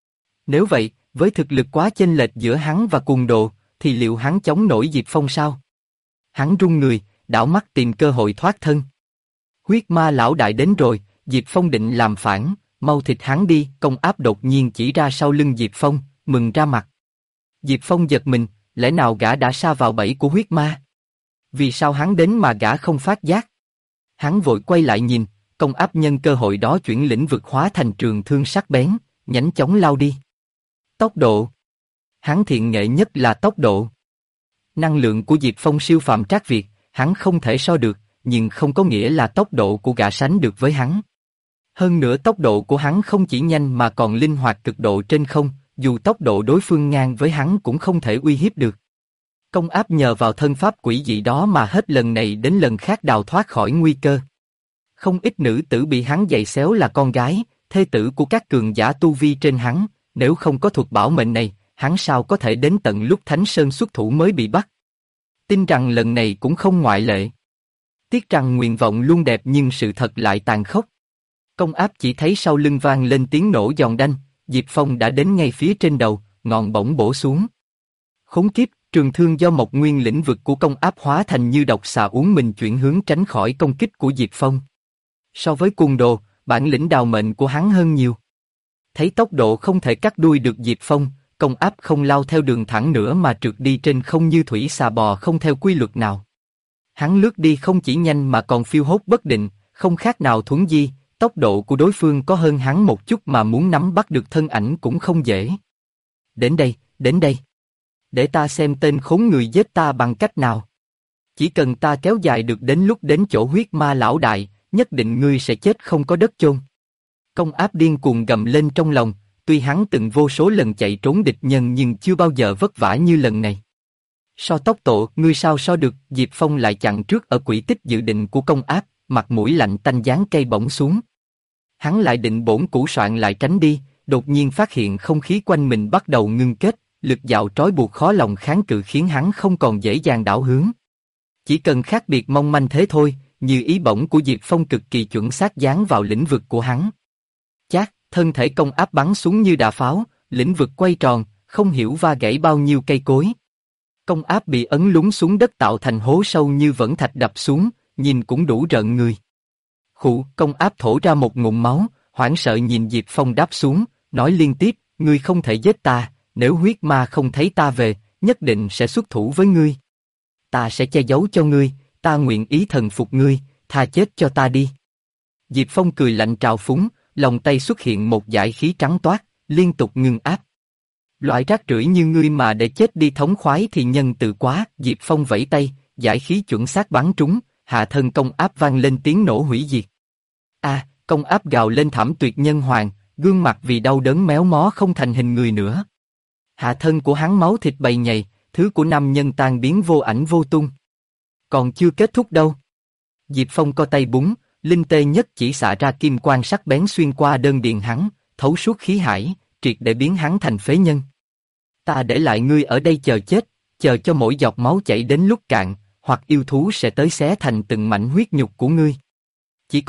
Nếu vậy, với thực lực quá chênh lệch giữa hắn và cuồng đồ, thì liệu hắn chống nổi Diệp Phong sao? Hắn run người, đảo mắt tìm cơ hội thoát thân. Huyết ma lão đại đến rồi, Diệp Phong định làm phản, mau thịt hắn đi. Công áp đột nhiên chỉ ra sau lưng Diệp Phong, mừng ra mặt. Diệp Phong giật mình, lẽ nào gã đã sa vào bẫy của huyết ma? Vì sao hắn đến mà gã không phát giác? Hắn vội quay lại nhìn, công áp nhân cơ hội đó chuyển lĩnh vực hóa thành trường thương sắc bén, nhanh chóng lao đi. Tốc độ. Hắn thiện nghệ nhất là tốc độ. Năng lượng của Diệp Phong siêu phàm trác việt, hắn không thể so được, nhưng không có nghĩa là tốc độ của gã sánh được với hắn. Hơn nữa tốc độ của hắn không chỉ nhanh mà còn linh hoạt cực độ trên không, dù tốc độ đối phương ngang với hắn cũng không thể uy hiếp được. Công áp nhờ vào thân pháp quỷ dị đó mà hết lần này đến lần khác đào thoát khỏi nguy cơ. Không ít nữ tử bị hắn giày xéo là con gái, thê tử của các cường giả tu vi trên hắn, nếu không có thuật bảo mệnh này, hắn sao có thể đến tận lúc Thánh Sơn xuất thủ mới bị bắt. Tin rằng lần này cũng không ngoại lệ. Tiếc rằng nguyện vọng luôn đẹp nhưng sự thật lại tàn khốc. Công áp chỉ thấy sau lưng vang lên tiếng nổ giòn đanh, Diệp Phong đã đến ngay phía trên đầu, ngọn bổng bổ xuống. Khốn kiếp, trường thương do Mộc Nguyên lĩnh vực của công áp hóa thành như độc xà uốn mình chuyển hướng tránh khỏi công kích của Diệp Phong. So với cuồng đồ, bản lĩnh đào mệnh của hắn hơn nhiều. Thấy tốc độ không thể cắt đuôi được Diệp Phong, công áp không lao theo đường thẳng nữa mà trượt đi trên không như thủy xà bò không theo quy luật nào. Hắn lướt đi không chỉ nhanh mà còn phiêu hốt bất định, không khác nào thuấn di, tốc độ của đối phương có hơn hắn một chút mà muốn nắm bắt được thân ảnh cũng không dễ. Đến đây, đến đây. Để ta xem tên khốn người giết ta bằng cách nào. Chỉ cần ta kéo dài được đến lúc đến chỗ huyết ma lão đại, nhất định ngươi sẽ chết không có đất chôn. Công áp điên cuồng gầm lên trong lòng, tuy hắn từng vô số lần chạy trốn địch nhân nhưng chưa bao giờ vất vả như lần này. So tốc độ, ngươi sao so được? Diệp Phong lại chặn trước ở quỹ tích dự định của công áp, mặt mũi lạnh tanh giáng cây bổng xuống. Hắn lại định bổn củ soạn lại tránh đi, đột nhiên phát hiện không khí quanh mình bắt đầu ngưng kết, lực dạo trói buộc khó lòng kháng cự khiến hắn không còn dễ dàng đảo hướng. Chỉ cần khác biệt mong manh thế thôi, như ý bổng của Diệp Phong cực kỳ chuẩn xác dán vào lĩnh vực của hắn. Chát, thân thể công áp bắn xuống như đà pháo, lĩnh vực quay tròn, không hiểu va gãy bao nhiêu cây cối. Công áp bị ấn lún xuống đất tạo thành hố sâu như vẫn thạch đập xuống, nhìn cũng đủ rợn người. Khụ, công áp thổ ra một ngụm máu, hoảng sợ nhìn Diệp Phong đáp xuống, nói liên tiếp, ngươi không thể giết ta, nếu huyết ma không thấy ta về, nhất định sẽ xuất thủ với ngươi. Ta sẽ che giấu cho ngươi, ta nguyện ý thần phục ngươi, tha chết cho ta đi. Diệp Phong cười lạnh trào phúng, lòng tay xuất hiện một dải khí trắng toát, liên tục ngưng áp. Loại rác rưởi như ngươi mà để chết đi thống khoái thì nhân từ quá. Diệp Phong vẫy tay, dải khí chuẩn xác bắn trúng, hạ thân công áp vang lên tiếng nổ hủy diệt. Công áp gào lên thảm tuyệt nhân hoàng, gương mặt vì đau đớn méo mó không thành hình người nữa. Hạ thân của hắn máu thịt bầy nhầy, thứ của nam nhân tan biến vô ảnh vô tung. Còn chưa kết thúc đâu. Diệp Phong co tay búng, linh tê nhất chỉ xạ ra kim quang sắc bén xuyên qua đơn điền hắn, thấu suốt khí hải, triệt để biến hắn thành phế nhân. Ta để lại ngươi ở đây chờ chết, chờ cho mỗi giọt máu chảy đến lúc cạn, hoặc yêu thú sẽ tới xé thành từng mảnh huyết nhục của ngươi.